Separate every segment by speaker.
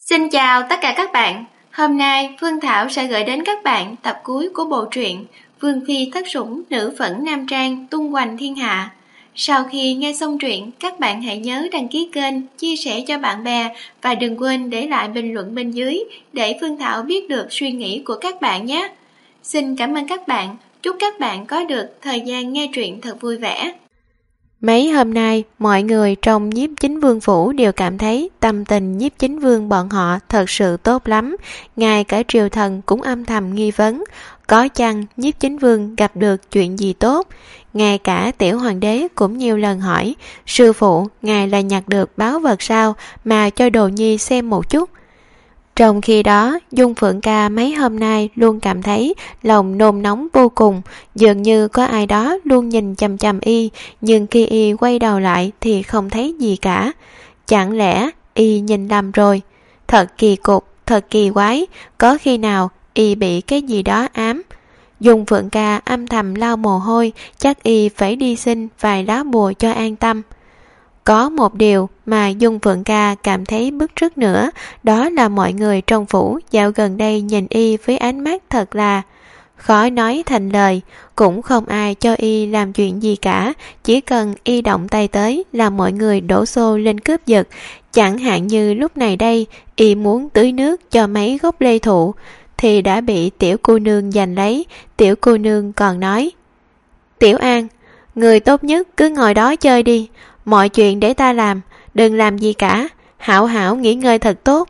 Speaker 1: Xin chào tất cả các bạn. Hôm nay Phương Thảo sẽ gửi đến các bạn tập cuối của bộ truyện Vương Phi Thất Sủng Nữ Phẫn Nam Trang tung hoành thiên hạ. Sau khi nghe xong truyện, các bạn hãy nhớ đăng ký kênh, chia sẻ cho bạn bè và đừng quên để lại bình luận bên dưới để Phương Thảo biết được suy nghĩ của các bạn nhé. Xin cảm ơn các bạn, chúc các bạn có được thời gian nghe truyện thật vui vẻ.
Speaker 2: Mấy hôm nay, mọi người trong Nhiếp Chính Vương phủ đều cảm thấy tâm tình Nhiếp Chính Vương bọn họ thật sự tốt lắm. Ngay cả triều thần cũng âm thầm nghi vấn, có chăng Nhiếp Chính Vương gặp được chuyện gì tốt. Ngay cả tiểu hoàng đế cũng nhiều lần hỏi, sư phụ, ngài là nhặt được báu vật sao mà cho đồ nhi xem một chút. Trong khi đó, Dung Phượng Ca mấy hôm nay luôn cảm thấy lòng nôn nóng vô cùng, dường như có ai đó luôn nhìn chằm chằm y, nhưng khi y quay đầu lại thì không thấy gì cả. Chẳng lẽ y nhìn lầm rồi? Thật kỳ cục, thật kỳ quái, có khi nào y bị cái gì đó ám? Dung Phượng Ca âm thầm lau mồ hôi, chắc y phải đi xin vài lá bùa cho an tâm. Có một điều mà Dung Phượng Ca cảm thấy bức rứt nữa, đó là mọi người trong phủ dạo gần đây nhìn y với ánh mắt thật là khó nói thành lời, cũng không ai cho y làm chuyện gì cả, chỉ cần y động tay tới là mọi người đổ xô lên cướp giật. Chẳng hạn như lúc này đây, y muốn tưới nước cho mấy gốc lê thụ, thì đã bị tiểu cô nương giành lấy. Tiểu cô nương còn nói, Tiểu An, người tốt nhất cứ ngồi đó chơi đi, mọi chuyện để ta làm, đừng làm gì cả, hảo hảo nghỉ ngơi thật tốt.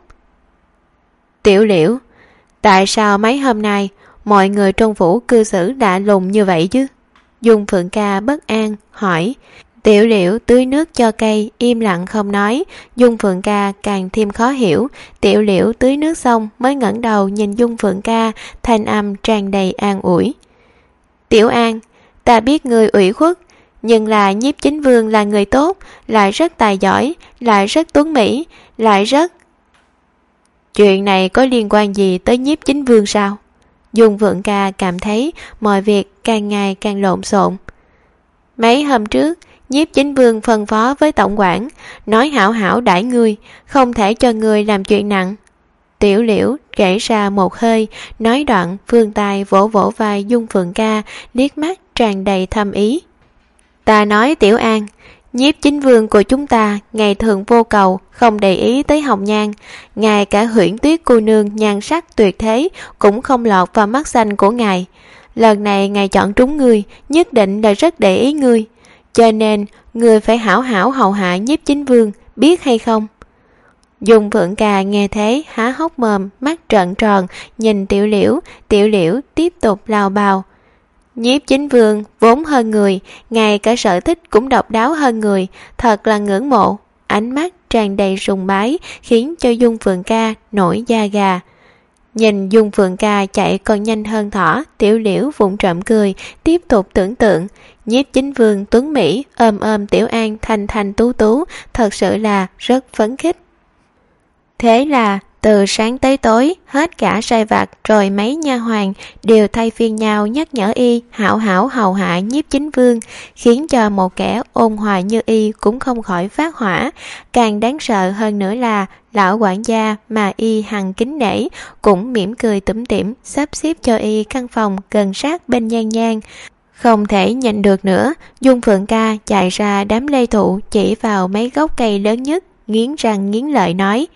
Speaker 2: Tiểu Liễu, tại sao mấy hôm nay mọi người trong phủ cư xử lạ lùng như vậy chứ? Dung Phượng Ca bất an hỏi. Tiểu Liễu tưới nước cho cây, im lặng không nói. Dung Phượng Ca càng thêm khó hiểu. Tiểu Liễu tưới nước xong mới ngẩng đầu nhìn Dung Phượng Ca, thanh âm tràn đầy an ủi. Tiểu An, ta biết người ủy khuất, nhưng là Nhiếp Chính Vương là người tốt, lại rất tài giỏi, lại rất tuấn mỹ, lại rất... Chuyện này có liên quan gì tới Nhiếp Chính Vương sao? Dung Phượng Ca cảm thấy mọi việc càng ngày càng lộn xộn. Mấy hôm trước, Nhiếp Chính Vương phân phó với tổng quản, nói hảo hảo đãi ngươi, không thể cho ngươi làm chuyện nặng. Tiểu Liễu kể ra một hơi, nói đoạn phương tay vỗ vỗ vai Dung Phượng Ca, liếc mắt tràn đầy thâm ý. Ta nói Tiểu An, Nhiếp Chính Vương của chúng ta ngày thường vô cầu, không để ý tới hồng nhan, ngay cả Huyễn Tuyết cô nương nhan sắc tuyệt thế cũng không lọt vào mắt xanh của ngài. Lần này ngài chọn trúng ngươi, nhất định là rất để ý ngươi, cho nên ngươi phải hảo hảo hầu hạ Nhiếp Chính Vương, biết hay không? Dung Phượng Ca nghe thế há hốc mồm, mắt trợn tròn nhìn Tiểu Liễu. Tiểu Liễu tiếp tục lao bào. Nhiếp Chính Vương vốn hơn người, ngay cả sở thích cũng độc đáo hơn người, thật là ngưỡng mộ. Ánh mắt tràn đầy sùng bái khiến cho Dung Phượng Ca nổi da gà. Nhìn Dung Phượng Ca chạy còn nhanh hơn thỏ, Tiểu Liễu vụng trộm cười, tiếp tục tưởng tượng Nhiếp Chính Vương tuấn mỹ ôm Tiểu An thanh thanh tú tú, thật sự là rất phấn khích. Thế là từ sáng tới tối, hết cả sai vặt rồi mấy nha hoàn đều thay phiên nhau nhắc nhở y hảo hảo hầu hạ Nhiếp Chính Vương, khiến cho một kẻ ôn hòa như y cũng không khỏi phát hỏa. Càng đáng sợ hơn nữa là lão quản gia mà y hằng kính nể cũng mỉm cười tủm tỉm sắp xếp cho y căn phòng gần sát bên Nhan Nhan. Không thể nhịn được nữa, Dung Phượng Ca chạy ra đám lê thụ, chỉ vào mấy gốc cây lớn nhất, nghiến răng nghiến lợi nói: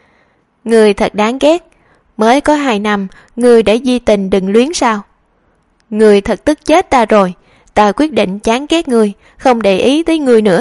Speaker 2: Người thật đáng ghét, mới có 2 năm, người đã di tình đừng luyến sao? Người thật tức chết ta rồi, ta quyết định chán ghét người, không để ý tới người nữa.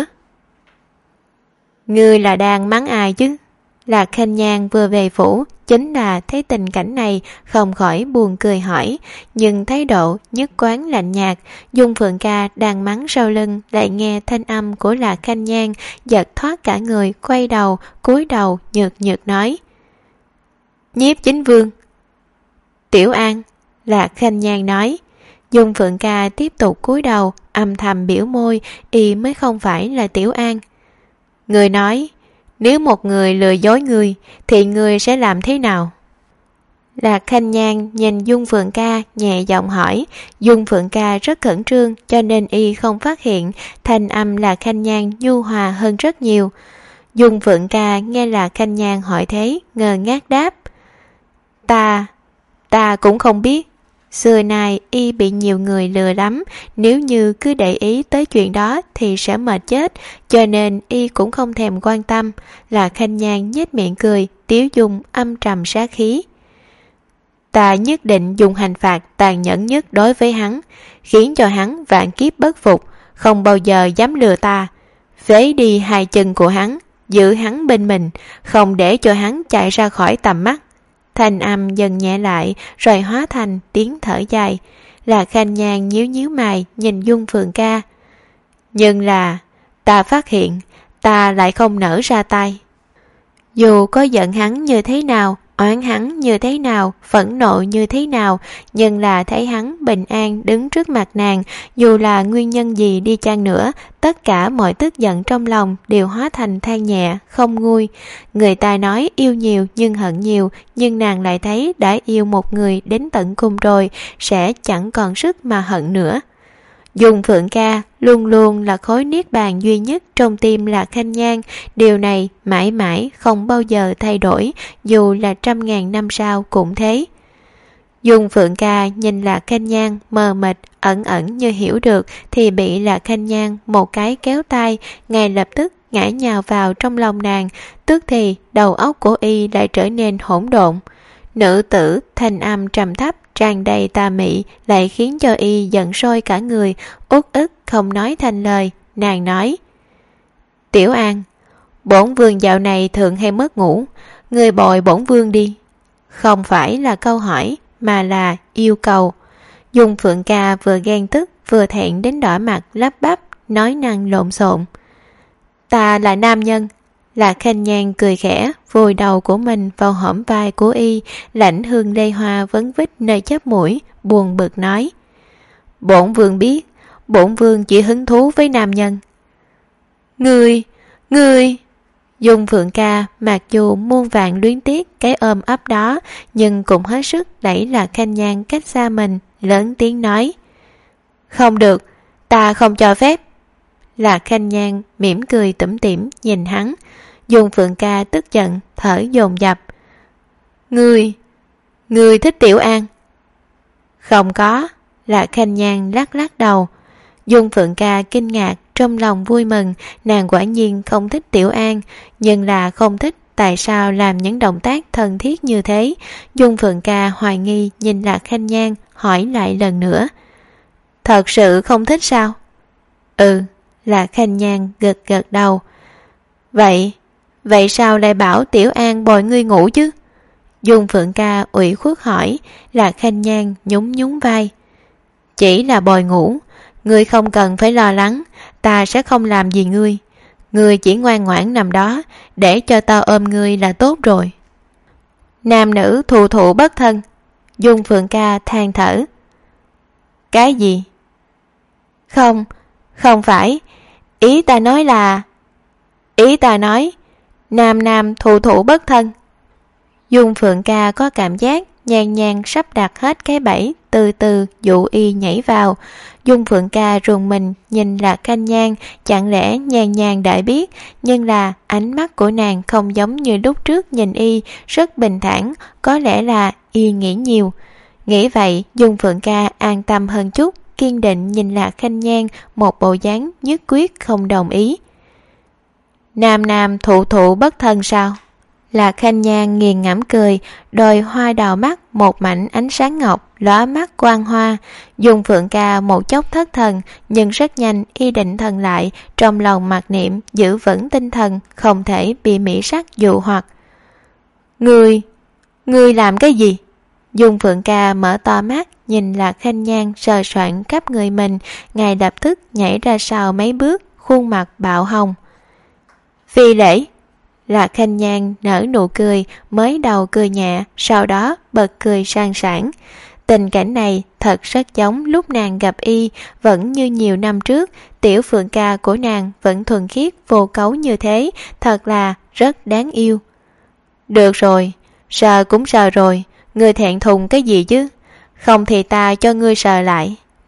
Speaker 2: Người là đang mắng ai chứ? Lạc Khanh Nhan vừa về phủ, chính là thấy tình cảnh này không khỏi buồn cười hỏi, nhưng thái độ nhất quán lạnh nhạt. Dung Phượng Ca đang mắng sau lưng lại nghe thanh âm của Lạc Khanh Nhan, giật thoát cả người, quay đầu, cúi đầu nhược nhược nói: Nhiếp Chính Vương. Tiểu An, Lạc Khanh Nhan nói. Dung Phượng Ca tiếp tục cúi đầu, âm thầm biểu môi, y mới không phải là Tiểu An. Người nói, nếu một người lừa dối người, thì người sẽ làm thế nào? Lạc Khanh Nhan nhìn Dung Phượng Ca nhẹ giọng hỏi. Dung Phượng Ca rất khẩn trương, cho nên y không phát hiện, thanh âm Lạc Khanh Nhan nhu hòa hơn rất nhiều. Dung Phượng Ca nghe Lạc Khanh Nhan hỏi thế, ngơ ngác đáp: Ta cũng không biết. Xưa nay y bị nhiều người lừa lắm, nếu như cứ để ý tới chuyện đó thì sẽ mệt chết, cho nên y cũng không thèm quan tâm. Lạc Khanh Nhan nhếch miệng cười, tiếu dung âm trầm sát khí: Ta nhất định dùng hành phạt tàn nhẫn nhất đối với hắn, khiến cho hắn vạn kiếp bất phục, không bao giờ dám lừa ta. Phế đi hai chân của hắn, giữ hắn bên mình, không để cho hắn chạy ra khỏi tầm mắt. Thanh âm dần nhẹ lại, rồi hóa thành tiếng thở dài. Lạc Khanh Nhan nhíu nhíu mày nhìn Dung Phượng Ca: Nhưng là ta phát hiện ta lại không nỡ ra tay. Dù có giận hắn như thế nào, oán hắn như thế nào, phẫn nộ như thế nào, nhưng là thấy hắn bình an đứng trước mặt nàng, dù là nguyên nhân gì đi chăng nữa, tất cả mọi tức giận trong lòng đều hóa thành than nhẹ, không nguôi. Người ta nói yêu nhiều nhưng hận nhiều, nhưng nàng lại thấy đã yêu một người đến tận cùng rồi, sẽ chẳng còn sức mà hận nữa. Dung Phượng Ca luôn luôn là khối niết bàn duy nhất trong tim Lạc Khanh Nhan, điều này mãi mãi không bao giờ thay đổi, dù là 100.000 năm sau cũng thế. Dung Phượng Ca nhìn Lạc Khanh Nhan mờ mịt, ẩn ẩn như hiểu được, thì bị Lạc Khanh Nhan một cái kéo tay, ngay lập tức ngã nhào vào trong lòng nàng, tức thì đầu óc của y lại trở nên hỗn độn. Nữ tử thanh âm trầm thấp tràn đầy tà mị lại khiến cho y giận sôi cả người, uất ức không nói thành lời. Nàng nói: Tiểu An, bổn vương dạo này thường hay mất ngủ, ngươi bồi bổn vương đi. Không phải là câu hỏi mà là yêu cầu. Dung Phượng Ca vừa ghen tức vừa thẹn đến đỏ mặt, lắp bắp nói năng lộn xộn: Ta là nam nhân. Lạc Khanh Nhan cười khẽ, vùi đầu của mình vào hõm vai của y, lãnh hương lê hoa vấn vít nơi chóp mũi, buồn bực nói: Bổn vương biết, bổn vương chỉ hứng thú với nam nhân. Ngươi! Dung Phượng Ca mặc dù muôn vạn luyến tiếc cái ôm ấp đó, nhưng cũng hết sức đẩy Lạc Khanh Nhan cách xa mình, lớn tiếng nói: Không được, ta không cho phép. Lạc Khanh Nhan mỉm cười tủm tỉm nhìn hắn. Dung Phượng Ca tức giận thở dồn dập: Ngươi thích Tiểu An? Không có. Lạc Khanh Nhan lắc lắc đầu. Dung Phượng Ca kinh ngạc, trong lòng vui mừng, nàng quả nhiên không thích Tiểu An, nhưng là không thích tại sao làm những động tác thân thiết như thế. Dung Phượng Ca hoài nghi nhìn Lạc Khanh Nhan, hỏi lại lần nữa: Thật sự không thích sao? Ừ. Lạc Khanh Nhan gật gật đầu. Vậy sao lại bảo Tiểu An bồi ngươi ngủ chứ? Dung Phượng Ca ủy khuất hỏi. Lạc Khanh Nhan nhún nhún vai: Chỉ là bồi ngủ, ngươi không cần phải lo lắng, ta sẽ không làm gì ngươi. Ngươi chỉ ngoan ngoãn nằm đó, để cho ta ôm ngươi là tốt rồi. Nam nữ thù thụ bất thân. Dung Phượng Ca than thở. Cái gì? Không phải. Ý ta nói nam nam thù thụ bất thân. Dung Phượng Ca có cảm giác Nhan Nhan sắp đặt hết cái bẫy, từ từ dụ y nhảy vào. Dung Phượng Ca rùng mình nhìn Lạc Khanh Nhan, chẳng lẽ Nhan Nhan đã biết, nhưng là ánh mắt của nàng không giống như lúc trước nhìn y, rất bình thản, có lẽ là y nghĩ nhiều. Nghĩ vậy, Dung Phượng Ca an tâm hơn chút, kiên định nhìn Lạc Khanh Nhan một bộ dáng nhất quyết không đồng ý. Nam nam thụ thụ bất thân sao? Lạc Khanh Nhan nghiền ngẫm cười, đôi hoa đào mắt một mảnh ánh sáng ngọc lóa mắt quang hoa. Dung Phượng Ca một chốc thất thần, nhưng rất nhanh y định thần lại, trong lòng mặc niệm giữ vững tinh thần, không thể bị mỹ sắc dụ hoặc. Ngươi làm cái gì? Dung Phượng Ca mở to mắt nhìn Lạc Khanh Nhan sờ soạn khắp người mình, ngay lập tức nhảy ra sau mấy bước, khuôn mặt bạo hồng. Phi lễ. Lạc Khanh Nhan nở nụ cười, mới đầu cười nhẹ, sau đó bật cười sang sảng. Tình cảnh này thật rất giống lúc nàng gặp y, vẫn như nhiều năm trước, tiểu Phượng Ca của nàng vẫn thuần khiết vô cấu như thế, thật là rất đáng yêu. Được rồi, sờ cũng sờ rồi, ngươi thẹn thùng cái gì chứ? Không thì ta cho ngươi sờ lại.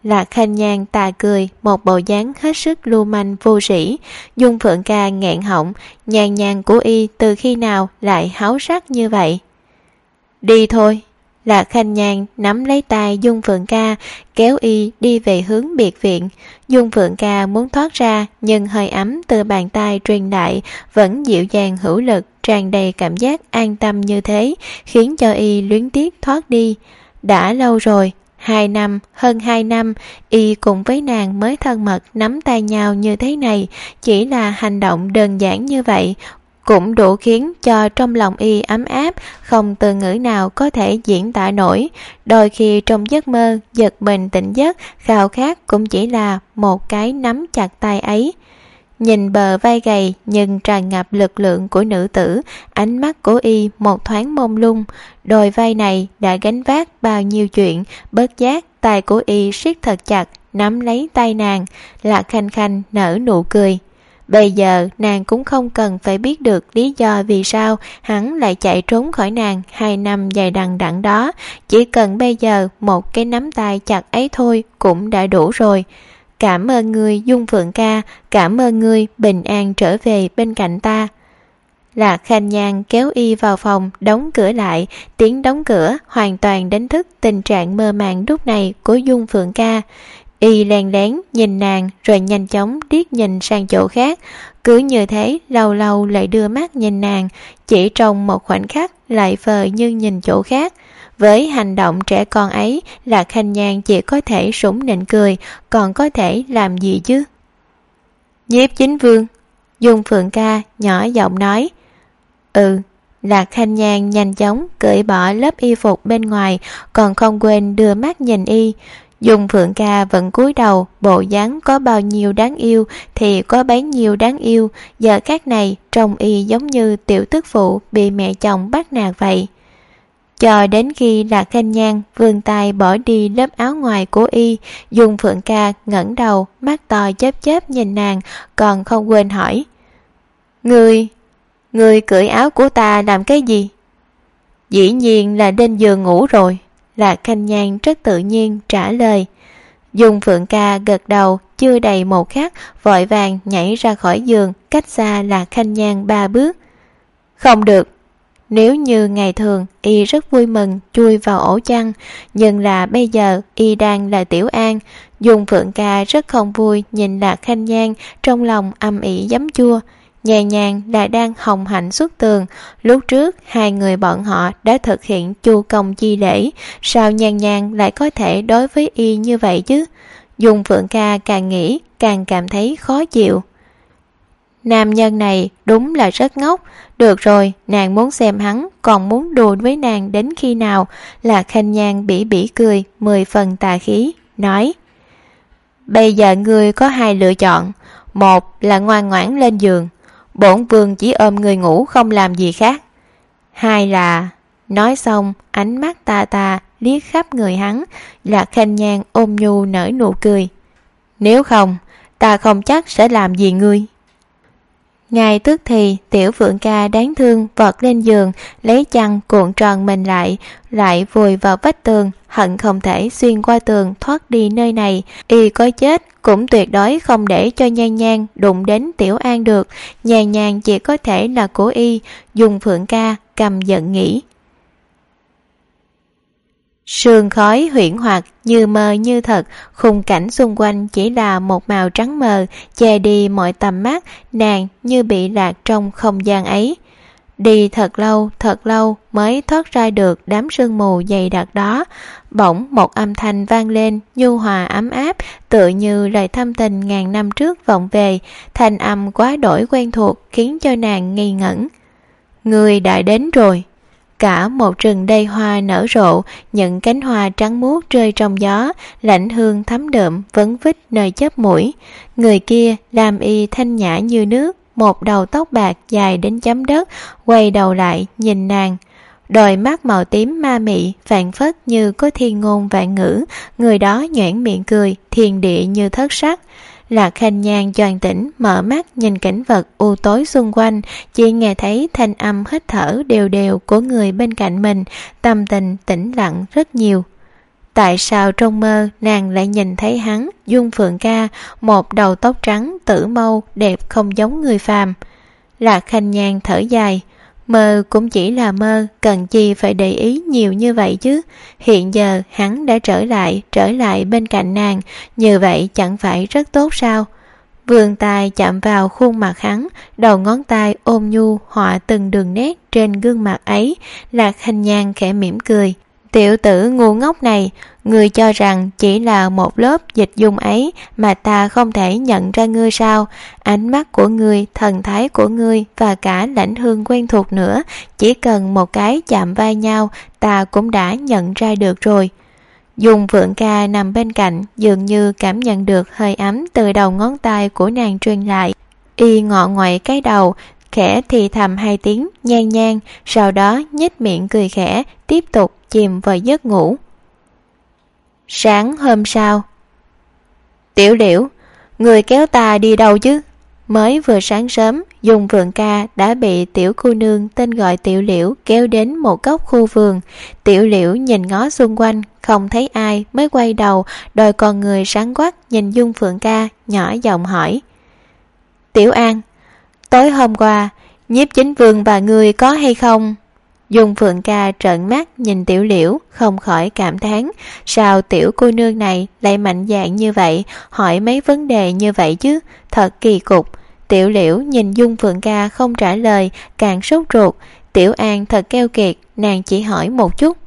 Speaker 2: Lạc Khanh Nhan tà cười, một bộ dáng hết sức lưu manh vô sĩ. Dung Phượng Ca nghẹn họng, nhàn nhàn của y từ khi nào lại háo sắc như vậy? Đi thôi. Lạc Khanh Nhan nắm lấy tay Dung Phượng Ca, kéo y đi về hướng biệt viện. Dung Phượng Ca muốn thoát ra, nhưng hơi ấm từ bàn tay truyền đại vẫn dịu dàng hữu lực, tràn đầy cảm giác an tâm như thế, khiến cho y luyến tiếc thoát đi. Đã lâu rồi, 2 năm, hơn 2 năm, y cùng với nàng mới thân mật nắm tay nhau như thế này. Chỉ là hành động đơn giản như vậy cũng đủ khiến cho trong lòng y ấm áp, không từ ngữ nào có thể diễn tả nổi. Đôi khi trong giấc mơ, giật mình tỉnh giấc, khao khát cũng chỉ là một cái nắm chặt tay ấy. Nhìn bờ vai gầy nhưng tràn ngập lực lượng của nữ tử, ánh mắt của y một thoáng mông lung. Đôi vai này đã gánh vác bao nhiêu chuyện, bất giác tay của y siết thật chặt, nắm lấy tay nàng. Lạc Khanh Khanh nở nụ cười. Bây giờ nàng cũng không cần phải biết được lý do vì sao hắn lại chạy trốn khỏi nàng 2 năm dài đằng đẵng đó. Chỉ cần bây giờ một cái nắm tay chặt ấy thôi cũng đã đủ rồi. Cảm ơn ngươi Dung Phượng Ca, cảm ơn ngươi bình an trở về bên cạnh ta. Lạc Khanh Nhan kéo y vào phòng, đóng cửa lại. Tiếng đóng cửa hoàn toàn đánh thức tình trạng mơ màng lúc này của Dung Phượng Ca. Y lén lén nhìn nàng rồi nhanh chóng điếc nhìn sang chỗ khác. Cứ như thế lâu lâu lại đưa mắt nhìn nàng, chỉ trong một khoảnh khắc lại vờ như nhìn chỗ khác. Với hành động trẻ con ấy, Lạc Khanh Nhan chỉ có thể sủng nịnh cười, còn có thể làm gì chứ? Nhiếp chính vương. Dung Phượng Ca nhỏ giọng nói. Lạc Khanh Nhan nhanh chóng cởi bỏ lớp y phục bên ngoài, còn không quên đưa mắt nhìn y. Dung Phượng Ca vẫn cúi đầu, bộ dáng có bao nhiêu đáng yêu thì có bấy nhiêu đáng yêu. Giờ các này trông y giống như tiểu tức phụ bị mẹ chồng bắt nạt vậy. Cho đến khi Lạc Khanh Nhan vươn tay bỏ đi lớp áo ngoài của y, Dung Phượng Ca ngẩng đầu, mắt to chớp chớp nhìn nàng, còn không quên hỏi. Ngươi cởi áo của ta làm cái gì? Dĩ nhiên là lên giường ngủ rồi. Lạc Khanh Nhan rất tự nhiên trả lời. Dung Phượng Ca gật đầu, chưa đầy một khắc, vội vàng nhảy ra khỏi giường, cách xa Lạc Khanh Nhan 3 bước. Không được. Nếu như ngày thường y rất vui mừng chui vào ổ chăn, nhưng là bây giờ y đang là Tiểu An. Dung Phượng Ca rất không vui nhìn Lạc Khanh Nhan, trong lòng âm ỉ giấm chua. Nhàn nhàn là đang hồng hạnh xuất tường. Lúc trước 2 người bọn họ đã thực hiện chu công chi lễ, sao Nhan Nhan lại có thể đối với y như vậy chứ? Dung Phượng Ca càng nghĩ càng cảm thấy khó chịu. Nam nhân này đúng là rất ngốc. Được rồi, nàng muốn xem hắn còn muốn đùa với nàng đến khi nào. Lạc Khanh Nhan bỉ bỉ cười, 10 phần tà khí, nói. Bây giờ ngươi có 2 lựa chọn. Một là ngoan ngoãn lên giường, bổn vương chỉ ôm người ngủ không làm gì khác. 2 là... Nói xong, ánh mắt tà tà liếc khắp người hắn. Lạc Khanh Nhan ôm nhu nở nụ cười. Nếu không, ta không chắc sẽ làm gì ngươi. Ngay tức thì Tiểu Phượng Ca đáng thương vọt lên giường, lấy chăn cuộn tròn mình lại vùi vào vách tường, hận không thể xuyên qua tường thoát đi nơi này. Y có chết cũng tuyệt đối không để cho Nhan Nhan đụng đến Tiểu An được. Nhan Nhan chỉ có thể là của y. Dung Phượng Ca căm giận nghĩ. Sương khói huyễn hoặc, như mơ như thật, khung cảnh xung quanh chỉ là một màu trắng mờ, che đi mọi tầm mắt. Nàng như bị lạc trong không gian ấy. Đi thật lâu mới thoát ra được đám sương mù dày đặc đó. Bỗng một âm thanh vang lên, nhu hòa ấm áp, tựa như lời thâm tình ngàn năm trước vọng về. Thanh âm quá đổi quen thuộc khiến cho nàng nghi ngẩn. Người đã đến rồi. Cả một rừng đầy hoa nở rộ, những cánh hoa trắng muốt rơi trong gió, lãnh hương thấm đượm vấn vít nơi chóp mũi. Người kia làm y thanh nhã như nước, một đầu tóc bạc dài đến chấm đất, quay đầu lại nhìn nàng. Đôi mắt màu tím ma mị phảng phất như có thiên ngôn vạn ngữ. Người đó nhoẻn miệng cười, thiên địa như thất sắc. Lạc Khanh Nhan choàng tỉnh, mở mắt nhìn cảnh vật u tối xung quanh, chỉ nghe thấy thanh âm hít thở đều đều của người bên cạnh mình, tâm tình tĩnh lặng rất nhiều. Tại sao trong mơ nàng lại nhìn thấy hắn, Dung Phượng ca, một đầu tóc trắng tử mâu đẹp không giống người phàm? Lạc Khanh Nhan thở dài, mơ cũng chỉ là mơ, cần chi phải để ý nhiều như vậy chứ. Hiện giờ hắn đã trở lại bên cạnh nàng, như vậy chẳng phải rất tốt sao? Vươn tay chạm vào khuôn mặt hắn, đầu ngón tay ôm nhu họa từng đường nét trên gương mặt ấy. Lạc Khanh Nhan khẽ mỉm cười. Tiểu tử ngu ngốc này, ngươi cho rằng chỉ là một lớp dịch dung ấy mà ta không thể nhận ra ngươi sao? Ánh mắt của ngươi, thần thái của ngươi và cả lãnh hương quen thuộc nữa, chỉ cần một cái chạm vai nhau ta cũng đã nhận ra được rồi. Dung Phượng ca nằm bên cạnh, dường như cảm nhận được hơi ấm từ đầu ngón tay của nàng truyền lại. Y ngọ ngoại cái đầu, khẽ thì thầm 2 tiếng Nhan Nhan, sau đó nhếch miệng cười khẽ, tiếp tục chìm vào giấc ngủ. Sáng hôm sau, Tiểu Liễu, người kéo ta đi đâu chứ? Mới vừa sáng sớm, Dung Phượng ca đã bị tiểu cô nương tên gọi Tiểu Liễu kéo đến một góc khu vườn. Tiểu Liễu nhìn ngó xung quanh, không thấy ai mới quay đầu, đôi con người sáng quắc nhìn Dung Phượng ca, nhỏ giọng hỏi. Tiểu An, tối hôm qua, Nhiếp Chính Vương và người có hay không? Dung Phượng ca trợn mắt nhìn Tiểu Liễu, không khỏi cảm thán, sao tiểu cô nương này lại mạnh dạn như vậy, hỏi mấy vấn đề như vậy chứ, thật kỳ cục. Tiểu Liễu nhìn Dung Phượng ca không trả lời, càng sốt ruột. Tiểu An thật keo kiệt, nàng chỉ hỏi một chút.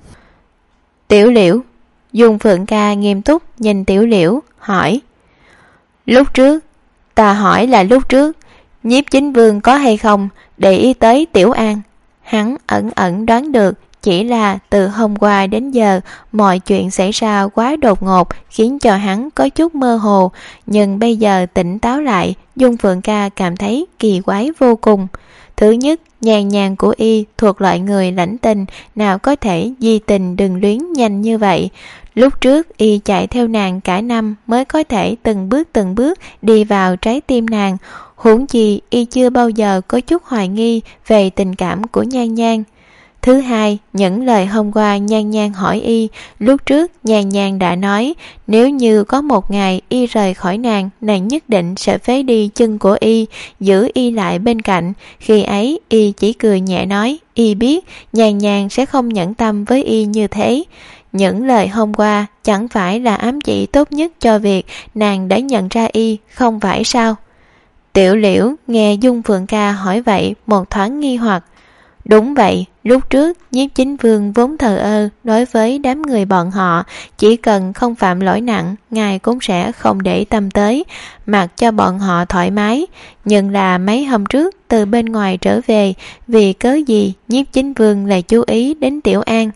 Speaker 2: Tiểu Liễu, Dung Phượng ca nghiêm túc nhìn Tiểu Liễu, hỏi. Lúc trước, ta hỏi là lúc trước, Nhiếp Chính Vương có hay không, để ý tới Tiểu An. Hắn ẩn ẩn đoán được, chỉ là từ hôm qua đến giờ mọi chuyện xảy ra quá đột ngột khiến cho hắn có chút mơ hồ, nhưng bây giờ tỉnh táo lại, Dung Phượng ca cảm thấy kỳ quái vô cùng. Thứ nhất, nhàn nhàn của y thuộc loại người lãnh tình, nào có thể di tình đừng luyến nhanh như vậy. Lúc trước y chạy theo nàng cả năm mới có thể từng bước đi vào trái tim nàng, huống chi y chưa bao giờ có chút hoài nghi về tình cảm của Nhan Nhan. Thứ hai, những lời hôm qua Nhan Nhan hỏi y, lúc trước Nhan Nhan đã nói nếu như có một ngày y rời khỏi nàng, nàng nhất định sẽ phế đi chân của y, giữ y lại bên cạnh. Khi ấy y chỉ cười nhẹ nói y biết Nhan Nhan sẽ không nhẫn tâm với y như thế. Những lời hôm qua chẳng phải là ám chỉ tốt nhất cho việc nàng đã nhận ra y, không phải sao? Tiểu Liễu nghe Dung Phượng ca hỏi vậy một thoáng nghi hoặc. Đúng vậy, lúc trước Nhiếp Chính Vương vốn thờ ơ đối với đám người bọn họ, chỉ cần không phạm lỗi nặng, ngài cũng sẽ không để tâm tới, mặc cho bọn họ thoải mái. Nhưng là mấy hôm trước từ bên ngoài trở về, vì cớ gì Nhiếp Chính Vương lại chú ý đến Tiểu An?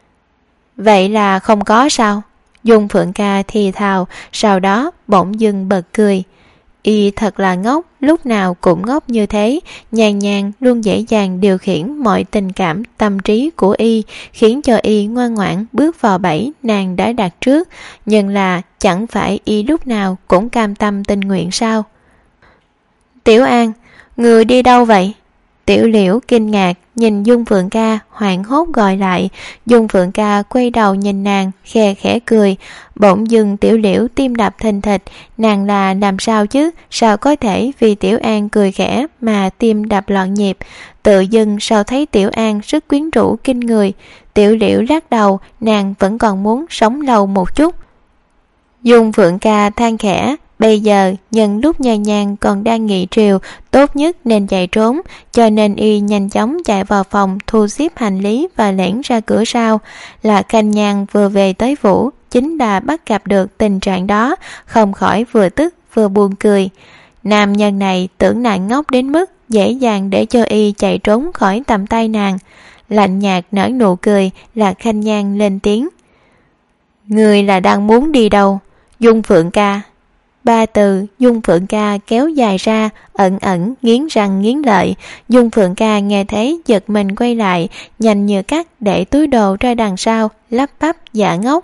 Speaker 2: Vậy là không có sao? Dung Phượng ca thì thào, sau đó bỗng dưng bật cười. Y thật là ngốc, lúc nào cũng ngốc như thế. Nhan Nhan luôn dễ dàng điều khiển mọi tình cảm tâm trí của y, khiến cho y ngoan ngoãn bước vào bẫy nàng đã đặt trước. Nhưng là chẳng phải y lúc nào cũng cam tâm tình nguyện sao? Tiểu An, người đi đâu vậy? Tiểu Liễu kinh ngạc nhìn Dung Phượng ca, hoảng hốt gọi lại. Dung Phượng ca quay đầu nhìn nàng, khe khẽ cười. Bỗng dưng Tiểu Liễu tim đập thình thịch, nàng là làm sao chứ, sao có thể vì Tiểu An cười khẽ mà tim đập loạn nhịp. Tự dưng sao thấy Tiểu An rất quyến rũ kinh người. Tiểu Liễu lắc đầu, nàng vẫn còn muốn sống lâu một chút. Dung Phượng ca than khẽ, bây giờ nhân lúc Nhan Nhan còn đang nghỉ triều, tốt nhất nên chạy trốn, cho nên y nhanh chóng chạy vào phòng thu xếp hành lý và lẻn ra cửa sau. Là Khanh Nhan vừa về tới phủ, chính là bắt gặp được tình trạng đó, không khỏi vừa tức vừa buồn cười. Nam nhân này tưởng nàng ngốc đến mức dễ dàng để cho y chạy trốn khỏi tầm tay nàng. Lạnh nhạt nở nụ cười, là Khanh Nhan lên tiếng. Người là đang muốn đi đâu? Dung Phượng ca. 3 từ Dung Phượng ca kéo dài ra, ẩn ẩn nghiến răng nghiến lợi. Dung Phượng ca nghe thấy giật mình quay lại, nhanh như cắt để túi đồ ra đằng sau, lắp bắp giả ngốc.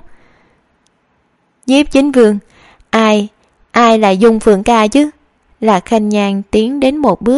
Speaker 2: Nhiếp Chính Vương, ai là Dung Phượng ca chứ? Là Khanh Nhan tiến đến một bước,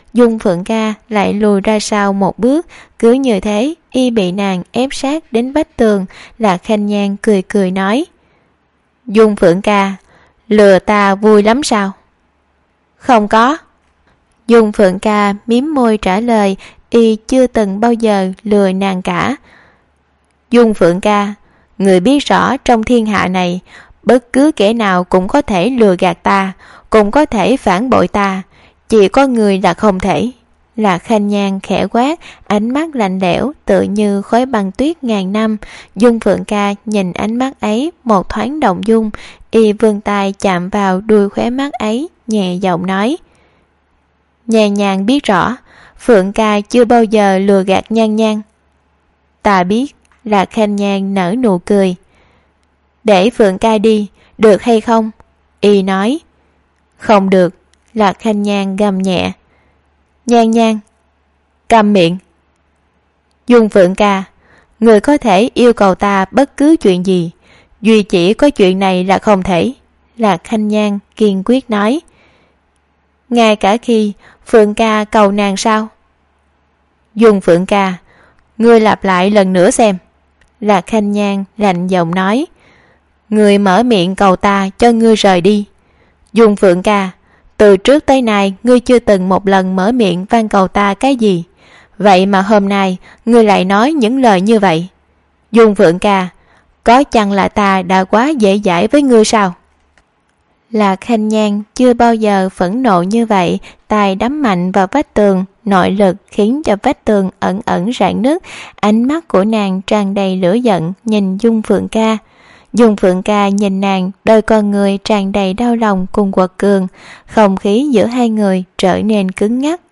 Speaker 2: Dung Phượng Ca lại lùi ra sau một bước, cứ như thế y bị nàng ép sát đến vách tường. Lạc Khanh Nhan cười cười nói: Dung Phượng Ca, lừa ta vui lắm sao? Không có. Dung Phượng Ca mím môi trả lời, y chưa từng bao giờ lừa nàng cả. Dung Phượng Ca, người biết rõ trong thiên hạ này, bất cứ kẻ nào cũng có thể lừa gạt ta, cũng có thể phản bội ta, chỉ có người là không thể. Lạc Khanh Nhan khẽ quát, ánh mắt lạnh lẽo tựa như khói băng tuyết ngàn năm. Dung Phượng Ca nhìn ánh mắt ấy một thoáng động dung, y vươn tay chạm vào đuôi khóe mắt ấy, nhẹ giọng nói: Nhan Nhan biết rõ, Phượng Ca chưa bao giờ lừa gạt Nhan Nhan. Ta biết. Lạc Khanh Nhan nở nụ cười. Để Phượng Ca đi, được hay không? Y nói. Không được. Lạc Khanh Nhan gầm nhẹ. Nhan Nhan, câm miệng. Dung Phượng Ca, người có thể yêu cầu ta bất cứ chuyện gì, duy chỉ có chuyện này là không thể. Lạc Khanh Nhan kiên quyết nói. Ngay cả khi Phượng Ca cầu nàng sao? Dung Phượng Ca, ngươi lặp lại lần nữa xem. Lạc Khanh Nhan lạnh giọng nói. Ngươi mở miệng cầu ta cho ngươi rời đi. Dung Phượng Ca, từ trước tới nay ngươi chưa từng một lần mở miệng van cầu ta cái gì, vậy mà hôm nay ngươi lại nói những lời như vậy. Dung Phượng Ca, có chăng là ta đã quá dễ dãi với ngươi sao? Lạc Khanh Nhan chưa bao giờ phẫn nộ như vậy, tay đấm mạnh vào vách tường, nội lực khiến cho vách tường ẩn ẩn rạn nứt. Ánh mắt của nàng tràn đầy lửa giận nhìn Dung Phượng Ca. Dung Phượng Ca nhìn nàng, đôi con người tràn đầy đau lòng cùng quật cường. Không khí giữa hai người trở nên cứng ngắc.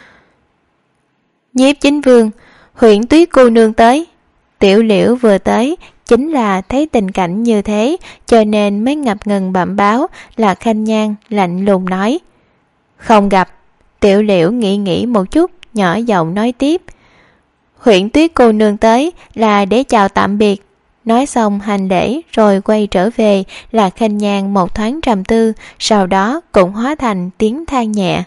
Speaker 2: Nhiếp Chính Vương, Huyễn Tuyết cô nương tới. Tiểu Liễu vừa tới chính là thấy tình cảnh như thế, cho nên mới ngập ngừng bẩm báo. Lạc Khanh Nhan lạnh lùng nói. Không gặp. Tiểu Liễu nghĩ một chút, nhỏ giọng nói tiếp. Huyễn Tuyết cô nương tới là để chào tạm biệt. Nói xong hành lễ rồi quay trở về. Lạc Khanh Nhan một thoáng trầm tư, sau đó cũng hóa thành tiếng than nhẹ.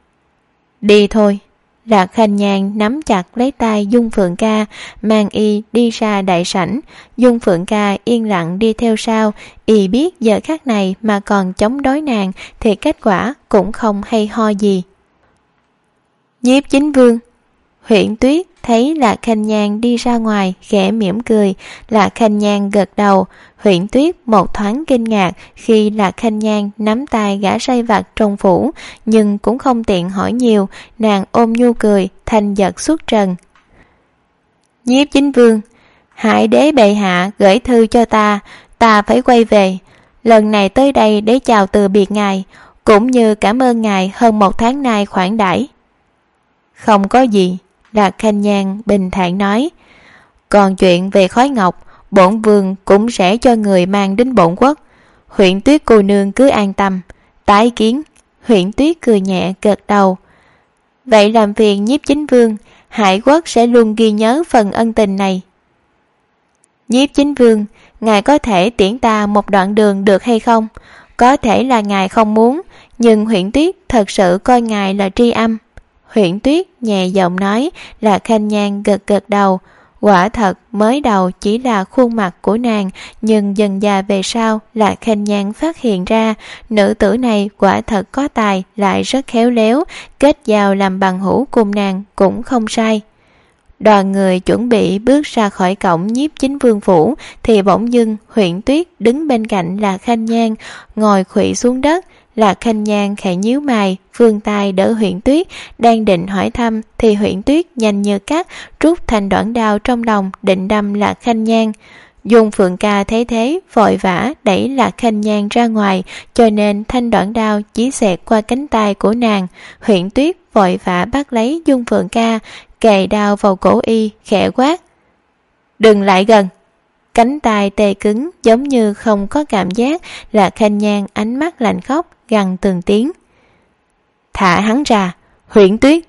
Speaker 2: Đi thôi. Lạc Khanh Nhan nắm chặt lấy tay Dung Phượng Ca, mang y đi ra đại sảnh. Dung Phượng Ca yên lặng đi theo sau. Y biết giờ khắc này mà còn chống đối nàng thì kết quả cũng không hay ho gì. Nhiếp Chính Vương. Huyễn Tuyết thấy Lạc Khanh Nhan đi ra ngoài, khẽ mỉm cười. Lạc Khanh Nhan gật đầu. Huyễn Tuyết một thoáng kinh ngạc khi Lạc Khanh Nhan nắm tay gã sai vặt trong phủ, nhưng cũng không tiện hỏi nhiều. Nàng ôm nhu cười, thanh giật xuất trần. Nhiếp Chính Vương, Hải đế bệ hạ gửi thư cho ta phải quay về. Lần này tới đây để chào từ biệt ngài, cũng như cảm ơn ngài hơn một tháng nay khoản đãi. Không có gì. Lạc Khanh Nhan bình thản nói. Còn chuyện về khói ngọc, bổn vương cũng sẽ cho người mang đến bổn quốc. Huyễn Tuyết cô nương cứ an tâm. Tái kiến. Huyễn Tuyết cười nhẹ gật đầu. Vậy làm phiền Nhiếp Chính Vương, Hải quốc sẽ luôn ghi nhớ phần ân tình này. Nhiếp Chính Vương, ngài có thể tiễn ta một đoạn đường được hay không? Có thể là ngài không muốn, nhưng Huyễn Tuyết thật sự coi ngài là tri âm. Huyễn Tuyết nhẹ giọng nói. Lạc Khanh Nhan gật đầu. Quả thật mới đầu chỉ là khuôn mặt của nàng, nhưng dần dà về sau Lạc Khanh Nhan phát hiện ra nữ tử này quả thật có tài, lại rất khéo léo, kết giao làm bằng hữu cùng nàng cũng không sai. Đoàn người chuẩn bị bước ra khỏi cổng Nhiếp Chính Vương phủ thì bỗng dưng Huyễn Tuyết đứng bên cạnh Lạc Khanh Nhan, ngồi khuỵu xuống đất. Lạc Khanh Nhan khẽ nhíu mày, vươn tay đỡ Huyễn Tuyết, đang định hỏi thăm thì Huyễn Tuyết nhanh như cắt rút thành đoạn đao trong lòng định đâm Lạc Khanh Nhan. Dung Phượng Ca thấy thế vội vã đẩy Lạc Khanh Nhan ra ngoài, cho nên thanh đoạn đao chỉ xẹt qua cánh tay của nàng. Huyễn Tuyết vội vã bắt lấy Dung Phượng Ca, kề đao vào cổ y, khẽ quát. Đừng lại gần. Cánh tay tê cứng giống như không có cảm giác. Lạc Khanh Nhan ánh mắt lạnh khóc gằn từng tiếng. Thả hắn ra, Huyễn Tuyết.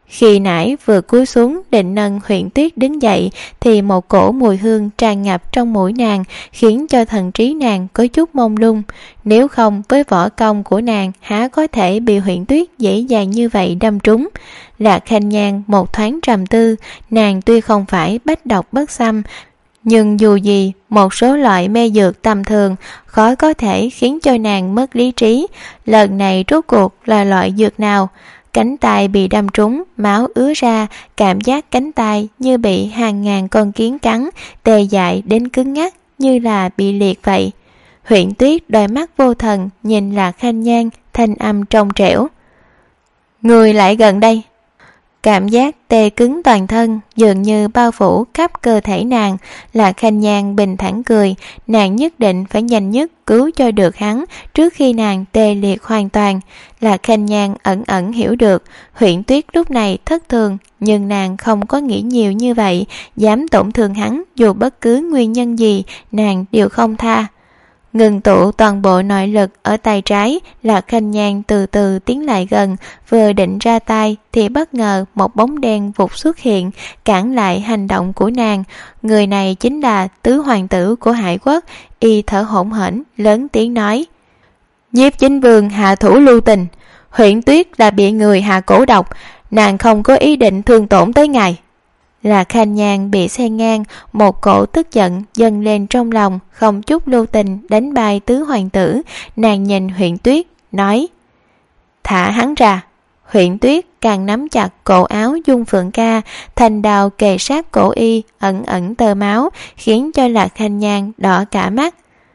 Speaker 2: Khi nãy vừa cúi xuống định nâng Huyện Tuyết đứng dậy thì một cổ mùi hương tràn ngập trong mũi nàng, khiến cho thần trí nàng có chút mông lung. Nếu không với võ công của nàng, há có thể bị Huyện Tuyết dễ dàng như vậy đâm trúng. Lạc Khanh Nhan một thoáng trầm tư, nàng tuy không phải bách độc bất xâm, nhưng dù gì một số loại mê dược tầm thường khó có thể khiến cho nàng mất lý trí. Lần này rốt cuộc là loại dược nào? Cánh tay bị đâm trúng, máu ứa ra, cảm giác cánh tay như bị hàng ngàn con kiến cắn, tê dại đến cứng ngắc như là bị liệt vậy. Huyện Tuyết đôi mắt vô thần nhìn Lạc Khanh Nhan, thanh âm trong trẻo: "Người lại gần đây." Cảm giác tê cứng toàn thân dường như bao phủ khắp cơ thể nàng. Lạc Khanh Nhan bình thản cười, nàng nhất định phải nhanh nhất cứu cho được hắn trước khi nàng tê liệt hoàn toàn. Lạc Khanh Nhan ẩn ẩn hiểu được Huyện Tuyết lúc này thất thường, nhưng nàng không có nghĩ nhiều như vậy, dám tổn thương hắn dù bất cứ nguyên nhân gì nàng đều không tha. Ngừng tụ toàn bộ nội lực ở tay trái, Lạc Khanh Nhan từ từ tiến lại gần, vừa định ra tay thì bất ngờ một bóng đen vụt xuất hiện, cản lại hành động của nàng. Người này chính là tứ hoàng tử của Hải Quốc. Y thở hổn hển lớn tiếng nói: "Nhiếp chính vương hạ thủ lưu tình, Huyện Tuyết là bị người hạ cổ độc, nàng không có ý định thương tổn tới ngài." Lạc Khanh Nhan bị xen ngang, một cổ tức giận dâng lên trong lòng, không chút lưu tình đánh bay tứ hoàng tử. Nàng nhìn Huyện Tuyết nói: "Thả hắn ra." Huyện Tuyết càng nắm chặt cổ áo Dung Phượng Ca, thành đao kề sát cổ y, ẩn ẩn tơ máu, khiến cho Lạc Khanh Nhan đỏ cả mắt.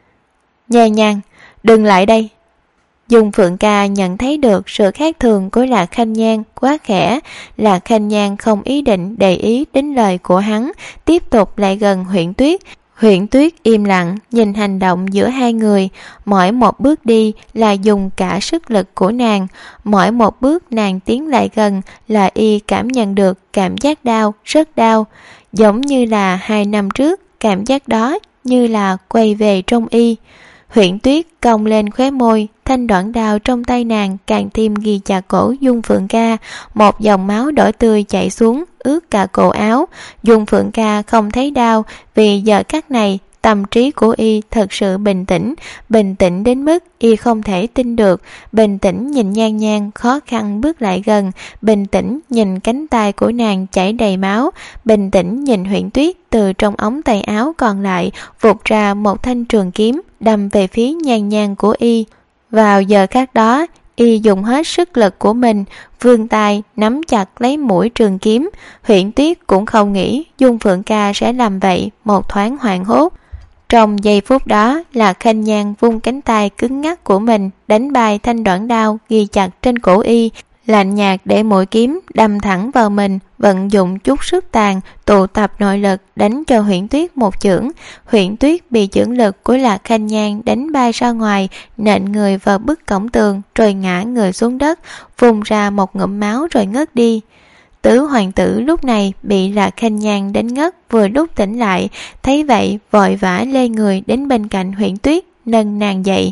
Speaker 2: "Nhan Nhan, đừng lại đây." Dung Phượng Ca nhận thấy được sự khác thường của Lạc Khanh Nhan, quá khẽ. Lạc Khanh Nhan không ý định để ý đến lời của hắn, tiếp tục lại gần Huyện Tuyết. Huyện Tuyết im lặng nhìn hành động giữa hai người, mỗi một bước đi là dùng cả sức lực của nàng, mỗi một bước nàng tiến lại gần là y cảm nhận được cảm giác đau, rất đau, giống như là 2 năm trước, cảm giác đó như là quay về trong y. Huyện Tuyết cong lên khóe môi, thanh đoạn đao trong tay nàng càng thêm ghi chặt cổ Dung Phượng Ca, một dòng máu đỏ tươi chảy xuống ướt cả cổ áo. Dung Phượng Ca không thấy đau, vì giờ khắc này tâm trí của y thật sự bình tĩnh đến mức y không thể tin được. Bình tĩnh nhìn Nhan Nhan khó khăn bước lại gần, bình tĩnh nhìn cánh tay của nàng chảy đầy máu, bình tĩnh nhìn Huyện Tuyết từ trong ống tay áo còn lại vụt ra một thanh trường kiếm đâm về phía Nhan Nhan của y. Vào giờ khắc đó, y dùng hết sức lực của mình, vươn tay nắm chặt lấy mũi trường kiếm. Huyện Tuyết cũng không nghĩ Dung Phượng Ca sẽ làm vậy, một thoáng hoảng hốt. Trong giây phút đó, Lạc Khanh Nhan vung cánh tay cứng ngắc của mình đánh bay thanh đoạn đao ghi chặt trên cổ y, lạnh nhạt để mũi kiếm đâm thẳng vào mình, vận dụng chút sức tàn, tụ tập nội lực đánh cho Huyện Tuyết một chưởng. Huyện Tuyết bị chưởng lực của Lạc Khanh Nhan đánh bay ra ngoài, nện người vào bức cổng tường, rồi ngã người xuống đất, phun ra một ngụm máu rồi ngất đi. Tứ hoàng tử lúc này bị Lạc Khanh Nhan đánh ngất, vừa lúc tỉnh lại, thấy vậy vội vã lê người đến bên cạnh Huyện Tuyết, nâng nàng dậy.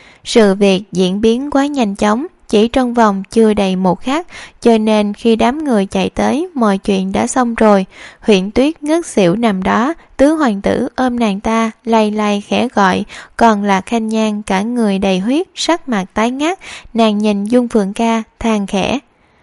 Speaker 2: Sự việc diễn biến quá nhanh chóng, chỉ trong vòng chưa đầy một khắc, cho nên khi đám người chạy tới, mọi chuyện đã xong rồi. Huyện Tuyết ngất xỉu nằm đó, tứ hoàng tử ôm nàng ta, lay lay khẽ gọi, còn Lạc Khanh Nhan cả người đầy huyết, sắc mặt tái ngắt. Nàng nhìn Dung Phượng Ca, than khẽ: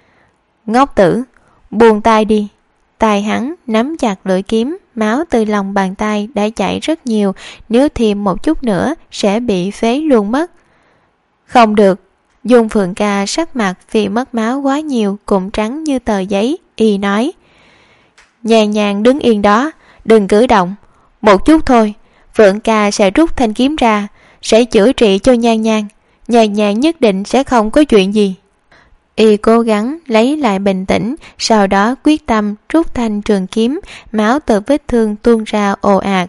Speaker 2: "Ngốc tử, buông tay đi." Tay hắn nắm chặt lưỡi kiếm, máu từ lòng bàn tay đã chảy rất nhiều, nếu thêm một chút nữa sẽ bị phế luôn mất. "Không được." Dung Phượng Ca sắc mặt vì mất máu quá nhiều cũng trắng như tờ giấy, y nói: "Nhan Nhan đứng yên đó, đừng cử động, một chút thôi, Phượng Ca sẽ rút thanh kiếm ra, sẽ chữa trị cho Nhan Nhan, Nhan Nhan nhất định sẽ không có chuyện gì." Y cố gắng lấy lại bình tĩnh, sau đó quyết tâm rút thanh trường kiếm, máu từ vết thương tuôn ra ồ ạt.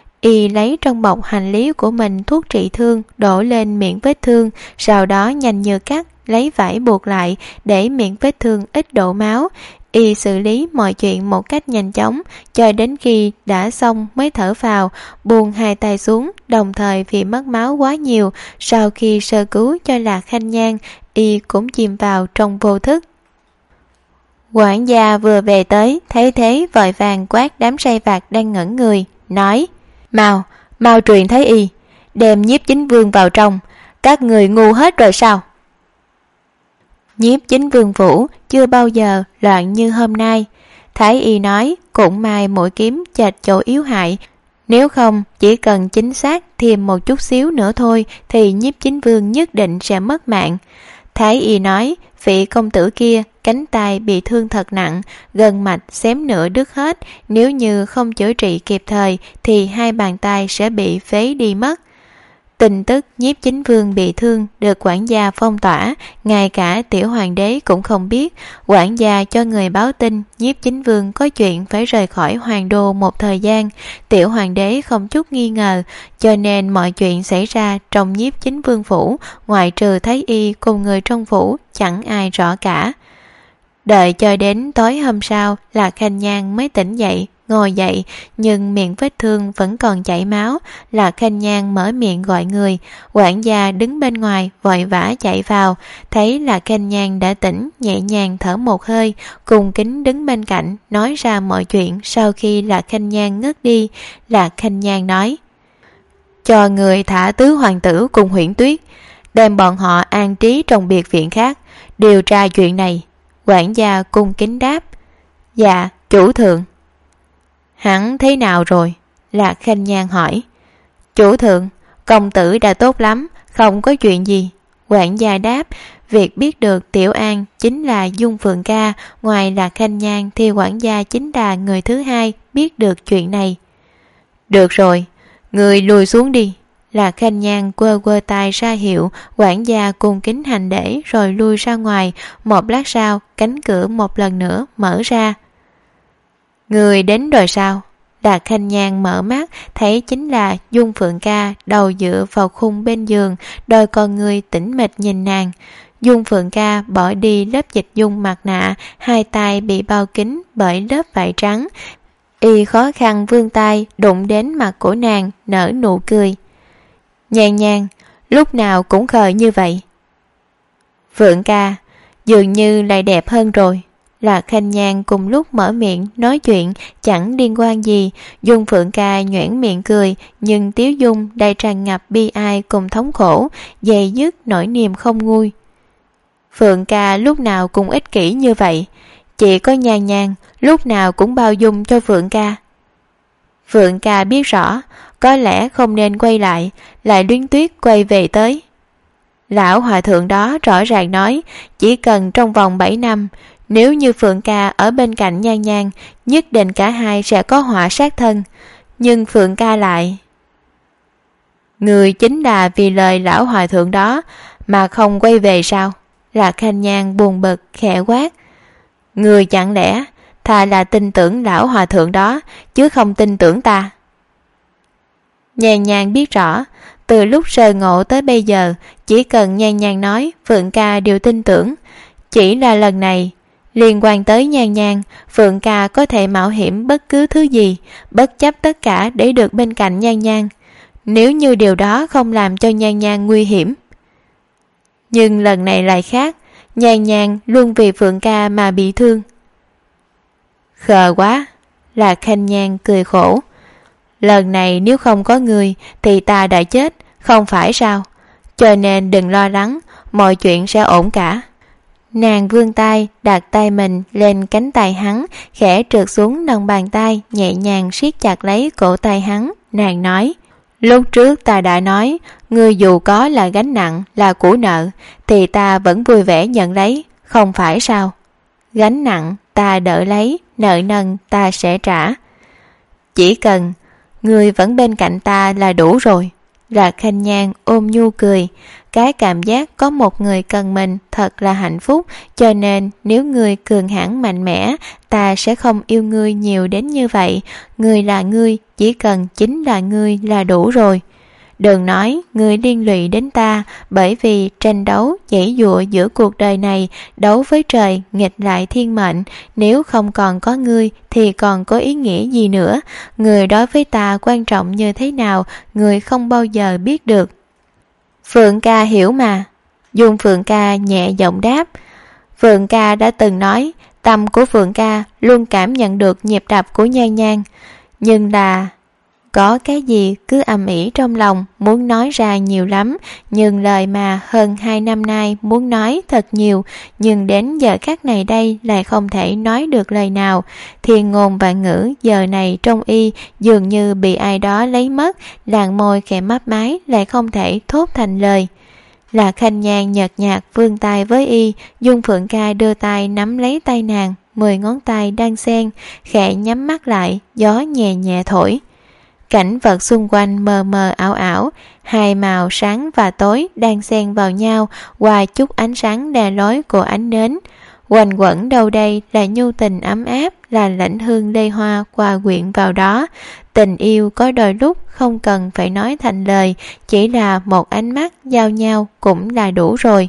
Speaker 2: Y lấy trong bọc hành lý của mình thuốc trị thương đổ lên miệng vết thương, sau đó nhanh như cắt lấy vải buộc lại để miệng vết thương ít đổ máu. Y xử lý mọi chuyện một cách nhanh chóng, cho đến khi đã xong mới thở phào, buông hai tay xuống, đồng thời vì mất máu quá nhiều, sau khi sơ cứu cho Lạc Khanh Nhan, y cũng chìm vào trong vô thức. Quản gia vừa về tới, thấy thế vội vàng quát đám sai vặt đang ngẩn người, nói: Mau truyền Thái y, đem Nhiếp Chính Vương vào trong. Các người ngu hết rồi sao? Nhiếp Chính Vương phủ chưa bao giờ loạn như hôm nay. Thái y nói cũng may mũi kiếm chệch chỗ yếu hại, nếu không chỉ cần chính xác thêm một chút xíu nữa thôi thì Nhiếp Chính Vương nhất định sẽ mất mạng. Thái y nói vị công tử kia cánh tay bị thương thật nặng, gân mạch xém nửa đứt hết, nếu như không chữa trị kịp thời thì hai bàn tay sẽ bị phế đi mất. Tin tức Nhiếp Chính Vương bị thương được quản gia phong tỏa, ngay cả tiểu hoàng đế cũng không biết. Quản gia cho người báo tin Nhiếp Chính Vương có chuyện phải rời khỏi hoàng đô một thời gian. Tiểu hoàng đế không chút nghi ngờ, cho nên mọi chuyện xảy ra trong Nhiếp Chính Vương phủ, ngoại trừ Thái y cùng người trong phủ, chẳng ai rõ cả. Đợi cho đến tối hôm sau, Lạc Khanh Nhan mới tỉnh dậy, ngồi dậy, nhưng miệng vết thương vẫn còn chảy máu. Lạc Khanh Nhan mở miệng gọi người, quản gia đứng bên ngoài vội vã chạy vào, thấy Lạc Khanh Nhan đã tỉnh, nhẹ nhàng thở một hơi, cung kính đứng bên cạnh nói ra mọi chuyện. Sau khi Lạc Khanh Nhan ngất đi, Lạc Khanh Nhan nói: cho người thả tứ hoàng tử cùng Huyễn Tuyết, đem bọn họ an trí trong biệt viện khác, điều tra chuyện này. Quản gia cung kính đáp: dạ, chủ thượng. Hắn thế nào rồi? Lạc Khanh Nhan hỏi. Chủ thượng, công tử đã tốt lắm, không có chuyện gì. Quản gia đáp. Việc biết được Tiểu An chính là Dung Phượng Ca, ngoài Lạc Khanh Nhan thì quản gia chính là người thứ hai biết được chuyện này. Được rồi, người lùi xuống đi. Lạc Khanh Nhan quơ quơ tay ra hiệu, quản gia cung kính hành lễ rồi lui ra ngoài. Một lát sau, cánh cửa một lần nữa mở ra. Người đến rồi sao? Lạc Khanh Nhan mở mắt, thấy chính là Dung Phượng Ca, đầu dựa vào khung bên giường, đôi con người tĩnh mịch nhìn nàng. Dung Phượng Ca bỏ đi lớp dịch dung mặt nạ, hai tay bị bao kín bởi lớp vải trắng. Y khó khăn vươn tay đụng đến mặt của nàng, nở nụ cười. Nhan Nhan, lúc nào cũng khờ như vậy. Phượng Ca, dường như lại đẹp hơn rồi. Lạc Khanh Nhan cùng lúc mở miệng nói chuyện chẳng liên quan gì. Dung Phượng Ca nhoẻn miệng cười, nhưng tiếu dung đầy tràn ngập bi ai cùng thống khổ, dày dứt nỗi niềm không nguôi. Phượng Ca lúc nào cũng ích kỷ như vậy, chỉ có Nhan Nhan lúc nào cũng bao dung cho Phượng Ca. Phượng Ca biết rõ có lẽ không nên quay lại Luyến Tuyết quay về tới. Lão hòa thượng đó rõ ràng nói chỉ cần trong vòng 7 năm, nếu như Phượng Ca ở bên cạnh Nhan Nhan, nhất định cả hai sẽ có họa sát thân. Nhưng Phượng Ca lại... Người chính là vì lời lão hòa thượng đó mà không quay về sao? Lạc Khanh Nhan buồn bực khẽ quát. Người chẳng lẽ thà là tin tưởng lão hòa thượng đó chứ không tin tưởng ta? Nhan Nhan biết rõ, từ lúc sơ ngộ tới bây giờ, chỉ cần Nhan Nhan nói, Phượng Ca đều tin tưởng. Chỉ là lần này liên quan tới Nhan Nhan, Phượng Ca có thể mạo hiểm bất cứ thứ gì, bất chấp tất cả để được bên cạnh Nhan Nhan, nếu như điều đó không làm cho Nhan Nhan nguy hiểm. Nhưng lần này lại khác, Nhan Nhan luôn vì Phượng Ca mà bị thương. Khờ quá, Lạc Khanh Nhan cười khổ. Lần này nếu không có người thì ta đã chết, không phải sao? Cho nên đừng lo lắng, mọi chuyện sẽ ổn cả. Nàng vươn tay đặt tay mình lên cánh tay hắn, khẽ trượt xuống lòng bàn tay, nhẹ nhàng siết chặt lấy cổ tay hắn. Nàng nói: lúc trước ta đã nói, ngươi dù có là gánh nặng, là của nợ, thì ta vẫn vui vẻ nhận lấy, không phải sao? Gánh nặng ta đỡ lấy, nợ nần ta sẽ trả. Chỉ cần ngươi vẫn bên cạnh ta là đủ rồi. Lạc Khanh Nhan ôm nhu cười. Cái cảm giác có một người cần mình thật là hạnh phúc, cho nên nếu ngươi cường hãn mạnh mẽ, ta sẽ không yêu ngươi nhiều đến như vậy. Ngươi là ngươi, chỉ cần chính là ngươi là đủ rồi. Đừng nói ngươi liên lụy đến ta, bởi vì tranh đấu giãy giụa giữa cuộc đời này, đấu với trời nghịch lại thiên mệnh, nếu không còn có ngươi thì còn có ý nghĩa gì nữa? Ngươi đối với ta quan trọng như thế nào, ngươi không bao giờ biết được. Phượng Ca hiểu mà. Dung Phượng Ca nhẹ giọng đáp. Phượng Ca đã từng nói Tâm của Phượng ca luôn cảm nhận được nhịp đập của Nhan Nhan, nhưng là có cái gì cứ ầm ĩ trong lòng, muốn nói ra nhiều lắm, nhưng lời mà hơn 2 năm nay muốn nói thật nhiều, nhưng đến giờ khắc này đây lại không thể nói được lời nào. Thiên ngôn vạn ngữ giờ này trong y dường như bị ai đó lấy mất, làn môi khẽ mấp máy lại không thể thốt thành lời. Là Khanh Nhan nhợt nhạt vươn tay với y, Dung Phượng ca đưa tay nắm lấy tay nàng, 10 ngón tay đan xen, khẽ nhắm mắt lại, gió nhẹ nhẹ thổi. Cảnh vật xung quanh mờ mờ ảo ảo, hai màu sáng và tối đang xen vào nhau qua chút ánh sáng đè lối của ánh nến. Quanh quẩn đâu đây là nhu tình ấm áp, là lãnh hương lê hoa hòa quyện vào đó. Tình yêu có đôi lúc không cần phải nói thành lời, chỉ là một ánh mắt giao nhau cũng là đủ rồi.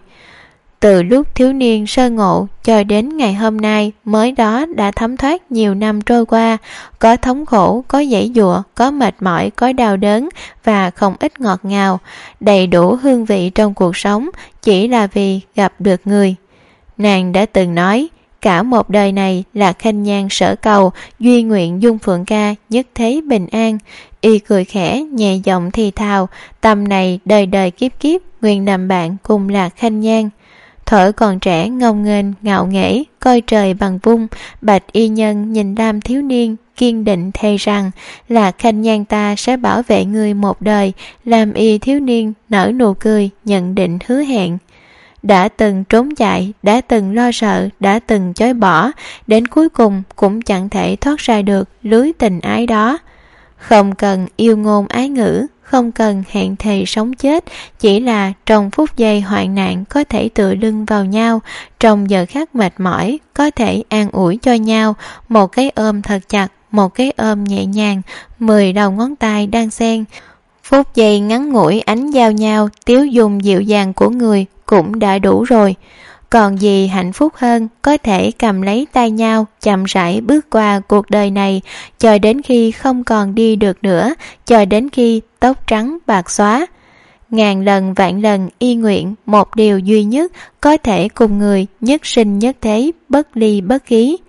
Speaker 2: Từ lúc thiếu niên sơ ngộ cho đến ngày hôm nay mới đó đã thấm thoát nhiều năm trôi qua, có thống khổ, có giãy giụa, có mệt mỏi, có đau đớn và không ít ngọt ngào, đầy đủ hương vị trong cuộc sống chỉ là vì gặp được người. Nàng đã từng nói, cả một đời này là Khanh Nhan sở cầu, duy nguyện Dung Phượng ca nhất thế bình an. Y cười khẽ, nhẹ giọng thì thào, tâm này đời đời kiếp kiếp, nguyện làm bạn cùng là Khanh Nhan. Thuở còn trẻ ngông nghênh ngạo nghễ, coi trời bằng vung, bạch y nhân nhìn Lam thiếu niên, kiên định thề rằng là Khanh Nhan ta sẽ bảo vệ ngươi một đời. Lam y thiếu niên nở nụ cười, nhận định hứa hẹn. Đã từng trốn chạy, đã từng lo sợ, đã từng chối bỏ, đến cuối cùng cũng chẳng thể thoát ra được lưới tình ái đó. Không cần yêu ngôn ái ngữ, không cần hẹn thề sống chết, chỉ là trong phút giây hoạn nạn có thể tựa lưng vào nhau, trong giờ khắc mệt mỏi có thể an ủi cho nhau, một cái ôm thật chặt, một cái ôm nhẹ nhàng, 10 đầu ngón tay đan xen. Phút giây ngắn ngủi ánh giao nhau, tiếu dung dịu dàng của người cũng đã đủ rồi. Còn gì hạnh phúc hơn có thể cầm lấy tay nhau, chậm rãi bước qua cuộc đời này, cho đến khi không còn đi được nữa, cho đến khi tóc trắng bạc xóa. Ngàn lần vạn lần y nguyện một điều duy nhất, có thể cùng người nhất sinh nhất thế, bất ly bất khí.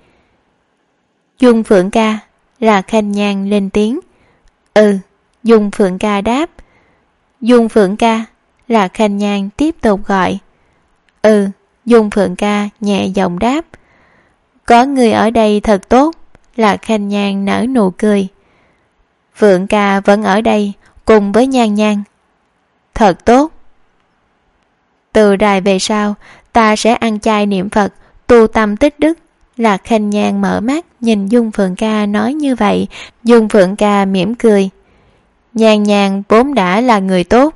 Speaker 2: Dung Phượng ca, là Khanh Nhan lên tiếng. Dung Phượng ca đáp. Dung Phượng ca, là Khanh Nhan tiếp tục gọi. Dung Phượng ca nhẹ giọng đáp. Có người ở đây thật tốt, là Khanh Nhan nở nụ cười. Phượng ca vẫn ở đây cùng với Nhan Nhan. Thật tốt. Từ đài về sau ta sẽ ăn chay niệm Phật, tu tâm tích đức. Là Khanh Nhan mở mắt nhìn Dung Phượng ca nói như vậy. Dung Phượng ca mỉm cười. Nhan Nhan vốn đã là người tốt.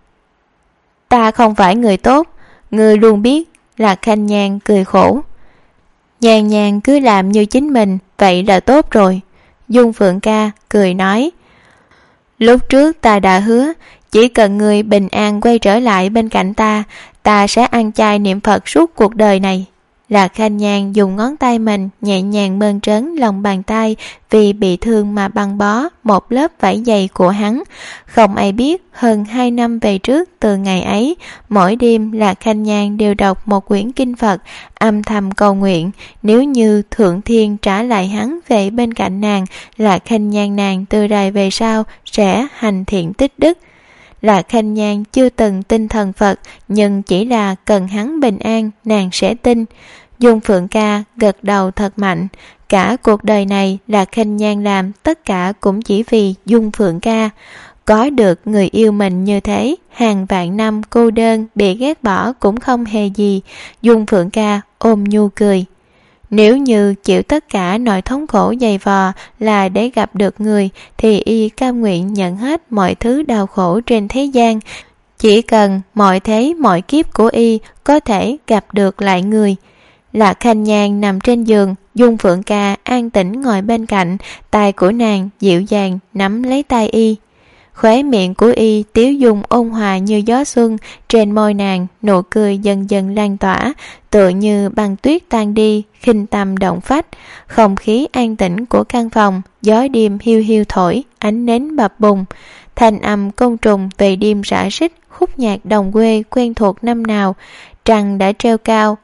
Speaker 2: Ta không phải người tốt, ngươi luôn biết. Là Khanh Nhan cười khổ. Nhan Nhan cứ làm như chính mình, vậy là tốt rồi. Dung Phượng ca cười nói. Lúc trước ta đã hứa, chỉ cần người bình an quay trở lại bên cạnh ta, ta sẽ ăn chay niệm Phật suốt cuộc đời này. Là Khanh Nhan dùng ngón tay mình nhẹ nhàng mơn trớn lòng bàn tay vì bị thương mà băng bó một lớp vải dày của hắn. Không ai biết hơn 2 năm về trước từ ngày ấy, mỗi đêm là Khanh Nhan đều đọc một quyển kinh Phật, âm thầm cầu nguyện nếu như Thượng Thiên trả lại hắn về bên cạnh nàng, là Khanh Nhan nàng từ đây về sau sẽ hành thiện tích đức. Là Khanh Nhan chưa từng tin thần Phật, nhưng chỉ là cần hắn bình an nàng sẽ tin. Dung Phượng ca gật đầu thật mạnh. Cả cuộc đời này là Khanh Nhan làm tất cả cũng chỉ vì Dung Phượng ca. Có được người yêu mình như thế, hàng vạn năm cô đơn bị ghét bỏ cũng không hề gì. Dung Phượng ca ôm nhu cười. Nếu như chịu tất cả nỗi thống khổ dày vò là để gặp được người, thì y cam nguyện nhận hết mọi thứ đau khổ trên thế gian. Chỉ cần mọi thế mọi kiếp của y có thể gặp được lại người. Là Khanh Nhan nằm trên giường, Dung Phượng ca an tĩnh ngồi bên cạnh, tay của nàng dịu dàng nắm lấy tay y. Khóe miệng của y tiếu dung ôn hòa như gió xuân, trên môi nàng nụ cười dần dần lan tỏa, tựa như băng tuyết tan đi, khinh tâm động phách. Không khí an tĩnh của căn phòng, gió đêm hiu hiu thổi, ánh nến bập bùng. Thanh âm côn trùng về đêm rã rít, khúc nhạc đồng quê quen thuộc năm nào. Trăng đã treo cao,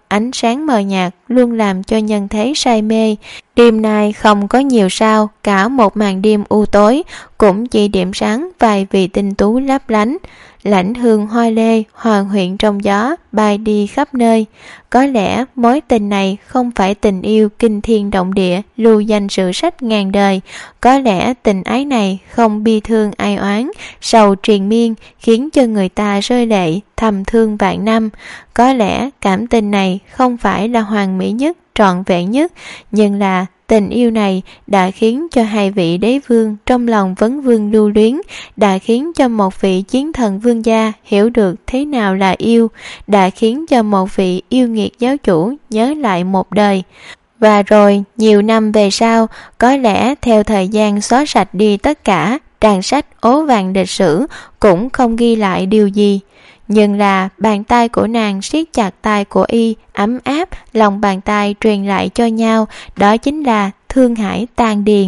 Speaker 2: ánh sáng mờ nhạt luôn làm cho nhân thế say mê. Đêm nay không có nhiều sao, cả một màn đêm u tối, cũng chỉ điểm sáng vài vì tinh tú lấp lánh. Lãnh hương hoa lê hoàn huyện trong gió, bay đi khắp nơi. Có lẽ mối tình này không phải tình yêu kinh thiên động địa, lưu danh sử sách ngàn đời. Có lẽ tình ái này không bi thương ai oán, sầu triền miên, khiến cho người ta rơi lệ, thầm thương vạn năm. Có lẽ cảm tình này không phải là hoàn mỹ nhất, trọn vẹn nhất, nhưng là tình yêu này đã khiến cho hai vị đế vương trong lòng vấn vương lưu luyến, đã khiến cho một vị chiến thần vương gia hiểu được thế nào là yêu, đã khiến cho một vị yêu nghiệt giáo chủ nhớ lại một đời. Và rồi, nhiều năm về sau, có lẽ theo thời gian xóa sạch đi tất cả, trang sách ố vàng lịch sử cũng không ghi lại điều gì. Nhưng là bàn tay của nàng siết chặt tay của y, ấm áp, lòng bàn tay truyền lại cho nhau, đó chính là thương hải tan điền.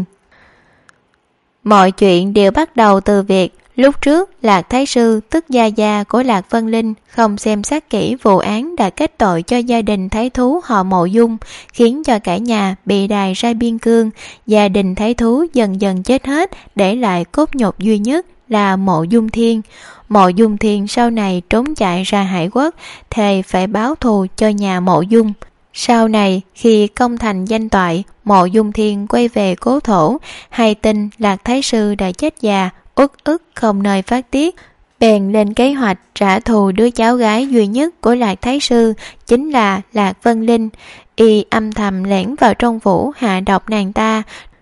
Speaker 2: Mọi chuyện đều bắt đầu từ việc lúc trước Lạc Thái Sư tức gia gia của Lạc Vân Linh không xem xét kỹ vụ án đã kết tội cho gia đình Thái Thú họ Mộ Dung, khiến cho cả nhà bị đày ra biên cương. Gia đình Thái Thú dần dần chết hết, để lại cốt nhục duy nhất là Mộ Dung Thiên. Mộ Dung Thiên sau này trốn chạy ra Hải Quốc, thề phải báo thù cho nhà Mộ Dung. Sau này khi công thành danh toại, Mộ Dung Thiên quay về cố thổ, hay tin Lạc Thái Sư đã chết già, uất ức không nơi phát tiết, bèn lên kế hoạch trả thù đứa cháu gái duy nhất của Lạc Thái Sư, chính là Lạc Vân Linh. Y âm thầm lẻn vào trong phủ hạ độc nàng ta.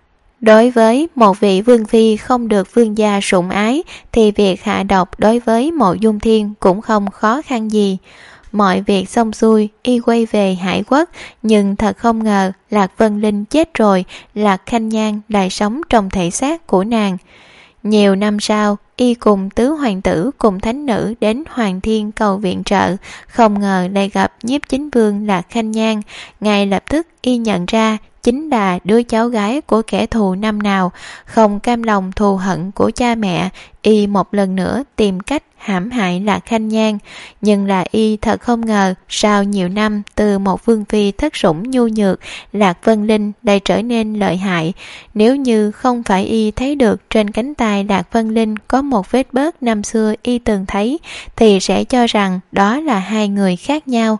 Speaker 2: Đối với một vị vương phi không được vương gia sủng ái, thì việc hạ độc đối với Mộ Dung Thiên cũng không khó khăn gì. Mọi việc xong xuôi, y quay về Hải Quốc, nhưng thật không ngờ Lạc Vân Linh chết rồi, Lạc Khanh Nhan lại sống trong thể xác của nàng. Nhiều năm sau, y cùng tứ hoàng tử cùng thánh nữ đến Hoàng Thiên cầu viện trợ, không ngờ lại gặp nhiếp chính vương Lạc Khanh Nhan. Ngay lập tức y nhận ra chính là đứa cháu gái của kẻ thù năm nào. Không cam lòng thù hận của cha mẹ, y một lần nữa tìm cách hãm hại Lạc Khanh Nhan. Nhưng là y thật không ngờ, sau nhiều năm từ một vương phi thất sủng nhu nhược, Lạc Vân Linh lại trở nên lợi hại. Nếu như không phải y thấy được trên cánh tay Lạc Vân Linh có một vết bớt năm xưa y từng thấy, thì sẽ cho rằng đó là hai người khác nhau.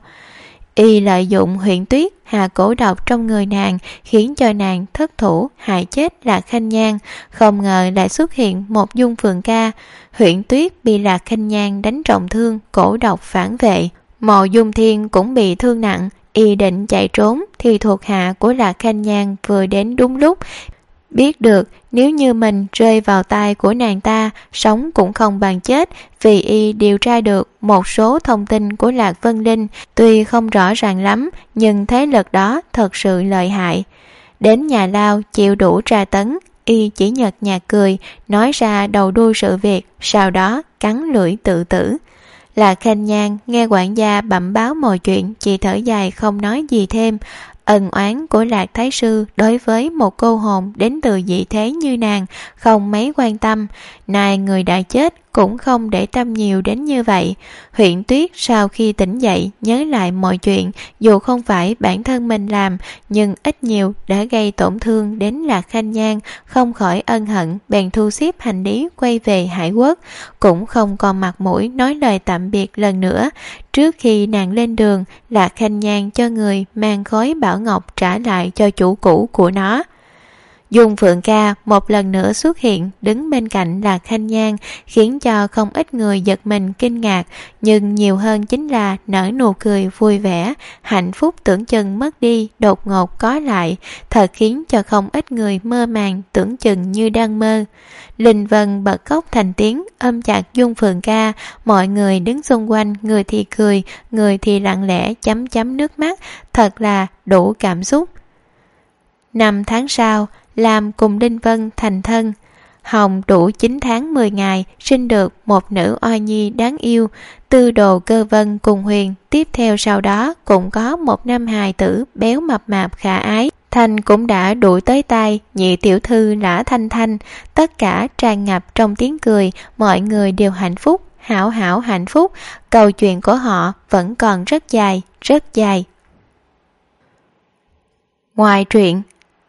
Speaker 2: Y lợi dụng Huyện Tuyết hạ cổ độc trong người nàng, khiến cho nàng thất thủ hại chết Lạc Khanh Nhan. Không ngờ lại xuất hiện một Dung Phượng Ca. Huyện Tuyết bị Lạc Khanh Nhan đánh trọng thương, cổ độc phản vệ. Mộ Dung Thiên cũng bị thương nặng, y định chạy trốn thì thuộc hạ của Lạc Khanh Nhan vừa đến đúng lúc. Biết được nếu như mình rơi vào tay của nàng ta, sống cũng không bằng chết, vì y điều tra được một số thông tin của Lạc Vân Linh, tuy không rõ ràng lắm, nhưng thế lực đó thật sự lợi hại. Đến nhà lao chịu đủ tra tấn, y chỉ nhợt nhạt cười, nói ra đầu đuôi sự việc, sau đó cắn lưỡi tự tử. Lạc Khanh Nhan nghe quản gia bẩm báo mọi chuyện, chỉ thở dài không nói gì thêm. Ân oán của Lạc Thái Sư đối với một cô hồn đến từ dị thế như nàng không mấy quan tâm. Nay người đã chết cũng không để tâm nhiều đến như vậy. Huyện Tuyết sau khi tỉnh dậy nhớ lại mọi chuyện, dù không phải bản thân mình làm, nhưng ít nhiều đã gây tổn thương đến Lạc Khanh Nhan, không khỏi ân hận, bèn thu xếp hành lý quay về Hải Quốc, cũng không còn mặt mũi nói lời tạm biệt lần nữa. Trước khi nàng lên đường, Lạc Khanh Nhan cho người mang khối bảo ngọc trả lại cho chủ cũ của nó. Dung Phượng Ca một lần nữa xuất hiện đứng bên cạnh Lạc Khanh Nhan, khiến cho không ít người giật mình kinh ngạc, nhưng nhiều hơn chính là nở nụ cười vui vẻ, hạnh phúc tưởng chừng mất đi đột ngột có lại, thật khiến cho không ít người mơ màng tưởng chừng như đang mơ. Linh Vân bật khóc thành tiếng ôm chặt Dung Phượng Ca, mọi người đứng xung quanh, người thì cười, người thì lặng lẽ chấm chấm nước mắt, thật là đủ cảm xúc. 5 tháng sau, Lam cùng Linh Vân thành thân. Hồng đủ 9 tháng 10 ngày sinh được một nữ oai nhi đáng yêu. Tư Đồ Cơ Vân cùng Huyền tiếp theo sau đó cũng có một nam hài tử béo mập mạp khả ái. Thanh cũng đã đuổi tới tay nhị tiểu thư Lã Thanh Thanh. Tất cả tràn ngập trong tiếng cười, mọi người đều hạnh phúc, hảo hảo hạnh phúc. Câu chuyện của họ vẫn còn rất dài, rất dài. Ngoài truyện.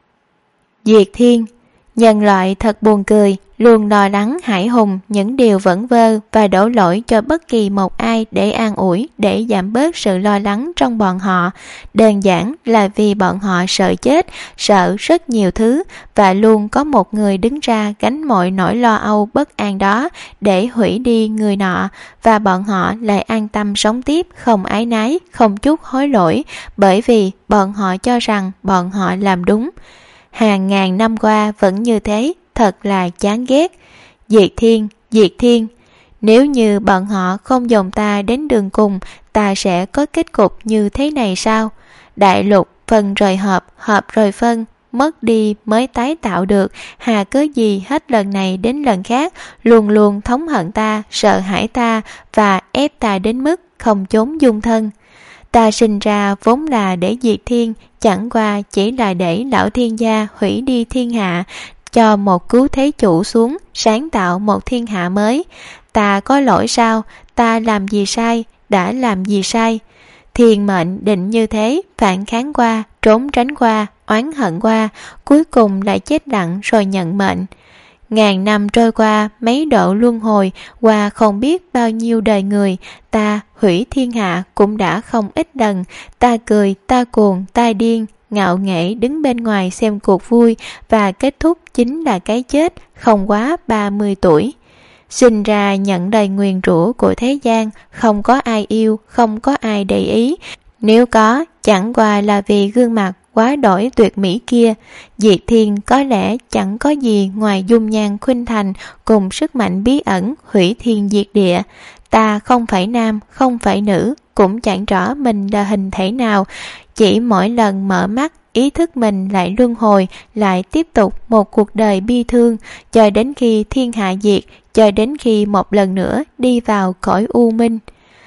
Speaker 2: Diệt Thiên. Nhân loại thật buồn cười, luôn lo lắng hãi hùng những điều vẩn vơ và đổ lỗi cho bất kỳ một ai để an ủi, để giảm bớt sự lo lắng trong bọn họ. Đơn giản là vì bọn họ sợ chết, sợ rất nhiều thứ, và luôn có một người đứng ra gánh mọi nỗi lo âu bất an đó để hủy đi người nọ, và bọn họ lại an tâm sống tiếp, không áy náy, không chút hối lỗi, bởi vì bọn họ cho rằng bọn họ làm đúng. Hàng ngàn năm qua vẫn như thế, thật là chán ghét. Diệt Thiên, Diệt Thiên. Nếu như bọn họ không dồn ta đến đường cùng, ta sẽ có kết cục như thế này sao? Đại lục phân rồi hợp, hợp rồi phân, mất đi mới tái tạo được, hà cớ gì hết lần này đến lần khác luôn luôn thống hận ta, sợ hãi ta và ép ta đến mức không chốn dung thân. Ta sinh ra vốn là để diệt thiên, chẳng qua chỉ là để lão thiên gia hủy đi thiên hạ, cho một cứu thế chủ xuống, sáng tạo một thiên hạ mới. Ta có lỗi sao? Ta làm gì sai? Đã làm gì sai? Thiên mệnh định như thế, phản kháng qua, trốn tránh qua, oán hận qua, cuối cùng lại chết lặng rồi nhận mệnh. Ngàn năm trôi qua, mấy độ luân hồi, qua không biết bao nhiêu đời người, ta hủy thiên hạ cũng đã không ít lần. Ta cười, ta cuồng, ta điên, ngạo nghễ đứng bên ngoài xem cuộc vui, và kết thúc chính là cái chết không quá 30 tuổi. Sinh ra nhận đời nguyền rủa của thế gian, không có ai yêu, không có ai để ý. Nếu có, chẳng qua là vì gương mặt quá đổi tuyệt mỹ kia. Diệt Thiên có lẽ chẳng có gì ngoài dung nhan khuynh thành cùng sức mạnh bí ẩn hủy thiên diệt địa. Ta không phải nam, không phải nữ, cũng chẳng rõ mình là hình thể nào. Chỉ mỗi lần mở mắt, ý thức mình lại luân hồi, lại tiếp tục một cuộc đời bi thương, cho đến khi thiên hạ diệt, cho đến khi một lần nữa đi vào cõi u minh.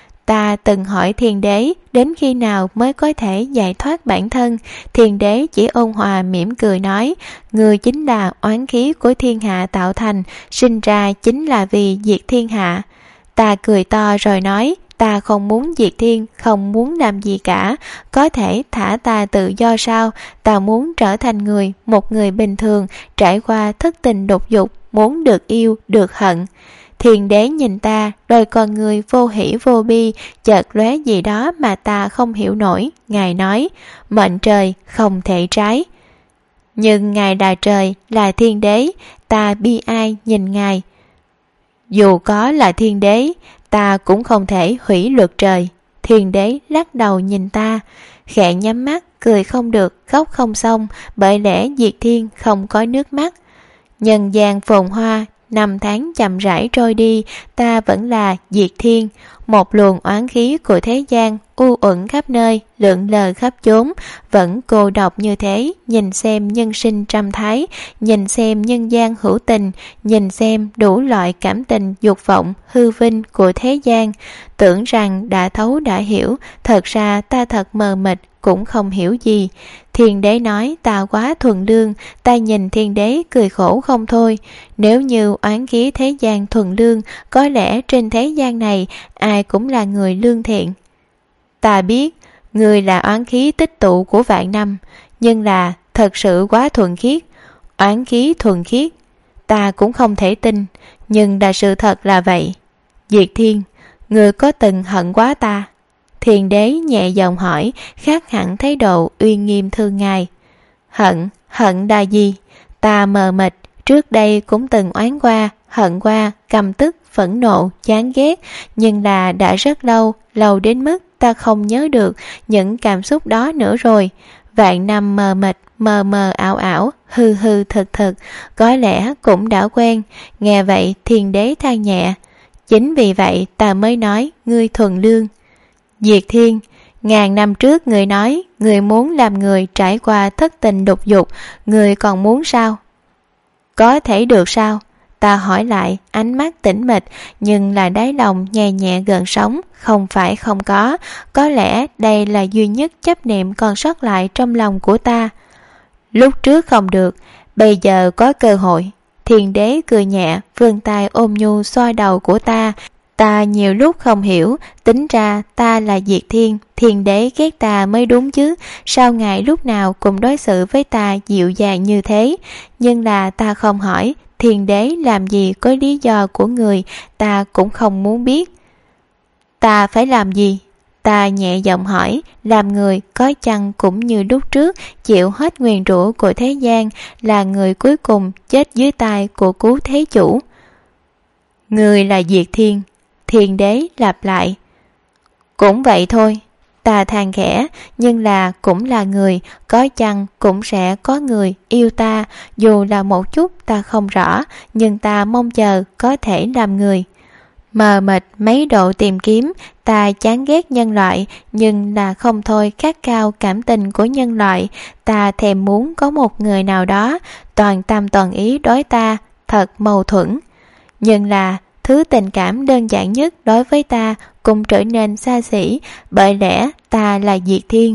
Speaker 2: Ta từng hỏi Thiên Đế đến khi nào mới có thể giải thoát bản thân. Thiên Đế chỉ ôn hòa mỉm cười nói, người chính là oán khí của thiên hạ tạo thành, sinh ra chính là vì diệt thiên hạ. Ta cười to rồi nói, ta không muốn diệt thiên, không muốn làm gì cả, có thể thả ta tự do sao? Ta muốn trở thành người, một người bình thường, trải qua thất tình lục dục, muốn được yêu, được hận. Thiên Đế nhìn ta, đôi con người vô hỷ vô bi, chợt lóe gì đó mà ta không hiểu nổi. Ngài nói, mệnh trời không thể trái. Nhưng Ngài là trời, là Thiên Đế, ta bi ai nhìn Ngài. Dù có là Thiên Đế, ta cũng không thể hủy luật trời. Thiên Đế lắc đầu nhìn ta, khẽ nhắm mắt, cười không được, khóc không xong, bởi lẽ diệt thiên không có nước mắt. Nhân gian phồn hoa, năm tháng chậm rãi trôi đi, ta vẫn là diệt thiên, một luồng oán khí của thế gian u uẩn khắp nơi, lượn lờ khắp chốn, vẫn cô độc như thế. Nhìn xem nhân sinh trăm thái, nhìn xem nhân gian hữu tình, nhìn xem đủ loại cảm tình dục vọng hư vinh của thế gian, tưởng rằng đã thấu đã hiểu, thật ra ta thật mờ mịt, cũng không hiểu gì. Thiên Đế nói ta quá thuần lương, ta nhìn Thiên Đế cười khổ không thôi. Nếu như oán khí thế gian thuần lương, có lẽ trên thế gian này ai cũng là người lương thiện. Ta biết người là oán khí tích tụ của vạn năm, nhưng là thật sự quá thuần khiết. Oán khí thuần khiết, ta cũng không thể tin, nhưng là sự thật là vậy. Diệt Thiên, người có từng hận quá ta? Thiên Đế nhẹ giọng hỏi, khác hẳn thái độ uy nghiêm thường ngày. Hận là gì? Ta mờ mịt, trước đây cũng từng oán qua, hận qua, căm tức, phẫn nộ, chán ghét, nhưng là đã rất lâu, lâu đến mức ta không nhớ được những cảm xúc đó nữa rồi. Vạn năm mờ mịt, mờ mờ ảo ảo, hư hư thực thực, có lẽ cũng đã quen. Nghe vậy Thiên Đế than nhẹ, chính vì vậy ta mới nói ngươi thuần lương. Diệt Thiên, ngàn năm trước người nói người muốn làm người trải qua thất tình lục dục, người còn muốn sao? Có thể được sao? Ta hỏi lại, ánh mắt tĩnh mịch, nhưng là đáy lòng nhẹ nhẹ gợn sóng. Không phải không có lẽ đây là duy nhất chấp niệm còn sót lại trong lòng của ta. Lúc trước không được, bây giờ có cơ hội. Thiên Đế cười nhẹ, vươn tay ôm nhu xoa đầu của ta. Ta nhiều lúc không hiểu, tính ra ta là Diệt Thiên, Thiên Đế ghét ta mới đúng chứ, sao ngài lúc nào cũng đối xử với ta dịu dàng như thế? Nhưng là ta không hỏi, Thiên Đế làm gì có lý do của người, ta cũng không muốn biết. Ta phải làm gì? Ta nhẹ giọng hỏi, làm người có chăng cũng như lúc trước chịu hết nguyền rủa của thế gian, là người cuối cùng chết dưới tay của cứu thế chủ. Người là Diệt Thiên, Thiên Đế lặp lại. Cũng vậy thôi, ta than khẽ, nhưng là cũng là người, có chăng cũng sẽ có người yêu ta, dù là một chút ta không rõ, nhưng ta mong chờ có thể làm người. Mờ mịt mấy độ tìm kiếm, ta chán ghét nhân loại, nhưng là không thôi khát khao cảm tình của nhân loại. Ta thèm muốn có một người nào đó toàn tâm toàn ý đối ta, thật mâu thuẫn. Nhưng là thứ tình cảm đơn giản nhất đối với ta cũng trở nên xa xỉ, bởi lẽ ta là Diệt Thiên.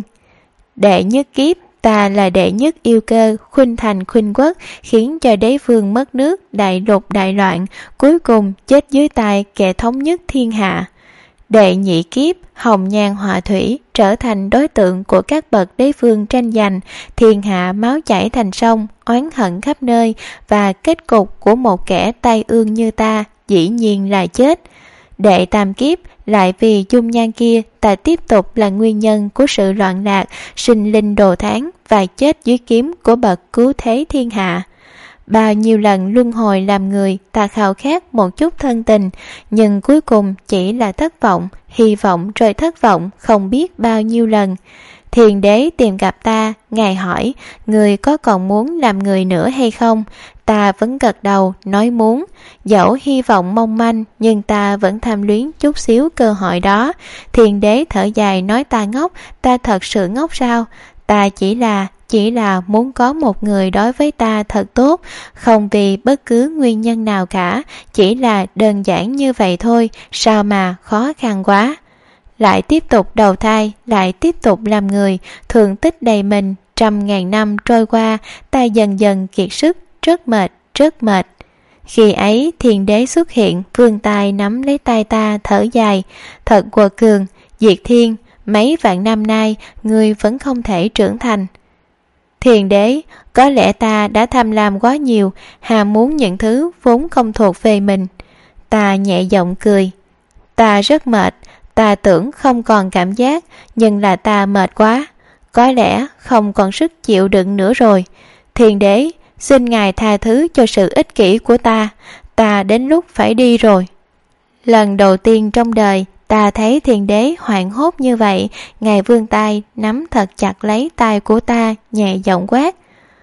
Speaker 2: Đệ nhất kiếp, ta là đệ nhất yêu cơ, khuynh thành khuynh quốc, khiến cho đế vương mất nước, đại lục đại loạn, cuối cùng chết dưới tay kẻ thống nhất thiên hạ. Đệ nhị kiếp, hồng nhan họa thủy, trở thành đối tượng của các bậc đế vương tranh giành, thiên hạ máu chảy thành sông, oán hận khắp nơi, và kết cục của một kẻ tai ương như ta dĩ nhiên là chết. Đệ tam kiếp, lại vì dung nhan kia, ta tiếp tục là nguyên nhân của sự loạn lạc, sinh linh đồ thán và chết dưới kiếm của bậc cứu thế thiên hạ. Bao nhiêu lần luân hồi làm người, ta khao khát một chút thân tình, nhưng cuối cùng chỉ là thất vọng, hy vọng rồi thất vọng không biết bao nhiêu lần. Thiên Đế tìm gặp ta, ngài hỏi, người có còn muốn làm người nữa hay không? Ta vẫn gật đầu, nói muốn. Dẫu hy vọng mong manh, nhưng ta vẫn tham luyến chút xíu cơ hội đó. Thiên Đế thở dài nói ta ngốc, ta thật sự ngốc sao? Ta chỉ là muốn có một người đối với ta thật tốt, không vì bất cứ nguyên nhân nào cả, chỉ là đơn giản như vậy thôi, sao mà khó khăn quá. Lại tiếp tục đầu thai, lại tiếp tục làm người, thương tích đầy mình, 100.000 năm trôi qua, ta dần dần kiệt sức, rất mệt, rất mệt. Khi ấy Thiên Đế xuất hiện, vươn tay nắm lấy tay ta, thở dài, thật quật cường, Diệt Thiên, mấy vạn năm nay, ngươi vẫn không thể trưởng thành. Thiên Đế, có lẽ ta đã tham lam quá nhiều, ham muốn những thứ vốn không thuộc về mình. Ta nhẹ giọng cười. Ta rất mệt, ta tưởng không còn cảm giác, nhưng là ta mệt quá. Có lẽ không còn sức chịu đựng nữa rồi. Thiên Đế, xin ngài tha thứ cho sự ích kỷ của ta đến lúc phải đi rồi. Lần đầu tiên trong đời, ta thấy Thiên Đế hoảng hốt như vậy, ngài vươn tay nắm thật chặt lấy tay của ta, nhẹ giọng quát.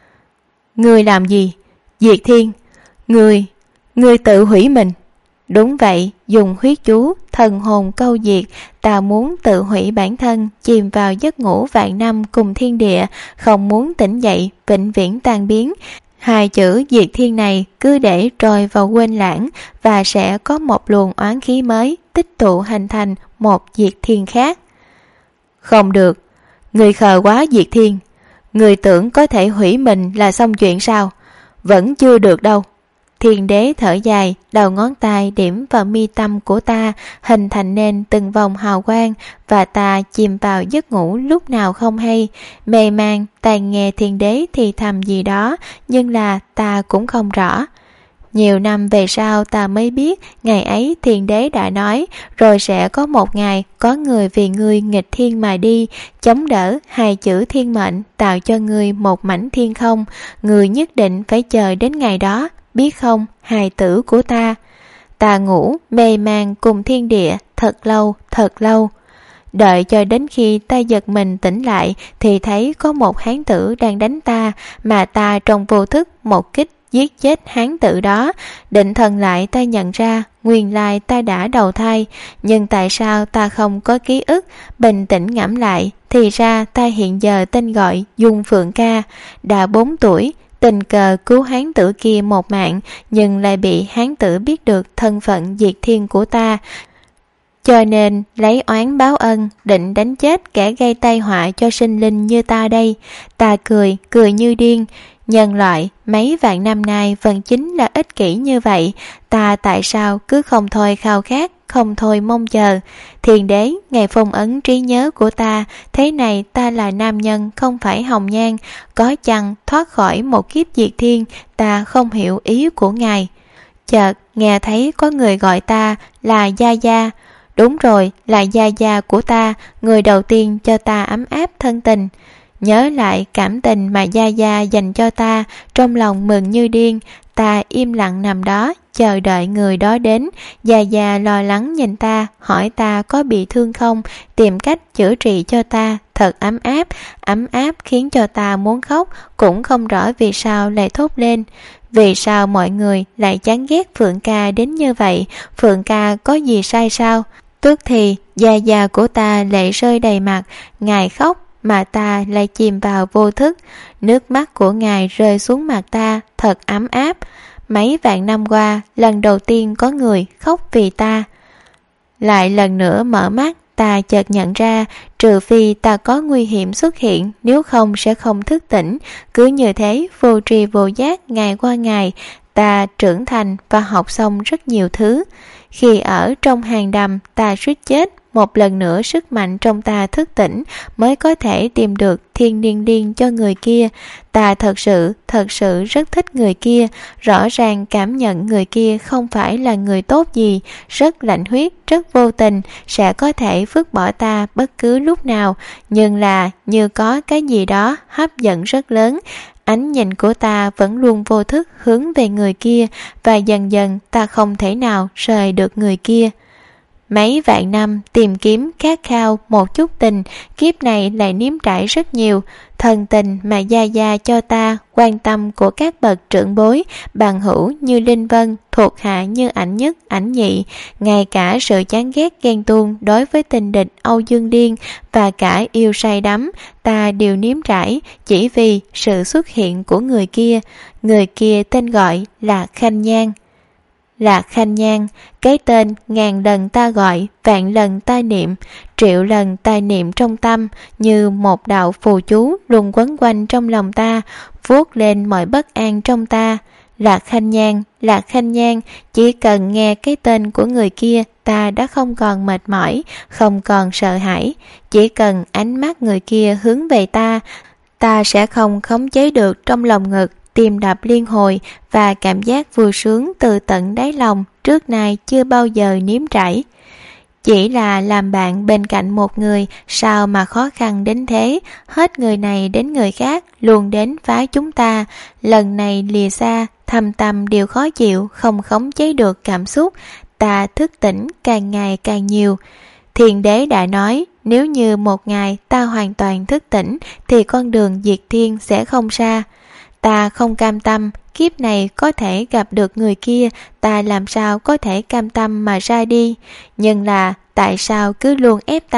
Speaker 2: Ngươi làm gì? Diệt Thiên, ngươi tự hủy mình. Đúng vậy, dùng huyết chú, thần hồn câu diệt, ta muốn tự hủy bản thân, chìm vào giấc ngủ vạn năm cùng thiên địa, không muốn tỉnh dậy, vĩnh viễn tan biến. Hai chữ Diệt Thiên này cứ để trôi vào quên lãng, và sẽ có một luồng oán khí mới tích tụ hình thành một Diệt Thiên khác. Không được, người khờ quá Diệt Thiên. Người tưởng có thể hủy mình là xong chuyện sao? Vẫn chưa được đâu. Thiên Đế thở dài, đầu ngón tay điểm vào mi tâm của ta, hình thành nên từng vòng hào quang, và ta chìm vào giấc ngủ lúc nào không hay. Mê man, ta nghe Thiên Đế thì thầm gì đó, nhưng là ta cũng không rõ. Nhiều năm về sau ta mới biết, ngày ấy Thiên Đế đã nói, rồi sẽ có một ngày có người vì ngươi nghịch thiên mà đi, chống đỡ hai chữ thiên mệnh, tạo cho ngươi một mảnh thiên không. Ngươi nhất định phải chờ đến ngày đó, biết không, hài tử của ta. Ta ngủ mê man cùng thiên địa thật lâu. Đợi cho đến khi ta giật mình tỉnh lại thì thấy có một hán tử đang đánh ta, mà ta trong vô thức một kích giết chết hán tử đó. Định thần lại ta nhận ra nguyên lai ta đã đầu thai, nhưng tại sao ta không có ký ức? Bình tĩnh ngẫm lại thì ra ta hiện giờ tên gọi Dung Phượng Ca, đã 4 tuổi, tình cờ cứu hán tử kia một mạng, nhưng lại bị hán tử biết được thân phận Diệt Thiên của ta, cho nên lấy oán báo ân, định đánh chết kẻ gây tai họa cho sinh linh như ta đây. Ta cười như điên, Nhân loại mấy vạn năm nay vẫn chính là ích kỷ như vậy, ta tại sao cứ không thôi khao khát, không thôi mong chờ. Thiên đế, ngài phong ấn trí nhớ của ta, thế này ta là nam nhân không phải hồng nhan, có chăng thoát khỏi một kiếp diệt thiên, ta không hiểu ý của ngài. Chợt nghe thấy có người gọi ta là Gia Gia. Đúng rồi, là Gia Gia của ta, người đầu tiên cho ta ấm áp thân tình. Nhớ lại cảm tình mà Gia Gia dành cho ta, trong lòng mừng như điên. Ta im lặng nằm đó, chờ đợi người đó đến. Gia Gia lo lắng nhìn ta, hỏi ta có bị thương không, tìm cách chữa trị cho ta. Thật ấm áp khiến cho ta muốn khóc, cũng không rõ vì sao lại thốt lên. Vì sao mọi người lại chán ghét Phượng ca đến như vậy? Phượng ca có gì sai sao? Tức thì Gia Gia của ta lệ rơi đầy mặt, ngài khóc mà ta lại chìm vào vô thức. Nước mắt của ngài rơi xuống mặt ta, thật ấm áp. Mấy vạn năm qua, lần đầu tiên có người khóc vì ta. Lại lần nữa mở mắt, ta chợt nhận ra, trừ phi ta có nguy hiểm xuất hiện, nếu không sẽ không thức tỉnh. Cứ như thế, vô tri vô giác, ngày qua ngày, ta trưởng thành và học xong rất nhiều thứ. Khi ở trong hang đầm, ta suýt chết. Một lần nữa sức mạnh trong ta thức tỉnh mới có thể tìm được thiên niên điên cho người kia. Ta thật sự rất thích người kia. Rõ ràng cảm nhận người kia không phải là người tốt gì, rất lạnh huyết, rất vô tình, sẽ có thể vứt bỏ ta bất cứ lúc nào. Nhưng là như có cái gì đó hấp dẫn rất lớn. Ánh nhìn của ta vẫn luôn vô thức hướng về người kia, và dần dần ta không thể nào rời được người kia. Mấy vạn năm tìm kiếm khát khao một chút tình, kiếp này lại nếm trải rất nhiều. Thần tình mà Gia Gia cho ta, quan tâm của các bậc trưởng bối, bằng hữu như Linh Vân, thuộc hạ như Ảnh Nhất, Ảnh Nhị, ngay cả sự chán ghét ghen tuông đối với tình địch Âu Dương Điên và cả yêu say đắm, ta đều nếm trải chỉ vì sự xuất hiện của người kia. Người kia tên gọi là Khanh Nhan. Là Khanh Nhan, cái tên ngàn lần ta gọi, vạn lần ta niệm, triệu lần ta niệm trong tâm, như một đạo phù chú luôn quấn quanh trong lòng ta, vuốt lên mọi bất an trong ta. Là Khanh Nhan, chỉ cần nghe cái tên của người kia, ta đã không còn mệt mỏi, không còn sợ hãi. Chỉ cần ánh mắt người kia hướng về ta, ta sẽ không khống chế được trong lòng ngực tim đập liên hồi, và cảm giác vui sướng từ tận đáy lòng trước nay chưa bao giờ nếm trải. Chỉ là làm bạn bên cạnh một người, sao mà khó khăn đến thế, hết người này đến người khác, luôn đến phá chúng ta. Lần này lìa xa, thâm tâm đều khó chịu, không khống chế được cảm xúc. Ta thức tỉnh càng ngày càng nhiều. Thiên đế đã nói, nếu như một ngày ta hoàn toàn thức tỉnh, thì con đường diệt thiên sẽ không xa. Ta không cam tâm, kiếp này có thể gặp được người kia, ta làm sao có thể cam tâm mà ra đi. Nhưng là, tại sao cứ luôn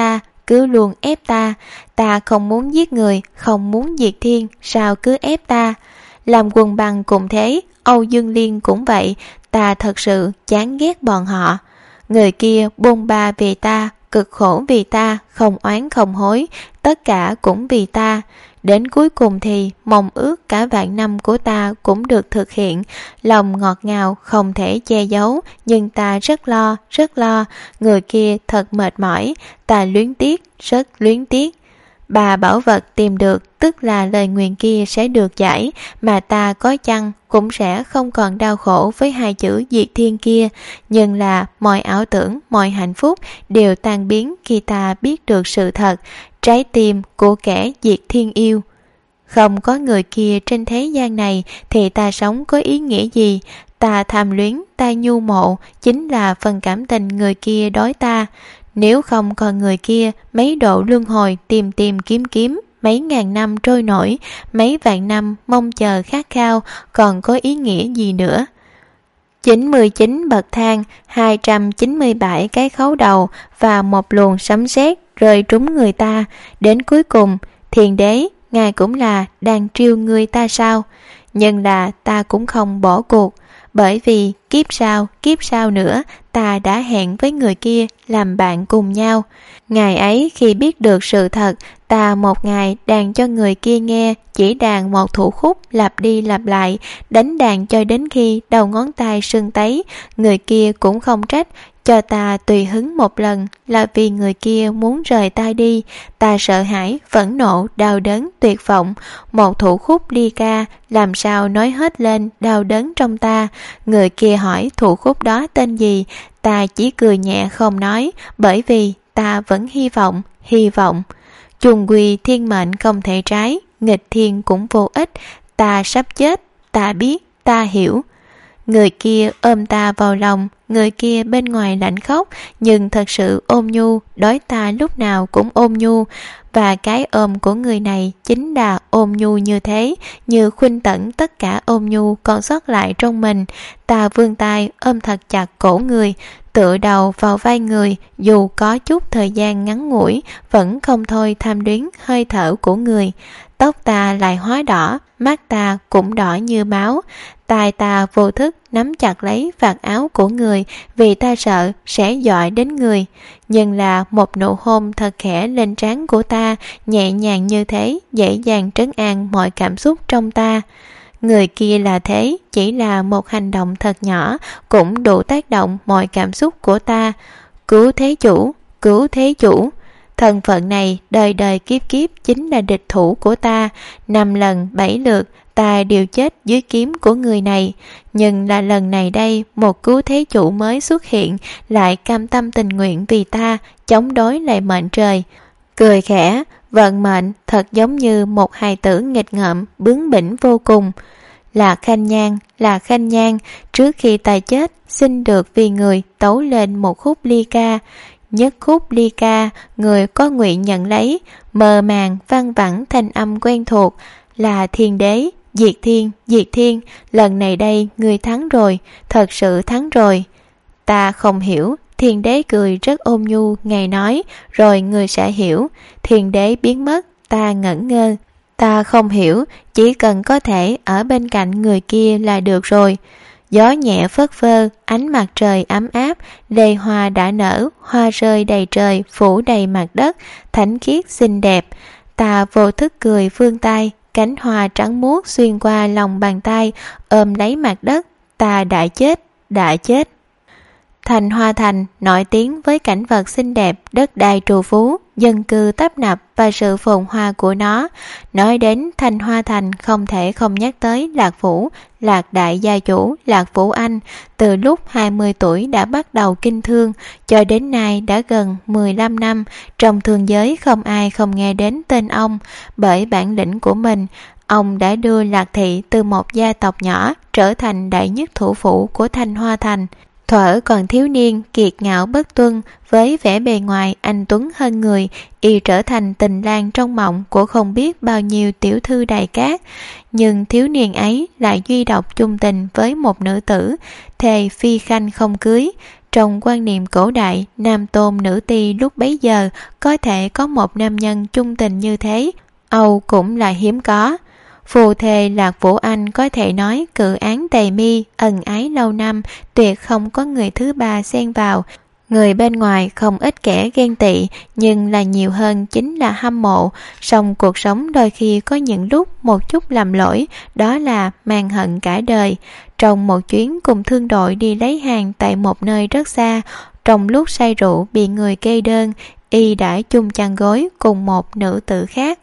Speaker 2: ép ta, ta không muốn giết người, không muốn diệt thiên, sao cứ ép ta. Làm quần bằng cũng thế, Âu Dương Liên cũng vậy, ta thật sự chán ghét bọn họ. Người kia bôn ba vì ta, cực khổ vì ta, không oán không hối, tất cả cũng vì ta. Đến cuối cùng thì mong ước cả vạn năm của ta cũng được thực hiện. Lòng ngọt ngào không thể che giấu, nhưng ta rất lo. Người kia thật mệt mỏi, ta luyến tiếc, rất luyến tiếc. Bà bảo vật tìm được, tức là lời nguyền kia sẽ được giải, mà ta có chăng cũng sẽ không còn đau khổ với hai chữ diệt thiên kia. Nhưng là mọi ảo tưởng, mọi hạnh phúc đều tan biến khi ta biết được sự thật, trái tim của kẻ diệt thiên yêu. Không có người kia trên thế gian này thì ta sống có ý nghĩa gì? Ta tham luyến, ta nhu mộ, chính là phần cảm tình người kia đối ta. Nếu không còn người kia, mấy độ luân hồi tìm kiếm, mấy ngàn năm trôi nổi, mấy vạn năm mong chờ khát khao, còn có ý nghĩa gì nữa? 99 bậc thang, 297 cái khấu đầu và một luồng sấm sét rơi trúng người ta. Đến cuối cùng, Thiên đế, ngài cũng là đang trêu người ta sao? Nhưng là ta cũng không bỏ cuộc. bởi vì kiếp sau nữa ta đã hẹn với người kia làm bạn cùng nhau. Ngày ấy khi biết được sự thật, ta một ngày đàn cho người kia nghe chỉ đàn một thủ khúc lặp đi lặp lại, đánh đàn cho đến khi đầu ngón tay sưng tấy. Người kia cũng không trách, cho ta tùy hứng một lần là vì người kia muốn rời ta đi. Ta sợ hãi, phẫn nộ, đau đớn, tuyệt vọng. Một thủ khúc ly ca làm sao nói hết lên đau đớn trong ta. Người kia hỏi thủ khúc đó tên gì, ta chỉ cười nhẹ không nói, bởi vì ta vẫn hy vọng. Chung quy thiên mệnh không thể trái, nghịch thiên cũng vô ích. Ta sắp chết, ta biết, ta hiểu. Người kia ôm ta vào lòng, người kia bên ngoài lạnh khóc, nhưng thật sự ôm nhu, đối ta lúc nào cũng ôm nhu. Và cái ôm của người này chính là ôm nhu như thế, như khuynh tận tất cả ôm nhu còn sót lại trong mình. Ta vươn tay ôm thật chặt cổ người, tựa đầu vào vai người, dù có chút thời gian ngắn ngủi, vẫn không thôi tham luyến hơi thở của người. Tóc ta lại hóa đỏ, mắt ta cũng đỏ như máu. Tai ta vô thức nắm chặt lấy vạt áo của người, vì ta sợ sẽ dọa đến người. Nhưng là một nụ hôn thật khẽ lên trán của ta, nhẹ nhàng như thế, dễ dàng trấn an mọi cảm xúc trong ta. Người kia là thế, chỉ là một hành động thật nhỏ, cũng đủ tác động mọi cảm xúc của ta. Cứu thế chủ. Thân phận này đời đời kiếp kiếp chính là địch thủ của ta. 5 lần 7 lượt ta đều chết dưới kiếm của người này. Nhưng là lần này đây, một cứu thế chủ mới xuất hiện, lại cam tâm tình nguyện vì ta, chống đối lại mệnh trời. Cười khẽ, vận mệnh thật giống như một hài tử nghịch ngợm, bướng bỉnh vô cùng. Là Khanh Nhan, trước khi ta chết, xin được vì người tấu lên một khúc ly ca. Nhất khúc ly ca, người có nguyện nhận lấy, mờ màng văng vẳng thanh âm quen thuộc, là thiên đế, diệt thiên, lần này đây người thắng rồi, thật sự thắng rồi. Ta không hiểu, thiên đế cười rất ôn nhu, ngài nói, rồi người sẽ hiểu. Thiên đế biến mất, ta ngẩn ngơ. Ta không hiểu, chỉ cần có thể ở bên cạnh người kia là được rồi. Gió nhẹ phất phơ, ánh mặt trời ấm áp, lê hoa đã nở, hoa rơi đầy trời, phủ đầy mặt đất, thánh khiết xinh đẹp. Ta vô thức cười vươn tay, cánh hoa trắng muốt xuyên qua lòng bàn tay, ôm lấy mặt đất. Ta đã chết. Thành Hoa Thành nổi tiếng với cảnh vật xinh đẹp, đất đai trù phú, dân cư tấp nập và sự phồn hoa của nó. Nói đến Thành Hoa Thành không thể không nhắc tới Lạc Vũ, Lạc đại gia chủ Lạc Vũ Anh. Từ lúc 20 tuổi đã bắt đầu kinh thương, cho đến nay đã gần 15 năm, trong thương giới không ai không nghe đến tên ông. Bởi bản lĩnh của mình, ông đã đưa Lạc Thị từ một gia tộc nhỏ trở thành đại nhất thủ phủ của Thành Hoa Thành. Thuở còn thiếu niên, kiệt ngạo bất tuân, với vẻ bề ngoài anh tuấn hơn người, y trở thành tình lang trong mộng của không biết bao nhiêu tiểu thư đại cát. Nhưng thiếu niên ấy lại duy độc chung tình với một nữ tử, thề phi khanh không cưới. Trong quan niệm cổ đại, nam tôn nữ ti lúc bấy giờ có thể có một nam nhân chung tình như thế, Âu cũng là hiếm có. Phù thề Lạc Vũ Anh có thể nói cự án tề mi, ân ái lâu năm, tuyệt không có người thứ ba xen vào. Người bên ngoài không ít kẻ ghen tị, nhưng là nhiều hơn chính là hâm mộ. Song cuộc sống đôi khi có những lúc một chút lầm lỗi, đó là mang hận cả đời. Trong một chuyến cùng thương đội đi lấy hàng tại một nơi rất xa, trong lúc say rượu bị người kê đơn, y đã chung chăn gối cùng một nữ tử khác.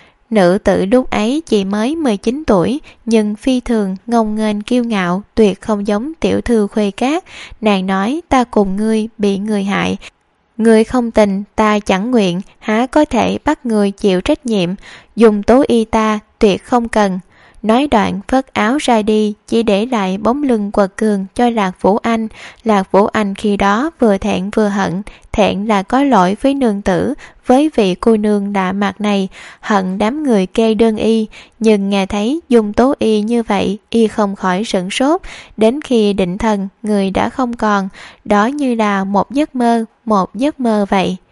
Speaker 2: Nữ tử lúc ấy chỉ mới 19 tuổi, nhưng phi thường ngông nghênh kiêu ngạo, tuyệt không giống tiểu thư Khuê Cát. Nàng nói, ta cùng ngươi bị người hại, ngươi không tình ta chẳng nguyện, há có thể bắt người chịu trách nhiệm, dùng tố y ta tuyệt không cần. Nói đoạn phất áo ra đi, chỉ để lại bóng lưng quật cường cho Lạc Vũ Anh. Lạc Vũ Anh khi đó vừa thẹn vừa hận, thẹn là có lỗi với nương tử, với vị cô nương lạ mặt này, hận đám người kê đơn y, nhưng nghe thấy dùng tố y như vậy, y không khỏi sửng sốt. Đến khi định thần, người đã không còn, đó như là một giấc mơ vậy.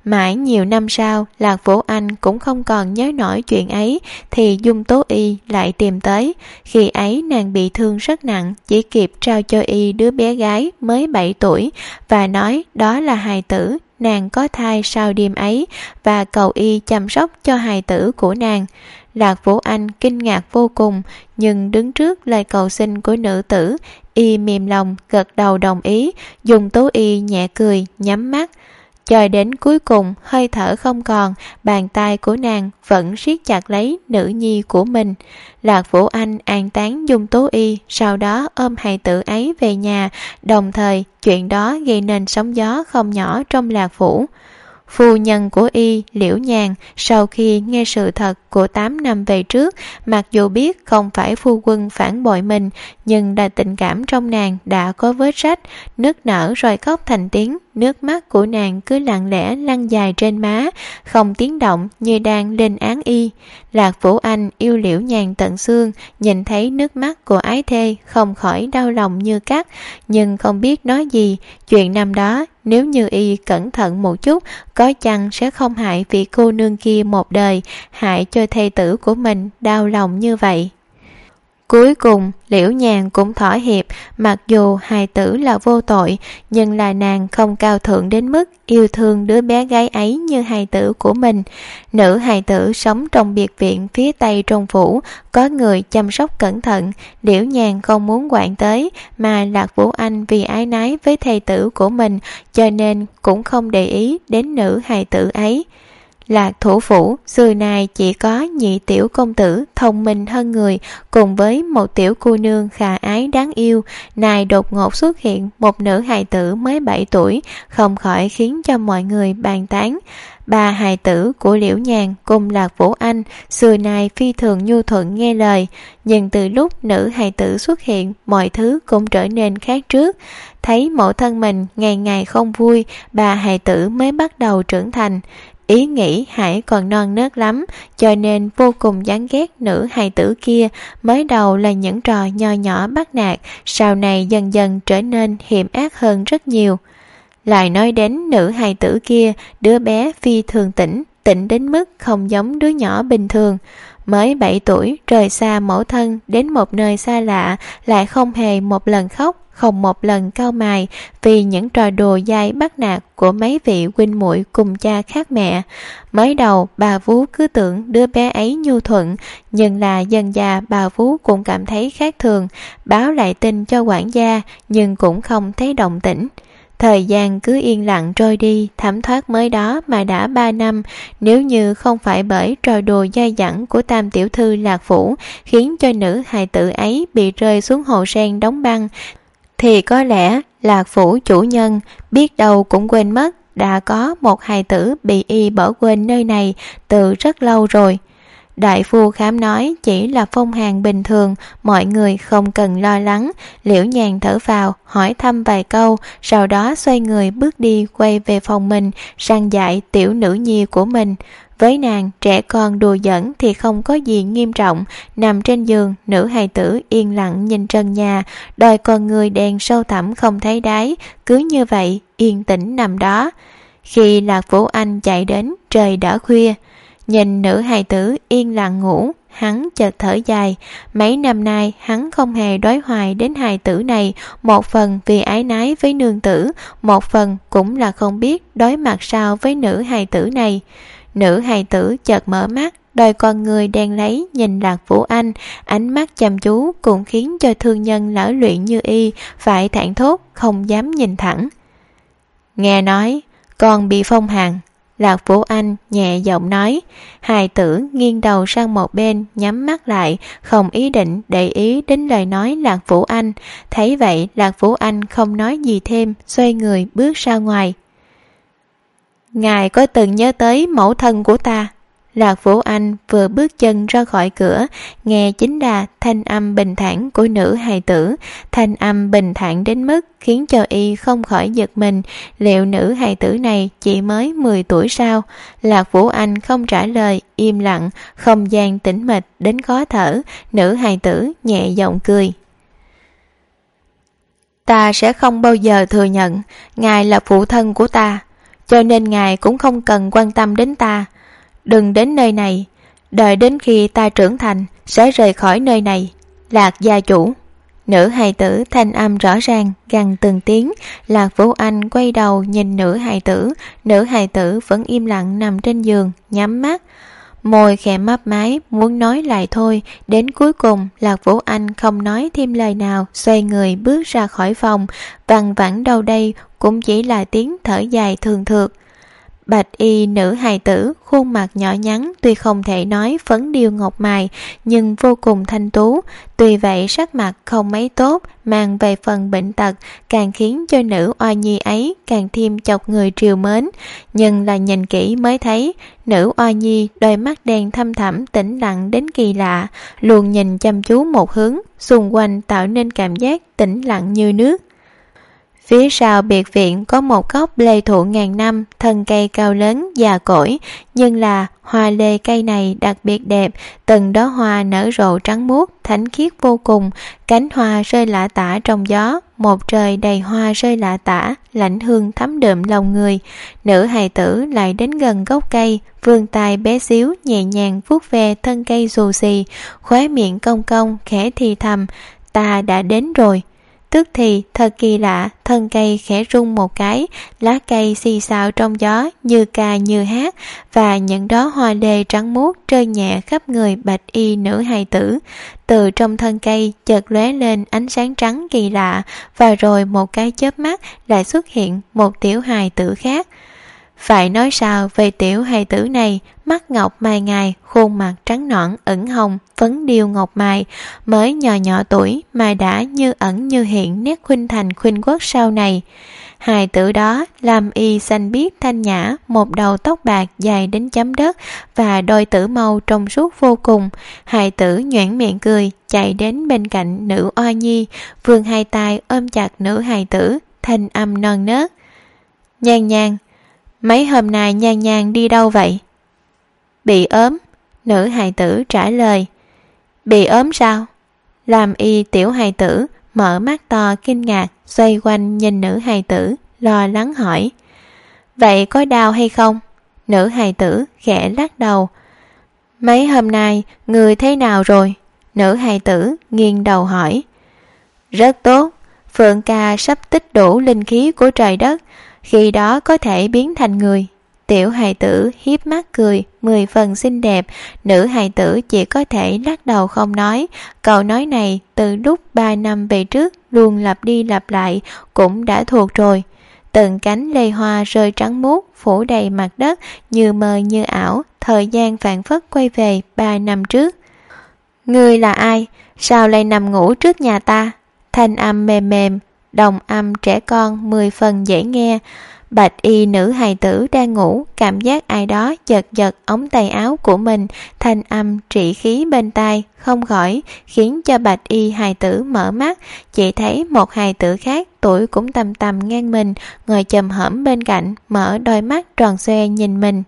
Speaker 2: Mãi nhiều năm sau, Lạc Vũ Anh cũng không còn nhớ nổi chuyện ấy, thì Dung Tố Y lại tìm tới. Khi ấy nàng bị thương rất nặng, chỉ kịp trao cho Y đứa bé gái mới 7 tuổi và nói đó là hài tử nàng có thai sau đêm ấy, và cầu Y chăm sóc cho hài tử của nàng. Lạc Vũ Anh kinh ngạc vô cùng, nhưng đứng trước lời cầu xin của nữ tử, Y mềm lòng gật đầu đồng ý. Dung Tố Y nhẹ cười, nhắm mắt. Cho đến cuối cùng hơi thở không còn, bàn tay của nàng vẫn siết chặt lấy nữ nhi của mình. Lạc Vũ Anh an táng Dung Tố Y, sau đó ôm hài tử ấy về nhà. Đồng thời chuyện đó gây nên sóng gió không nhỏ trong Lạc Phủ. Phu nhân của Y, Liễu Nhàn, sau khi nghe sự thật của 8 năm về trước, mặc dù biết không phải phu quân phản bội mình, nhưng là tình cảm trong nàng đã có vết rách, nức nở rồi khóc thành tiếng. Nước mắt của nàng cứ lặng lẽ lăn dài trên má, không tiếng động như đang lên án Y. Lạc Vũ Anh yêu Liễu Nhàn tận xương, nhìn thấy nước mắt của ái thê không khỏi đau lòng như cắt, nhưng không biết nói gì. Chuyện năm đó nếu như Y cẩn thận một chút, có chăng sẽ không hại vị cô nương kia một đời, hại cho thê tử của mình đau lòng như vậy. Cuối cùng Liễu Nhàn cũng thỏa hiệp, mặc dù hài tử là vô tội, nhưng là nàng không cao thượng đến mức yêu thương đứa bé gái ấy như hài tử của mình. Nữ hài tử sống trong biệt viện phía tây trong phủ, có người chăm sóc cẩn thận. Liễu Nhàn không muốn quản tới, mà Lạc Vũ Anh vì ái nái với thê tử của mình, cho nên cũng không để ý đến nữ hài tử ấy. Lạc thủ phủ xưa nay chỉ có nhị tiểu công tử thông minh hơn người, cùng với một tiểu cô nương khả ái đáng yêu. Nay đột ngột xuất hiện một nữ hài tử mới 7 tuổi, không khỏi khiến cho mọi người bàn tán. Ba hài tử của Liễu Nhàn cùng Lạc Vũ Anh xưa nay phi thường nhu thuận nghe lời, nhưng từ lúc nữ hài tử xuất hiện, mọi thứ cũng trở nên khác trước. Thấy mẫu thân mình ngày ngày không vui, ba hài tử mới bắt đầu trưởng thành. Ý nghĩ Hải còn non nớt lắm, cho nên vô cùng chán ghét nữ hài tử kia. Mới đầu là những trò nho nhỏ bắt nạt, sau này dần dần trở nên hiểm ác hơn rất nhiều. Lại nói đến nữ hài tử kia, đứa bé phi thường tỉnh đến mức không giống đứa nhỏ bình thường. Mới 7 tuổi, rời xa mẫu thân đến một nơi xa lạ, lại không hề một lần khóc, không một lần cau mày vì những trò đùa dai bắt nạt của mấy vị huynh muội cùng cha khác mẹ. Mới đầu bà Vú cứ tưởng đứa bé ấy nhu thuận, nhưng là dần dà bà Vú cũng cảm thấy khác thường, báo lại tin cho quản gia nhưng cũng không thấy động tĩnh. Thời gian cứ yên lặng trôi đi, thấm thoát mới đó mà đã 3 năm. Nếu như không phải bởi trò đùa dai dẳng của tam tiểu thư Lạc Phủ khiến cho nữ hài tử ấy bị rơi xuống hồ sen đóng băng, thì có lẽ Lạc Phủ chủ nhân biết đâu cũng quên mất đã có một hài tử bị Y bỏ quên nơi này từ rất lâu rồi. Đại phu khám nói chỉ là phong hàn bình thường, mọi người không cần lo lắng. Liễu Nhàn thở vào, hỏi thăm vài câu, sau đó xoay người bước đi quay về phòng mình, răn dạy tiểu nữ nhi của mình. Với nàng, trẻ con đùa giỡn thì không có gì nghiêm trọng. Nằm trên giường, nữ hài tử yên lặng nhìn trần nhà, đôi con người đen sâu thẳm không thấy đáy, cứ như vậy yên tĩnh nằm đó. Khi Lạc Vũ Anh chạy đến, trời đã khuya. Nhìn nữ hài tử yên lặng ngủ, hắn chợt thở dài. Mấy năm nay hắn không hề đối hoài đến hài tử này, một phần vì ái nái với nương tử, một phần cũng là không biết đối mặt sao với nữ hài tử này. Nữ hài tử chợt mở mắt, đôi con người đen lấy nhìn Lạc Vũ Anh, ánh mắt chăm chú cũng khiến cho thương nhân lão luyện như Y phải thảng thốt không dám nhìn thẳng. Nghe nói con bị phong hàn. Lạc Vũ Anh nhẹ giọng nói. Hài tử nghiêng đầu sang một bên, nhắm mắt lại, không ý định để ý đến lời nói Lạc Vũ Anh. Thấy vậy, Lạc Vũ Anh không nói gì thêm, xoay người bước ra ngoài. Ngài có từng nhớ tới mẫu thân của ta? Lạc Vũ Anh vừa bước chân ra khỏi cửa, nghe chính là thanh âm bình thản của nữ hài tử. Thanh âm bình thản đến mức khiến cho Y không khỏi giật mình. Liệu nữ hài tử này chỉ mới 10 tuổi sao? Lạc Vũ Anh không trả lời, im lặng, không gian tĩnh mịch đến khó thở. Nữ hài tử nhẹ giọng cười. Ta sẽ không bao giờ thừa nhận ngài là phụ thân của ta. cho nên ngài cũng không cần quan tâm đến ta. Đừng đến nơi này, đợi đến khi ta trưởng thành sẽ rời khỏi nơi này. Lạc gia chủ. Nữ hài tử thanh âm rõ ràng gằn từng tiếng. Lạc Vũ Anh quay đầu nhìn nữ hài tử vẫn im lặng nằm trên giường, nhắm mắt, môi khẽ mấp máy muốn nói lại thôi. Đến cuối cùng Lạc Vũ Anh không nói thêm lời nào, xoay người bước ra khỏi phòng. Văng vẳng đâu đây cũng chỉ là tiếng thở dài thường thượt. Bạch y nữ hài tử, khuôn mặt nhỏ nhắn, tuy không thể nói phấn điêu ngọc mài nhưng vô cùng thanh tú. Tuy vậy sắc mặt không mấy tốt, mang về phần bệnh tật, càng khiến cho nữ oa nhi ấy càng thêm chọc người trìu mến. Nhưng là nhìn kỹ mới thấy, nữ oa nhi đôi mắt đen thâm thẳm tĩnh lặng đến kỳ lạ, luôn nhìn chăm chú một hướng, xung quanh tạo nên cảm giác tĩnh lặng như nước. Phía sau biệt viện có một gốc lê thụ ngàn năm, thân cây cao lớn già cỗi, nhưng là hoa lê cây này đặc biệt đẹp, từng đóa hoa nở rộ trắng muốt, thánh khiết vô cùng, cánh hoa rơi lả tả trong gió, một trời đầy hoa rơi lả tả, lãnh hương thấm đượm lòng người. Nữ hài tử lại đến gần gốc cây, vươn tay bé xíu nhẹ nhàng vuốt ve thân cây xù xì, khóe miệng cong cong khẽ thì thầm, ta đã đến rồi. Tức thì thật kỳ lạ, thân cây khẽ rung một cái, lá cây xì xào trong gió như ca như hát, và những đóa hoa lê trắng muốt rơi nhẹ khắp người bạch y nữ hài tử. Từ trong thân cây chợt lóe lên ánh sáng trắng kỳ lạ, và rồi một cái chớp mắt lại xuất hiện một tiểu hài tử khác. Phải nói sao về tiểu hài tử này, mắt ngọc mai ngài, khuôn mặt trắng nõn ửng hồng, phấn điêu ngọc mài, mới nhỏ tuổi mà đã như ẩn như hiện nét khuynh thành khuynh quốc sau này. Hài tử đó làm y xanh biếc thanh nhã, một đầu tóc bạc dài đến chấm đất và đôi tử mâu trong suốt vô cùng. Hài tử nhoẻn miệng cười, chạy đến bên cạnh nữ oa nhi, vươn hai tay ôm chặt nữ hài tử, thanh âm non nớt. Nhan Nhan, mấy hôm nay Nhan Nhan đi đâu vậy? Bị ốm, nữ hài tử trả lời. Bị ốm sao? Làm y tiểu hài tử mở mắt to kinh ngạc, xoay quanh nhìn nữ hài tử, lo lắng hỏi. Vậy có đau hay không? Nữ hài tử khẽ lắc đầu. Mấy hôm nay người thế nào rồi? Nữ hài tử nghiêng đầu hỏi. Rất tốt, Phượng ca sắp tích đủ linh khí của trời đất, khi đó có thể biến thành người. Tiểu hài tử hiếp mắt cười, 10 phần xinh đẹp. Nữ hài tử chỉ có thể lắc đầu không nói. Câu nói này từ lúc 3 năm về trước luôn lặp đi lặp lại, cũng đã thuộc rồi. Từng cánh lê hoa rơi trắng muốt phủ đầy mặt đất, như mơ như ảo. Thời gian phảng phất quay về 3 năm trước. Ngươi là ai? Sao lại nằm ngủ trước nhà ta? Thanh âm mềm mềm, đồng âm trẻ con, 10 phần dễ nghe. Bạch y nữ hài tử đang ngủ, cảm giác ai đó giật giật ống tay áo của mình, thanh âm trị khí bên tai, không khỏi khiến cho bạch y hài tử mở mắt. Chỉ thấy một hài tử khác tuổi cũng tầm tầm ngang mình, ngồi chồm hổm bên cạnh, mở đôi mắt tròn xoe nhìn mình.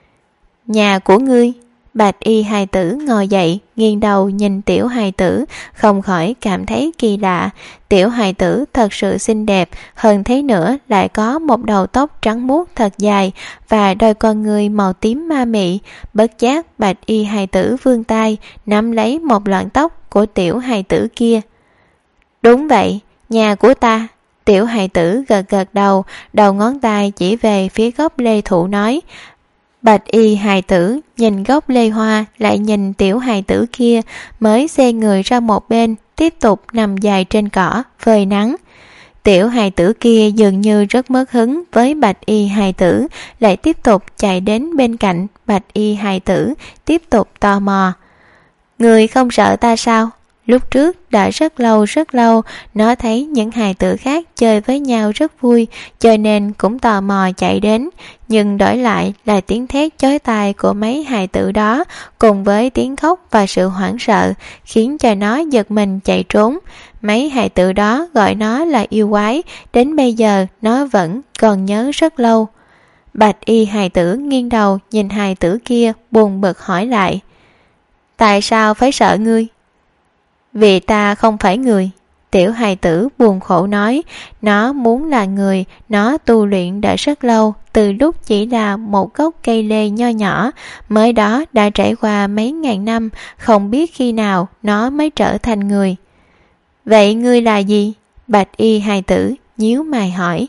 Speaker 2: Nhà của ngươi? Bạch y hài tử ngồi dậy, nghiêng đầu nhìn tiểu hài tử, không khỏi cảm thấy kỳ lạ. Tiểu hài tử thật sự xinh đẹp, hơn thế nữa lại có một đầu tóc trắng muốt thật dài và đôi con người màu tím ma mị. Bất giác bạch y hài tử vươn tay nắm lấy một lọn tóc của tiểu hài tử kia. Đúng vậy, nhà của ta. Tiểu hài tử gật gật đầu, đầu ngón tay chỉ về phía gốc lê thụ nói. Bạch y hài tử nhìn gốc lê hoa, lại nhìn tiểu hài tử kia, mới xoay người ra một bên, tiếp tục nằm dài trên cỏ, phơi nắng. Tiểu hài tử kia dường như rất mất hứng với bạch y hài tử, lại tiếp tục chạy đến bên cạnh bạch y hài tử, tiếp tục tò mò. Người không sợ ta sao? Lúc trước đã rất lâu nó thấy những hài tử khác chơi với nhau rất vui, cho nên cũng tò mò chạy đến. Nhưng đổi lại là tiếng thét chói tai của mấy hài tử đó, cùng với tiếng khóc và sự hoảng sợ, khiến cho nó giật mình chạy trốn. Mấy hài tử đó gọi nó là yêu quái, đến bây giờ nó vẫn còn nhớ rất lâu. Bạch y hài tử nghiêng đầu nhìn hài tử kia, buồn bực hỏi lại. Tại sao phải sợ ngươi? Vì ta không phải người. Tiểu hài tử buồn khổ nói, nó muốn là người, nó tu luyện đã rất lâu, từ lúc chỉ là một gốc cây lê nho nhỏ, mới đó đã trải qua mấy ngàn năm, không biết khi nào nó mới trở thành người. Vậy ngươi là gì? Bạch y hài tử nhíu mày hỏi.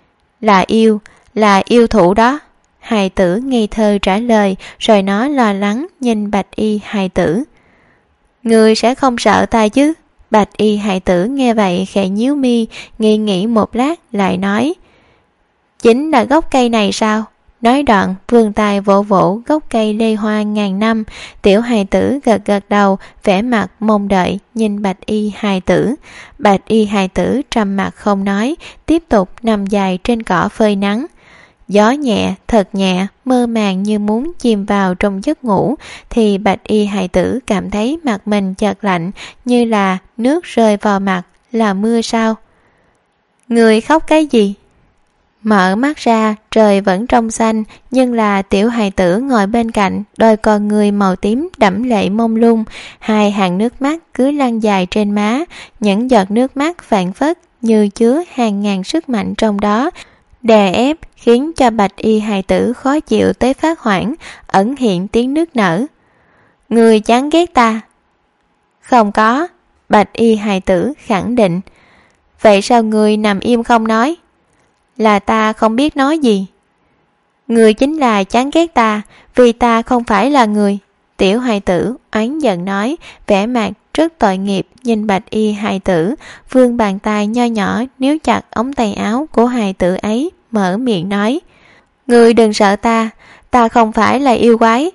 Speaker 2: Là yêu thụ đó. Hài tử ngây thơ trả lời, rồi nó lo lắng nhìn bạch y hài tử. Ngươi sẽ không sợ ta chứ? Bạch y hài tử nghe vậy khẽ nhíu mi, nghĩ một lát lại nói. Chính là gốc cây này sao? Nói đoạn vươn tay vỗ vỗ gốc cây lê hoa ngàn năm. Tiểu hài tử gật đầu, vẻ mặt mong đợi nhìn bạch y hài tử. Bạch y hài tử trầm mặc không nói, tiếp tục nằm dài trên cỏ phơi nắng. Gió nhẹ, thật nhẹ, mơ màng như muốn chìm vào trong giấc ngủ, thì bạch y hài tử cảm thấy mặt mình chợt lạnh, như là nước rơi vào mặt, là mưa sao? Người khóc cái gì? Mở mắt ra, trời vẫn trong xanh, nhưng là tiểu hài tử ngồi bên cạnh, đôi con người màu tím đẫm lệ mông lung, hai hàng nước mắt cứ lăn dài trên má, những giọt nước mắt phảng phất như chứa hàng ngàn sức mạnh trong đó, đè ép khiến cho bạch y hài tử khó chịu tới phát hoảng, ẩn hiện tiếng nước nở. Người chán ghét ta? Không có, bạch y hài tử khẳng định. Vậy sao người nằm im không nói? Là ta không biết nói gì. Người chính là chán ghét ta, vì ta không phải là người. Tiểu hài tử oán giận nói, vẻ mặt rất tội nghiệp nhìn bạch y hài tử, vươn bàn tay nho nhỏ níu chặt ống tay áo của hài tử ấy, mở miệng nói. Người đừng sợ ta, ta không phải là yêu quái,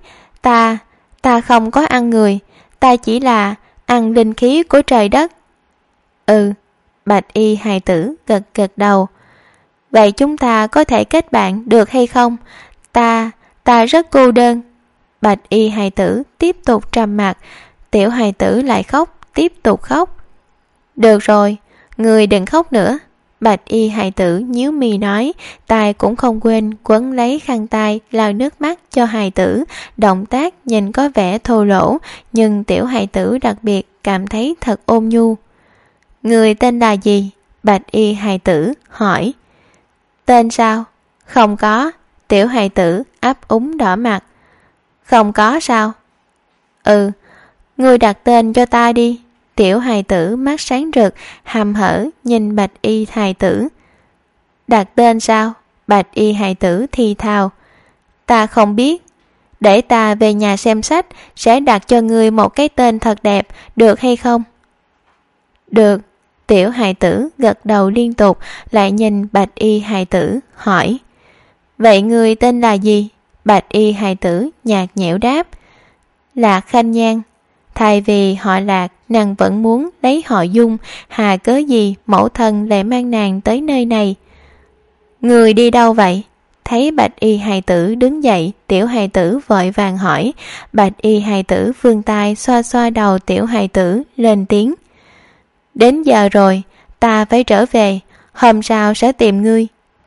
Speaker 2: ta không có ăn người, ta chỉ là ăn linh khí của trời đất. Ừ, bạch y hài tử gật đầu. Vậy chúng ta có thể kết bạn được hay không? Ta rất cô đơn. Bạch y hài tử tiếp tục trầm mặc, tiểu hài tử lại khóc, tiếp tục khóc. Được rồi, người đừng khóc nữa. Bạch y hài tử nhíu mi nói, tay cũng không quên quấn lấy khăn tay lau nước mắt cho hài tử, động tác nhìn có vẻ thô lỗ, nhưng tiểu hài tử đặc biệt cảm thấy thật ôn nhu. Người tên là gì? Bạch y hài tử hỏi. Tên sao? Không có. Tiểu hài tử ấp úng đỏ mặt. Không có sao? Ừ, ngươi đặt tên cho ta đi. Tiểu hài tử mắt sáng rực, hăm hở nhìn bạch y hài tử. Đặt tên sao? Bạch y hài tử thì thào. Ta không biết. Để ta về nhà xem sách, sẽ đặt cho ngươi một cái tên thật đẹp, được hay không? Được. Tiểu hài tử gật đầu liên tục, lại nhìn bạch y hài tử hỏi. Vậy người tên là gì? Bạch y hài tử nhạt nhẽo đáp. Lạc Khanh Nhan. Thay vì họ Lạc, nàng vẫn muốn lấy họ Dung, hà cớ gì mẫu thân lại mang nàng tới nơi này? Người đi đâu vậy? Thấy bạch y hài tử đứng dậy, tiểu hài tử vội vàng hỏi. Bạch y hài tử vươn tay xoa xoa đầu tiểu hài tử, lên tiếng. Đến giờ rồi, ta phải trở về, hôm sau sẽ tìm ngươi.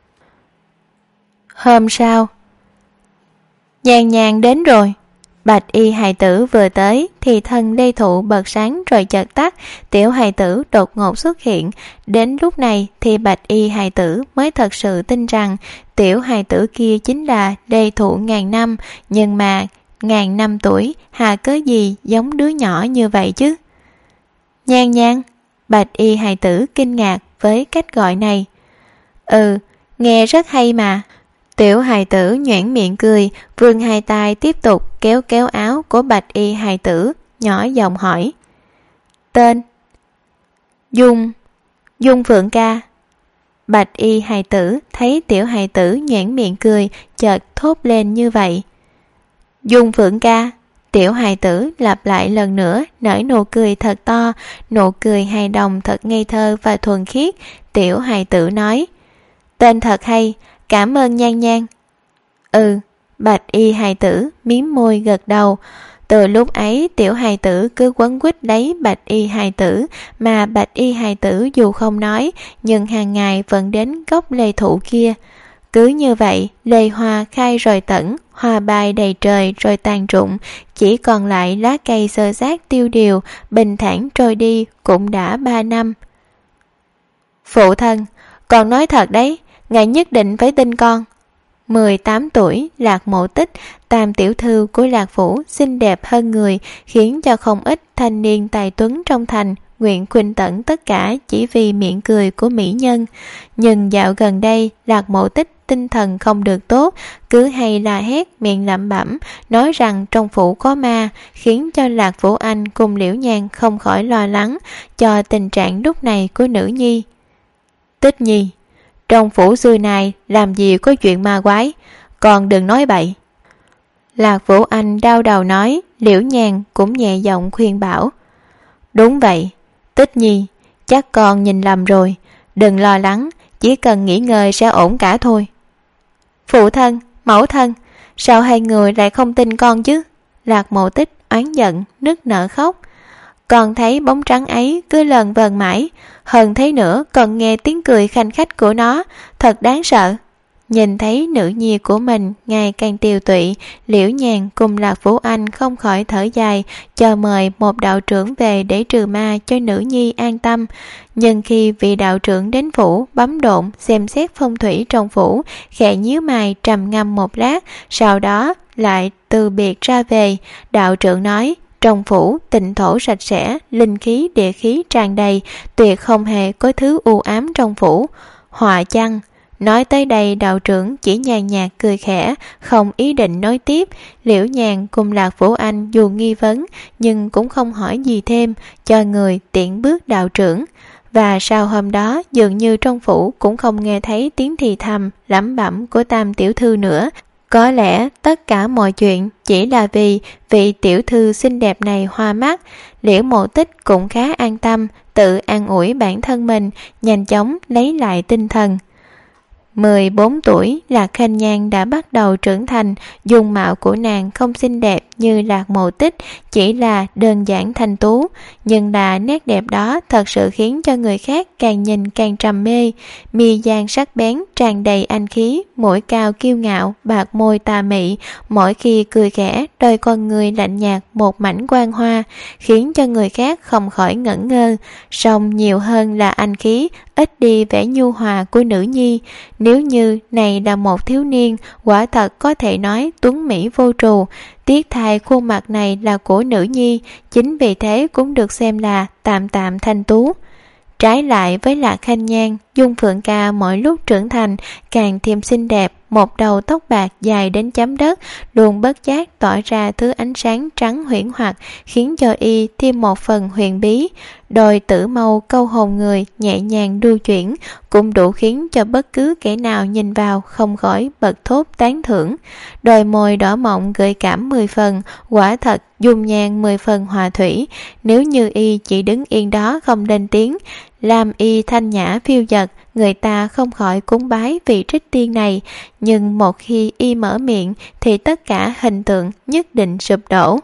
Speaker 2: Hôm sau. Nhan đến rồi. Bạch y hài tử vừa tới thì thân lê thụ bật sáng rồi chợt tắt, tiểu hài tử đột ngột xuất hiện. Đến lúc này thì bạch y hài tử mới thật sự tin rằng tiểu hài tử kia chính là lê thụ ngàn năm, nhưng mà ngàn năm tuổi hà cớ gì giống đứa nhỏ như vậy chứ? Nhan. Bạch y hài tử kinh ngạc với cách gọi này. Ừ, nghe rất hay mà. Tiểu hài tử nhoẻn miệng cười, vươn hai tay tiếp tục kéo áo của bạch y hài tử, nhỏ giọng hỏi. Tên? Dung Phượng ca. Bạch y hài tử thấy tiểu hài tử nhoẻn miệng cười, chợt thốt lên như vậy. Dung Phượng ca. Tiểu hài tử lặp lại lần nữa, nở nụ cười thật to, nụ cười hài đồng thật ngây thơ và thuần khiết. Tiểu hài tử nói. Tên thật hay, cảm ơn Nhan. Ừ, bạch y hài tử mím môi gật đầu. Từ lúc ấy tiểu hài tử cứ quấn quýt lấy bạch y hài tử, mà bạch y hài tử dù không nói, nhưng hàng ngày vẫn đến gốc lê thụ kia. Cứ như vậy, lê hoa khai rồi tẩn, hoa bay đầy trời rồi tàn rụng, chỉ còn lại lá cây xơ xác tiêu điều, bình thản trôi đi cũng đã 3 năm. Phụ thân, con nói thật đấy, ngài nhất định phải tin con. 18 tuổi, Lạc Mộ Tích, tam tiểu thư của Lạc Phủ, xinh đẹp hơn người, khiến cho không ít thanh niên tài tuấn trong thành nguyện khuynh tận tất cả chỉ vì miệng cười của mỹ nhân. Nhưng dạo gần đây, Lạc Mộ Tích tinh thần không được tốt, cứ hay la hét, miệng lẩm bẩm, nói rằng trong phủ có ma, khiến cho Lạc Vũ Anh cùng Liễu Nhàn không khỏi lo lắng cho tình trạng lúc này của nữ nhi. Tích nhi, trong phủ xưa này làm gì có chuyện ma quái, còn đừng nói bậy. Lạc Vũ Anh đau đầu nói. Liễu Nhàn cũng nhẹ giọng khuyên bảo. Đúng vậy, Tích nhi, chắc con nhìn lầm rồi, đừng lo lắng, chỉ cần nghỉ ngơi sẽ ổn cả thôi. Phụ thân, mẫu thân, sao hai người lại không tin con chứ? Lạc Mộ Tích oán giận, nức nở khóc. Còn thấy bóng trắng ấy cứ lần vần mãi, hơn thế nữa còn nghe tiếng cười khanh khách của nó, thật đáng sợ. Nhìn thấy nữ nhi của mình ngày càng tiều tụy, Liễu Nhàn cùng Lạc Vũ Anh không khỏi thở dài, chờ mời một đạo trưởng về để trừ ma cho nữ nhi an tâm. Nhưng khi vị đạo trưởng đến phủ bấm độn xem xét phong thủy trong phủ, khẽ nhíu mày trầm ngâm một lát, sau đó lại từ biệt ra về. Đạo trưởng nói, trong phủ tịnh thổ sạch sẽ, linh khí địa khí tràn đầy, tuyệt không hề có thứ u ám trong phủ. Họa chăng? Nói tới đây, đạo trưởng chỉ nhàn nhạt cười khẽ, không ý định nói tiếp. Liễu Nhàn cùng Lạc Vũ Anh dù nghi vấn nhưng cũng không hỏi gì thêm, cho người tiễn bước đạo trưởng. Và sau hôm đó, dường như trong phủ cũng không nghe thấy tiếng thì thầm lẩm bẩm của tam tiểu thư nữa. Có lẽ tất cả mọi chuyện chỉ là vì vị tiểu thư xinh đẹp này hoa mắt. Liễu Mộ Tích cũng khá an tâm, tự an ủi bản thân mình, nhanh chóng lấy lại tinh thần. 14 tuổi, Lạc Khanh Nhan đã bắt đầu trưởng thành. Dung mạo của nàng không xinh đẹp như Lạc Mộ Tích, chỉ là đơn giản thanh tú, nhưng là nét đẹp đó thật sự khiến cho người khác càng nhìn càng trầm mê. Mi gian sắc bén, tràn đầy anh khí, mũi cao kiêu ngạo, bạc môi tà mị, mỗi khi cười khẽ, đôi con người lạnh nhạt một mảnh quang hoa, khiến cho người khác không khỏi ngẩn ngơ. Song nhiều hơn là anh khí, ít đi vẻ nhu hòa của nữ nhi. Nếu như này là một thiếu niên, quả thật có thể nói tuấn mỹ vô trù. Tiếc thay khuôn mặt này là của nữ nhi, chính vì thế cũng được xem là tạm tạm thanh tú. Trái lại với Lạc Khanh Nhan, Dung Phượng Ca mỗi lúc trưởng thành càng thêm xinh đẹp, một đầu tóc bạc dài đến chấm đất, luôn bất giác tỏa ra thứ ánh sáng trắng huyễn hoặc, khiến cho y thêm một phần huyền bí. Đôi tử mâu câu hồn người nhẹ nhàng đu chuyển, cũng đủ khiến cho bất cứ kẻ nào nhìn vào không khỏi bật thốt tán thưởng. Đôi môi đỏ mọng gợi cảm 10 phần, quả thật dung nhan 10 phần hòa thủy. Nếu như y chỉ đứng yên đó không lên tiếng, làm y thanh nhã phiêu dật, người ta không khỏi cúng bái vị trích tiên này. Nhưng một khi y mở miệng thì tất cả hình tượng nhất định sụp đổ.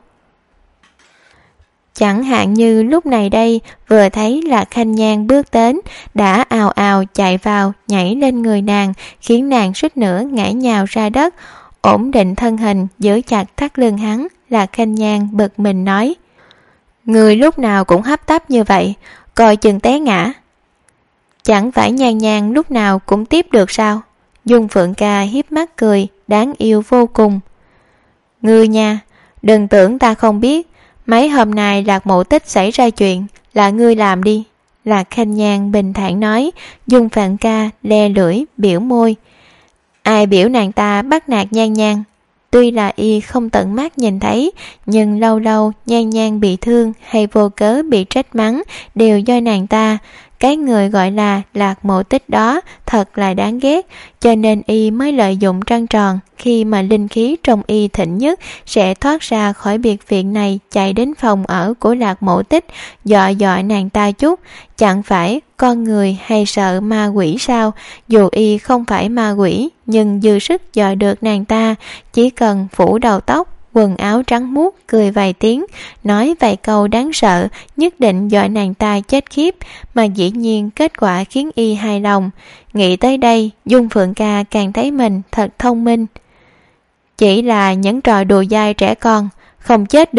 Speaker 2: Chẳng hạn như lúc này đây, vừa thấy là Khanh Nhan bước đến, đã ào ào chạy vào, nhảy lên người nàng, khiến nàng suýt nữa ngã nhào ra đất. Ổn định thân hình, giữ chặt thắt lưng hắn, là Khanh Nhan bực mình nói: Người lúc nào cũng hấp tấp như vậy, coi chừng té ngã. Chẳng phải Nhan Nhan lúc nào cũng tiếp được sao? Dung Phượng Ca hiếp mắt cười, đáng yêu vô cùng. Ngươi nha, đừng tưởng ta không biết, mấy hôm nay Lạc Mộ Tích xảy ra chuyện là ngươi làm đi. Lạc Khanh Nhan bình thản nói. Dung Phượng Ca le lưỡi biểu môi. Ai biểu nàng ta bắt nạt Nhan Nhan? Tuy là y không tận mắt nhìn thấy, nhưng lâu lâu Nhan Nhan bị thương hay vô cớ bị trách mắng đều do nàng ta. Cái người gọi là Lạc Mộ Tích đó thật là đáng ghét, cho nên y mới lợi dụng trăng tròn, khi mà linh khí trong y thịnh nhất sẽ thoát ra khỏi biệt viện này, chạy đến phòng ở của Lạc Mộ Tích, dọa dọa nàng ta chút. Chẳng phải con người hay sợ ma quỷ sao? Dù y không phải ma quỷ, nhưng dư sức dọa được nàng ta, chỉ cần phủ đầu tóc, quần áo trắng muốt, cười vài tiếng, nói vài câu đáng sợ, nhất định dọa nàng ta chết khiếp, mà dĩ nhiên kết quả khiến y hài lòng. Nghĩ tới đây, Dung Phượng Ca càng thấy mình thật thông minh. Chỉ là những trò đùa dai trẻ con, không chết được,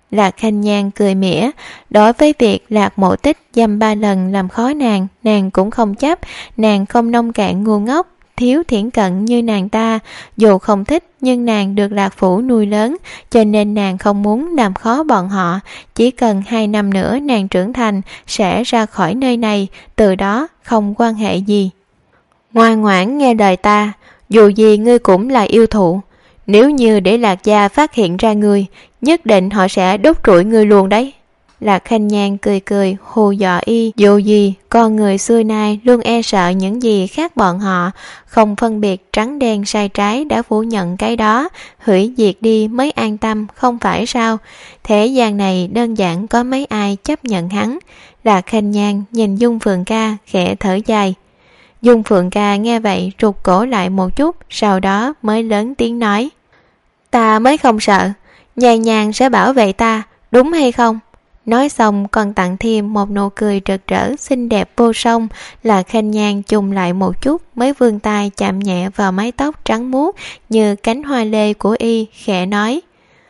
Speaker 2: Lạc Khanh Nhan cười mỉa. Đối với việc Lạc Mộ Tích dăm 3 lần làm khó nàng cũng không chấp. Nàng không nông cạn ngu ngốc, thiếu thiển cận như nàng ta. Dù không thích nhưng nàng được Lạc Phủ nuôi lớn, cho nên nàng không muốn làm khó bọn họ. Chỉ cần 2 năm nữa nàng trưởng thành sẽ ra khỏi nơi này, từ đó không quan hệ gì. Ngoan ngoãn nghe lời ta, dù gì ngươi cũng là yêu thụ. Nếu như để Lạc gia phát hiện ra ngươi, nhất định họ sẽ đốt trụi ngươi luôn đấy. Lạc Khanh Nhan cười cười hù dọa y. Dù gì con người xưa nay luôn e sợ những gì khác bọn họ, không phân biệt trắng đen sai trái, đã phủ nhận cái đó, hủy diệt đi mới an tâm, không phải sao? Thế gian này đơn giản có mấy ai chấp nhận hắn. Lạc Khanh Nhan nhìn Dung Phượng Ca khẽ thở dài. Dung Phượng Ca nghe vậy rụt cổ lại một chút, sau đó mới lớn tiếng nói: Ta mới không sợ, Nhan Nhan sẽ bảo vệ ta, đúng hay không? Nói xong còn tặng thêm một nụ cười rực rỡ xinh đẹp vô song. Là Khanh Nhan chùng lại một chút, mới vươn tay chạm nhẹ vào mái tóc trắng muốt như cánh hoa lê của y, khẽ nói: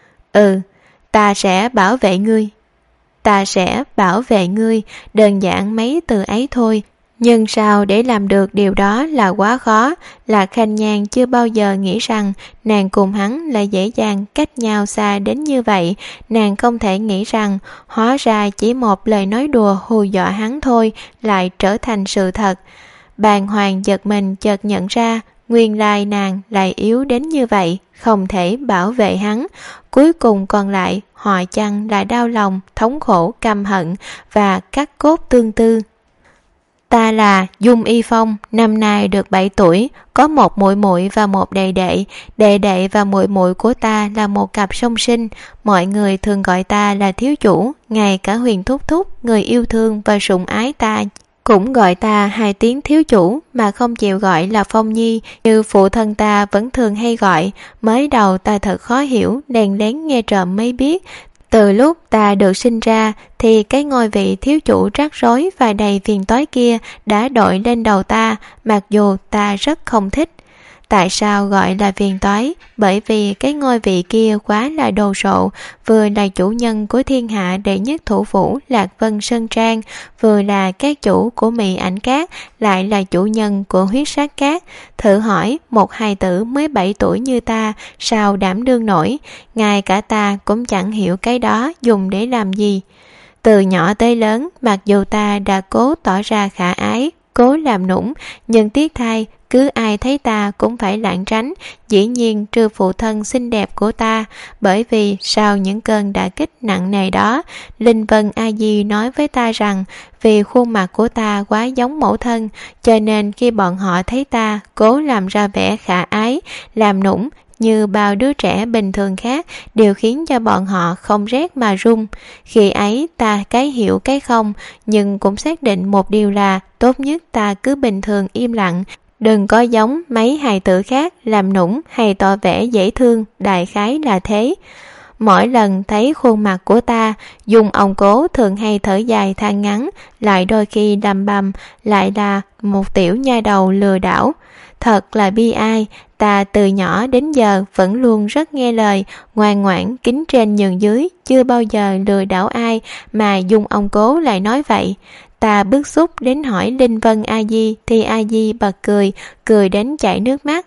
Speaker 2: Ta sẽ bảo vệ ngươi. Ta sẽ bảo vệ ngươi, đơn giản mấy từ ấy thôi. Nhưng sao để làm được điều đó là quá khó. Là Khanh Nhan chưa bao giờ nghĩ rằng nàng cùng hắn lại dễ dàng cách nhau xa đến như vậy. Nàng không thể nghĩ rằng hóa ra chỉ một lời nói đùa hù dọa hắn thôi lại trở thành sự thật. Bàng hoàng giật mình chợt nhận ra nguyên lai nàng lại yếu đến như vậy, không thể bảo vệ hắn. Cuối cùng còn lại họ chăng là đau lòng, thống khổ, căm hận và cắt cốt tương tư. Ta là Dung Y Phong, năm nay được 7 tuổi, có một muội muội và một đệ đệ. Đệ đệ và muội muội của ta là một cặp song sinh. Mọi người thường gọi ta là thiếu chủ, ngay cả Huyền Thúc Thúc, người yêu thương và sủng ái ta, cũng gọi ta 2 tiếng thiếu chủ, mà không chịu gọi là Phong Nhi như phụ thân ta vẫn thường hay gọi. Mới đầu ta thật khó hiểu, đèn lén nghe trộm mới biết. Từ lúc ta được sinh ra thì cái ngôi vị thiếu chủ rắc rối và đầy phiền toái kia đã đội lên đầu ta, mặc dù ta rất không thích. Tại sao gọi là phiền toái? Bởi vì cái ngôi vị kia quá là đồ sộ, vừa là chủ nhân của thiên hạ đệ nhất thủ phủ Lạc Vân Sơn Trang, vừa là các chủ của Mị Ảnh Cát, lại là chủ nhân của Huyết Sát Cát. Thử hỏi một hài tử mới 7 tuổi như ta sao đảm đương nổi? Ngay cả ta cũng chẳng hiểu cái đó dùng để làm gì. Từ nhỏ tới lớn, mặc dù ta đã cố tỏ ra khả ái, cố làm nũng, nhưng tiếc thay cứ ai thấy ta cũng phải lảng tránh, dĩ nhiên trừ phụ thân xinh đẹp của ta. Bởi vì sau những cơn đả kích nặng nề đó, Linh Vân A Di nói với ta rằng vì khuôn mặt của ta quá giống mẫu thân, cho nên khi bọn họ thấy ta cố làm ra vẻ khả ái, làm nũng như bao đứa trẻ bình thường khác, đều khiến cho bọn họ không rét mà run. Khi ấy ta cái hiểu cái không, nhưng cũng xác định một điều là tốt nhất ta cứ bình thường im lặng, đừng có giống mấy hài tử khác làm nũng hay tỏ vẻ dễ thương, đại khái là thế. Mỗi lần thấy khuôn mặt của ta, Dung ông cố thường hay thở dài than ngắn, lại đôi khi đầm bầm lại là một tiểu nha đầu lừa đảo. Thật là bi ai, ta từ nhỏ đến giờ vẫn luôn rất nghe lời, ngoan ngoãn, kính trên nhường dưới, chưa bao giờ lừa đảo ai, mà Dung ông cố lại nói vậy. Ta bức xúc đến hỏi Linh Vân A Di thì A Di bật cười đến chảy nước mắt.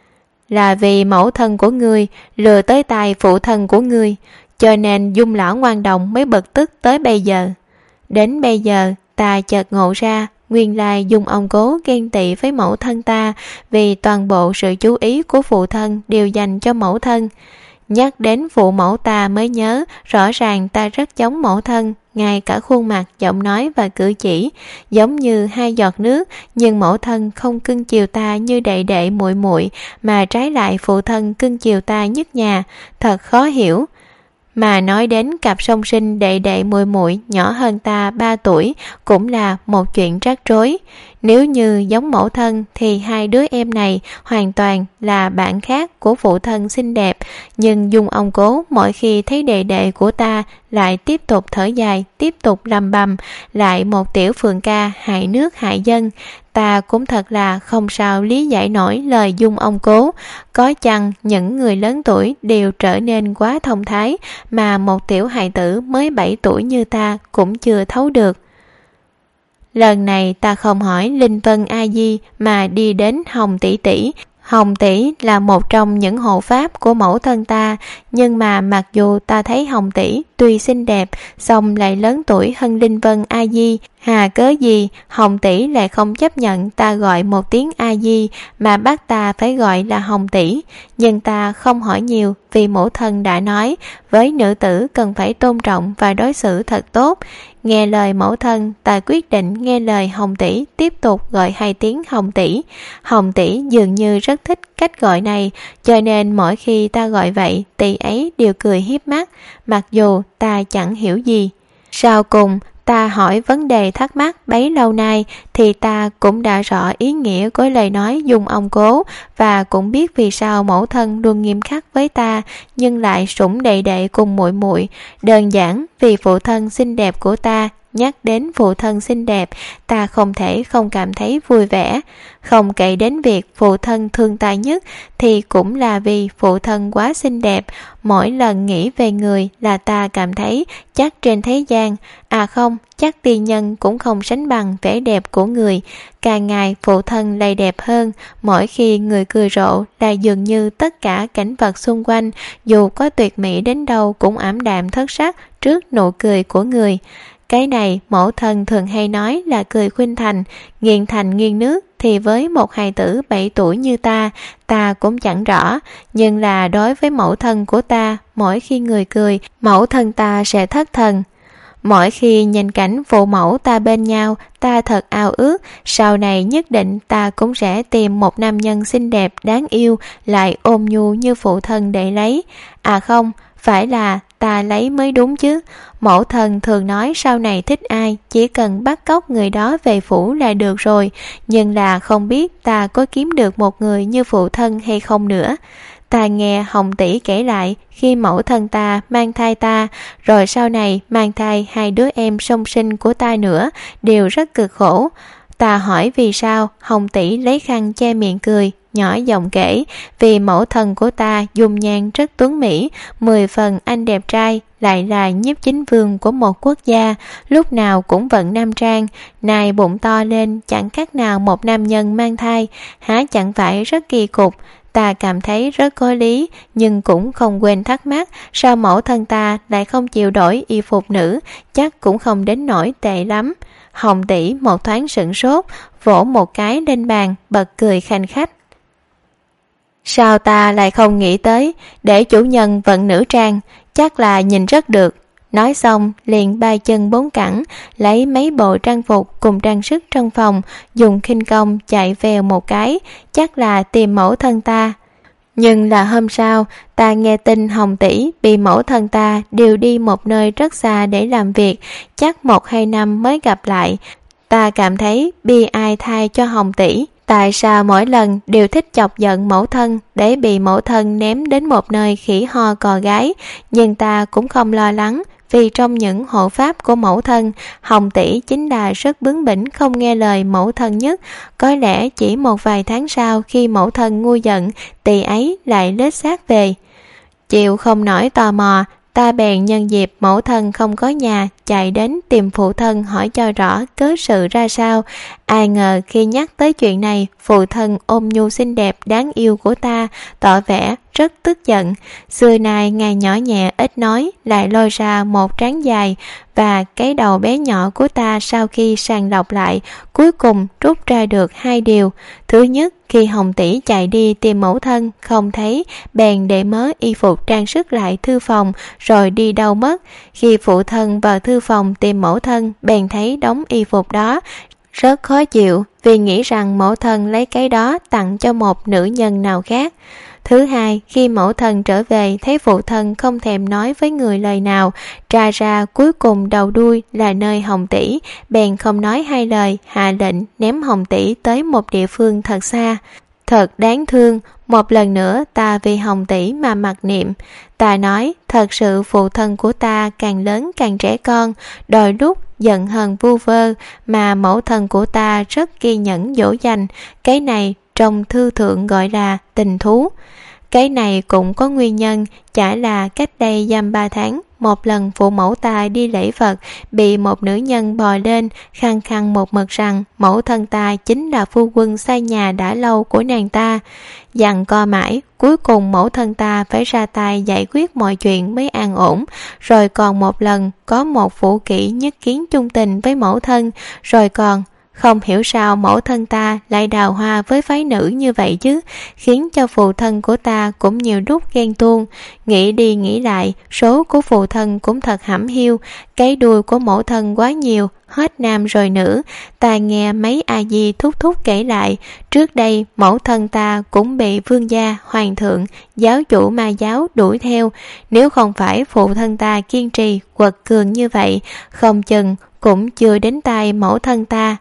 Speaker 2: Là vì mẫu thân của ngươi lừa tới tay phụ thân của ngươi, cho nên Dung lão ngoan đồng mới bực tức tới bây giờ. Đến bây giờ ta chợt ngộ ra, nguyên lai Dung ông cố ghen tị với mẫu thân ta, vì toàn bộ sự chú ý của phụ thân đều dành cho mẫu thân. Nhắc đến phụ mẫu ta mới nhớ, rõ ràng ta rất giống mẫu thân, ngay cả khuôn mặt, giọng nói và cử chỉ giống như 2 giọt nước, nhưng mẫu thân không cưng chiều ta như đệ đệ muội muội, mà trái lại phụ thân cưng chiều ta nhất nhà, thật khó hiểu. Mà nói đến cặp song sinh đệ đệ muội muội nhỏ hơn ta 3 tuổi cũng là một chuyện rắc rối. Nếu như giống mẫu thân thì 2 đứa em này hoàn toàn là bạn khác của phụ thân xinh đẹp, nhưng Dung ông Cố mỗi khi thấy đệ đệ của ta lại tiếp tục thở dài, tiếp tục lầm bầm, lại một tiểu phường ca hại nước hại dân. Ta cũng thật là không sao lý giải nổi lời Dung ông Cố. Có chăng những người lớn tuổi đều trở nên quá thông thái, mà một tiểu hài tử mới 7 tuổi như ta cũng chưa thấu được. Lần này ta không hỏi Linh Vân A Di mà đi đến Hồng tỷ tỷ. Hồng tỷ là một trong những hộ pháp của mẫu thân ta, nhưng mà mặc dù ta thấy Hồng tỷ tuy xinh đẹp, song lại lớn tuổi hơn Linh Vân A Di, hà cớ gì Hồng tỷ lại không chấp nhận ta gọi một tiếng A Di mà bắt ta phải gọi là Hồng tỷ. Nhưng ta không hỏi nhiều, vì mẫu thân đã nói với nữ tử cần phải tôn trọng và đối xử thật tốt. Nghe lời mẫu thân, ta quyết định nghe lời Hồng tỷ, tiếp tục gọi 2 tiếng Hồng tỷ. Hồng tỷ dường như rất thích cách gọi này, cho nên mỗi khi ta gọi vậy, tỷ ấy đều cười hiếp mắt, mặc dù ta chẳng hiểu gì. Sau cùng, ta hỏi vấn đề thắc mắc bấy lâu nay thì ta cũng đã rõ ý nghĩa của lời nói Dung ông Cố, và cũng biết vì sao mẫu thân luôn nghiêm khắc với ta nhưng lại sủng đệ đệ cùng muội muội. Đơn giản vì phụ thân xinh đẹp của ta. Nhắc đến phụ thân xinh đẹp, ta không thể không cảm thấy vui vẻ. Không kể đến việc phụ thân thương ta nhất thì cũng là vì phụ thân quá xinh đẹp. Mỗi lần nghĩ về người là ta cảm thấy chắc trên thế gian, không, chắc tiên nhân cũng không sánh bằng vẻ đẹp của người. Càng ngày phụ thân lại đẹp hơn, mỗi khi người cười rộ là dường như tất cả cảnh vật xung quanh dù có tuyệt mỹ đến đâu cũng ảm đạm thất sắc trước nụ cười của người. Cái này mẫu thân thường hay nói là cười khuynh thành, nghiền thành nghiền nước, thì với một hài tử 7 tuổi như ta cũng chẳng rõ. Nhưng là đối với mẫu thân của ta, mỗi khi người cười, mẫu thân ta sẽ thất thần. Mỗi khi nhìn cảnh phụ mẫu ta bên nhau, ta thật ao ước sau này nhất định ta cũng sẽ tìm một nam nhân xinh đẹp đáng yêu, lại ôm nhu như phụ thân để lấy. Không, phải là ta lấy mới đúng chứ. Mẫu thân thường nói sau này thích ai chỉ cần bắt cóc người đó về phủ là được rồi, nhưng là không biết ta có kiếm được một người như phụ thân hay không nữa. Ta nghe Hồng tỷ kể lại khi mẫu thân ta mang thai ta, rồi sau này mang thai 2 đứa em song sinh của ta nữa, đều rất cực khổ. Ta hỏi vì sao, Hồng tỷ lấy khăn che miệng cười, nhỏ giọng kể vì mẫu thân của ta dung nhan rất tuấn mỹ, 10 phần anh đẹp trai, lại là nhiếp chính vương của một quốc gia, lúc nào cũng vận nam trang, nay bụng to lên chẳng khác nào một nam nhân mang thai, há chẳng phải rất kỳ cục. Ta cảm thấy rất có lý, nhưng cũng không quên thắc mắc sao mẫu thân ta lại không chịu đổi y phục nữ, chắc cũng không đến nỗi tệ lắm. Hồng tỷ một thoáng sửng sốt, vỗ một cái lên bàn, bật cười khanh khách. Sao ta lại không nghĩ tới để chủ nhân vận nữ trang, chắc là nhìn rất được. Nói xong liền 3 chân 4 cẳng lấy mấy bộ trang phục cùng trang sức trong phòng, dùng khinh công chạy vèo một cái, chắc là tìm mẫu thân ta. Nhưng là hôm sau, ta nghe tin Hồng tỷ bị mẫu thân ta điều đi một nơi rất xa để làm việc, chắc 1-2 năm mới gặp lại. Ta cảm thấy bi ai thay cho Hồng tỷ. Tại sao mỗi lần đều thích chọc giận mẫu thân để bị mẫu thân ném đến một nơi khỉ ho cò gái, nhưng ta cũng không lo lắng, vì trong những hộ pháp của mẫu thân, Hồng tỷ chính là rất bướng bỉnh không nghe lời mẫu thân nhất. Có lẽ chỉ một vài tháng sau khi mẫu thân ngu giận, tỷ ấy lại lết xác về. Chịu không nổi tò mò, ta bèn nhân dịp mẫu thân không có nhà, chạy đến tìm phụ thân hỏi cho rõ cớ sự ra sao. Ai ngờ khi nhắc tới chuyện này, phụ thân ôm nhu xinh đẹp đáng yêu của ta tỏ vẻ rất tức giận. Xưa nay ngài nhỏ nhẹ ít nói, lại lôi ra một trán dài, và cái đầu bé nhỏ của ta sau khi sàng lọc lại, cuối cùng rút ra được 2 điều. Thứ nhất, khi Hồng tỷ chạy đi tìm mẫu thân không thấy, bèn để mớ y phục trang sức lại thư phòng, rồi đi đâu mất. Khi phụ thân vào thư phòng tìm mẫu thân, bèn thấy đống y phục đó, rất khó chịu vì nghĩ rằng mẫu thân lấy cái đó tặng cho một nữ nhân nào khác. Thứ hai, khi mẫu thân trở về thấy phụ thân không thèm nói với người lời nào, tra ra cuối cùng đầu đuôi là nơi Hồng tỷ, bèn không nói 2 lời, hạ lệnh ném Hồng tỷ tới một địa phương thật xa. Thật đáng thương, một lần nữa ta vì Hồng tỷ mà mặc niệm. Ta nói, thật sự phụ thân của ta càng lớn càng trẻ con, đôi lúc giận hờn vu vơ, mà mẫu thân của ta rất kiên nhẫn dỗ dành. Cái này trong thư thượng gọi là tình thú. Cái này cũng có nguyên nhân, chả là cách đây dăm 3 tháng, một lần phụ mẫu ta đi lễ Phật, bị một nữ nhân bò lên, khăng khăng một mực rằng mẫu thân ta chính là phu quân xây nhà đã lâu của nàng ta. Dặn co mãi, cuối cùng mẫu thân ta phải ra tay giải quyết mọi chuyện mới an ổn. Rồi còn một lần, có một phụ kỷ nhất kiến chung tình với mẫu thân, rồi còn không hiểu sao mẫu thân ta lại đào hoa với phái nữ như vậy chứ, khiến cho phụ thân của ta cũng nhiều lúc ghen tuông. Nghĩ đi nghĩ lại, số của phụ thân cũng thật hẩm hiu, cái đuôi của mẫu thân quá nhiều, hết nam rồi nữ. Ta nghe mấy a di thúc thúc kể lại, trước đây mẫu thân ta cũng bị vương gia, hoàng thượng, giáo chủ ma giáo đuổi theo. Nếu không phải phụ thân ta kiên trì, quật cường như vậy, không chừng cũng chưa đến tay mẫu thân ta.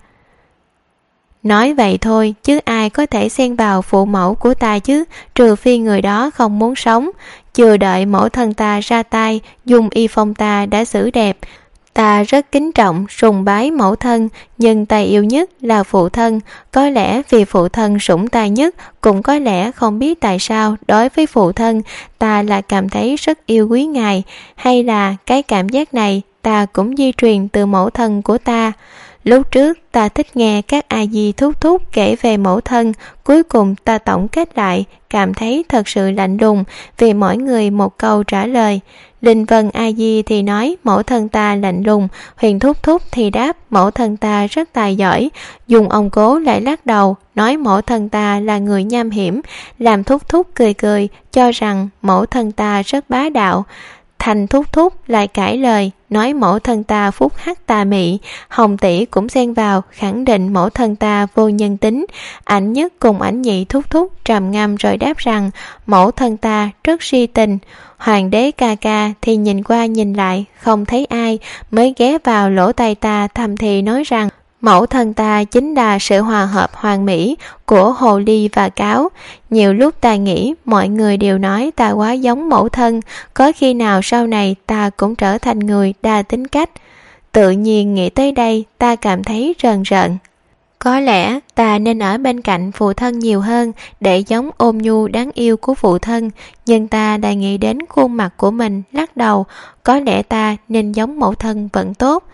Speaker 2: Nói vậy thôi, chứ ai có thể xen vào phụ mẫu của ta chứ, trừ phi người đó không muốn sống. Chưa đợi mẫu thân ta ra tay, dùng y phong ta đã xử đẹp. Ta rất kính trọng, sùng bái mẫu thân, nhưng ta yêu nhất là phụ thân. Có lẽ vì phụ thân sủng ta nhất, cũng có lẽ không biết tại sao đối với phụ thân, ta là cảm thấy rất yêu quý ngài. Hay là cái cảm giác này ta cũng di truyền từ mẫu thân của ta. Lúc trước ta thích nghe các a di thúc thúc kể về mẫu thân, cuối cùng ta tổng kết lại, cảm thấy thật sự lạnh lùng vì mỗi người một câu trả lời. Linh Vân a di thì nói mẫu thân ta lạnh lùng, Huyền thúc thúc thì đáp mẫu thân ta rất tài giỏi, Dùng ông Cố lại lắc đầu, nói mẫu thân ta là người nham hiểm, làm thúc thúc cười cười, cho rằng mẫu thân ta rất bá đạo. Thành thúc thúc lại cãi lời, nói mẫu thân ta phúc hắc tà mị. Hồng tỷ cũng xen vào, khẳng định mẫu thân ta vô nhân tính. Ảnh nhất cùng ảnh nhị thúc thúc trầm ngâm rồi đáp rằng mẫu thân ta rất si tình. Hoàng đế ca ca thì nhìn qua nhìn lại, không thấy ai, mới ghé vào lỗ tai ta thầm thì nói rằng mẫu thân ta chính là sự hòa hợp hoàn mỹ của hồ ly và cáo. Nhiều lúc ta nghĩ mọi người đều nói ta quá giống mẫu thân, có khi nào sau này ta cũng trở thành người đa tính cách. Tự nhiên nghĩ tới đây ta cảm thấy rờn rợn. Có lẽ ta nên ở bên cạnh phụ thân nhiều hơn để giống ôn nhu đáng yêu của phụ thân, nhưng ta đã nghĩ đến khuôn mặt của mình lắc đầu, có lẽ ta nên giống mẫu thân vẫn tốt.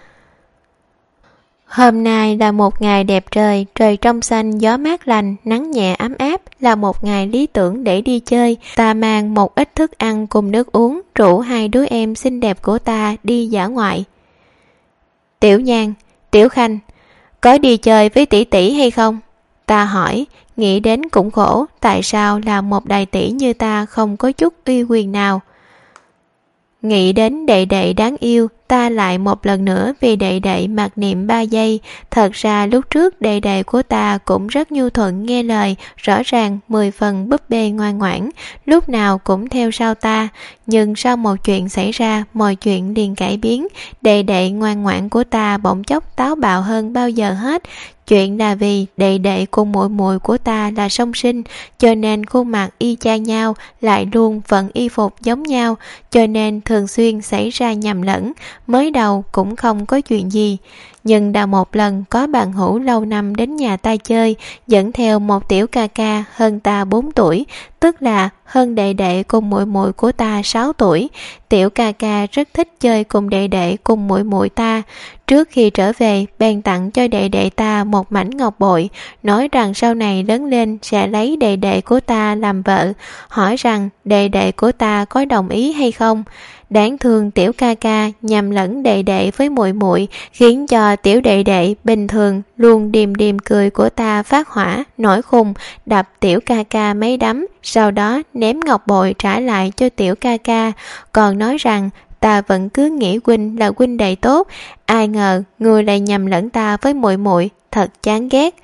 Speaker 2: Hôm nay là một ngày đẹp trời, trời trong xanh, gió mát lành, nắng nhẹ ấm áp, là một ngày lý tưởng để đi chơi. Ta mang một ít thức ăn cùng nước uống, rủ hai đứa em xinh đẹp của ta đi dã ngoại. Tiểu Nhan, Tiểu Khanh, có đi chơi với tỷ tỷ hay không? Ta hỏi, nghĩ đến cũng khổ, tại sao là một đại tỷ như ta không có chút uy quyền nào? Nghĩ đến đệ đệ đáng yêu, ta lại một lần nữa vì đệ đệ mặc niệm 3 giây. Thật ra lúc trước đệ đệ của ta cũng rất nhu thuận nghe lời, rõ ràng 10 phần búp bê ngoan ngoãn, lúc nào cũng theo sau ta. Nhưng sau một chuyện xảy ra, mọi chuyện liền cải biến. Đệ đệ ngoan ngoãn của ta bỗng chốc táo bạo hơn bao giờ hết. Chuyện là vì đệ đệ cùng muội muội của ta là song sinh, cho nên khuôn mặt y chang nhau, lại luôn vận y phục giống nhau, cho nên thường xuyên xảy ra nhầm lẫn. Mới đầu cũng không có chuyện gì, nhưng đã một lần có bạn hữu lâu năm đến nhà ta chơi, dẫn theo một tiểu ca ca hơn ta 4 tuổi, tức là hơn đệ đệ cùng muội muội của ta 6 tuổi. Tiểu ca ca rất thích chơi cùng đệ đệ cùng muội muội ta. Trước khi trở về, bèn tặng cho đệ đệ ta một mảnh ngọc bội, nói rằng sau này lớn lên sẽ lấy đệ đệ của ta làm vợ, hỏi rằng đệ đệ của ta có đồng ý hay không. Đáng thương tiểu ca ca nhầm lẫn đệ đệ với muội muội, khiến cho tiểu đệ đệ bình thường luôn điềm điềm cười của ta phát hỏa, nổi khùng, đập tiểu ca ca mấy đấm, sau đó ném ngọc bội trả lại cho tiểu ca ca, còn nói rằng ta vẫn cứ nghĩ huynh là huynh đệ tốt, ai ngờ người lại nhầm lẫn ta với muội muội, thật chán ghét.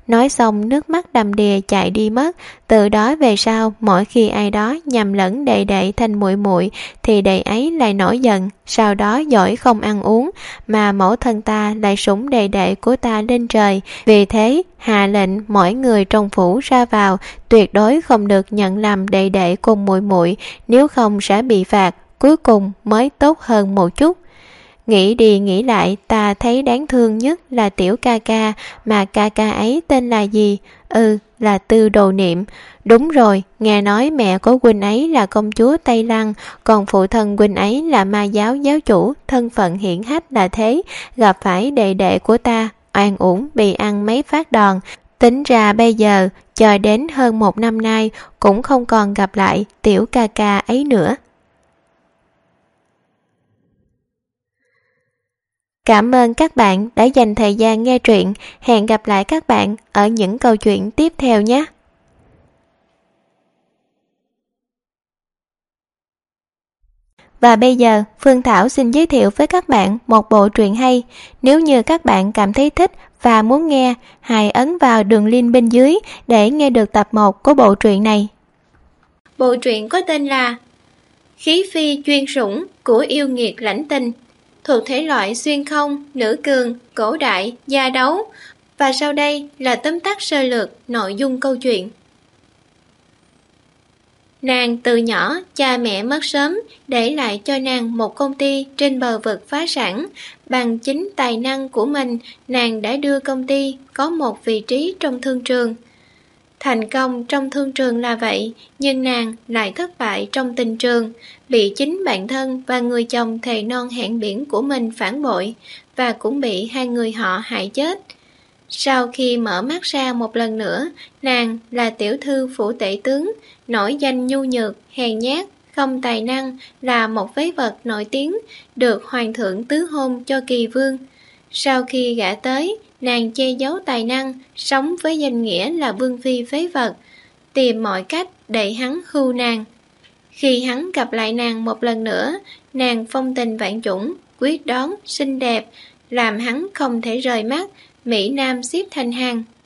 Speaker 2: Nói xong nước mắt đầm đìa chạy đi mất. Từ đó về sau, mỗi khi ai đó nhầm lẫn đệ đệ thành muội muội thì đệ ấy lại nổi giận, sau đó giỏi không ăn uống, mà mẫu thân ta lại sủng đệ đệ của ta lên trời. Vì thế hạ lệnh mỗi người trong phủ ra vào tuyệt đối không được nhận lầm đệ đệ cùng muội muội, nếu không sẽ bị phạt, cuối cùng mới tốt hơn một chút. Nghĩ đi nghĩ lại, ta thấy đáng thương nhất là tiểu ca ca, mà ca ca ấy tên là gì? Là Tư Đồ Niệm. Đúng rồi, nghe nói mẹ của huynh ấy là công chúa Tây Lăng, còn phụ thân huynh ấy là ma giáo giáo chủ, thân phận hiển hách là thế. Gặp phải đệ đệ của ta, oan uổng bị ăn mấy phát đòn. Tính ra bây giờ, chờ đến hơn 1 năm nay, cũng không còn gặp lại tiểu ca ca ấy nữa. Cảm ơn các bạn đã dành thời gian nghe truyện. Hẹn gặp lại các bạn ở những câu chuyện tiếp theo nhé. Và bây giờ, Phương Thảo xin giới thiệu với các bạn một bộ truyện hay. Nếu như các bạn cảm thấy thích và muốn nghe, hãy ấn vào đường link bên dưới để nghe được tập 1 của bộ truyện này.
Speaker 1: Bộ truyện có tên là Khí Phi Chuyên Sủng của Yêu Nghiệt Lãnh Tình, thuộc thể loại xuyên không, nữ cường, cổ đại, gia đấu. Và sau đây là tóm tắt sơ lược nội dung câu chuyện. Nàng từ nhỏ, cha mẹ mất sớm, để lại cho nàng một công ty trên bờ vực phá sản. Bằng chính tài năng của mình, nàng đã đưa công ty có một vị trí trong thương trường. Thành công trong thương trường là vậy, nhưng nàng lại thất bại trong tình trường, bị chính bản thân và người chồng thề non hẹn biển của mình phản bội, và cũng bị hai người họ hại chết. Sau khi mở mắt ra một lần nữa, nàng là tiểu thư phủ tể tướng, nổi danh nhu nhược, hèn nhát, không tài năng, là một phế vật nổi tiếng, được hoàng thượng tứ hôn cho Kỳ Vương. Sau khi gả tới, nàng che giấu tài năng, sống với danh nghĩa là vương phi phế vật, tìm mọi cách để hắn hưu nàng. Khi hắn gặp lại nàng một lần nữa, nàng phong tình vạn chủng, quyết đoán, xinh đẹp, làm hắn không thể rời mắt, Mỹ Nam xếp thành hàng.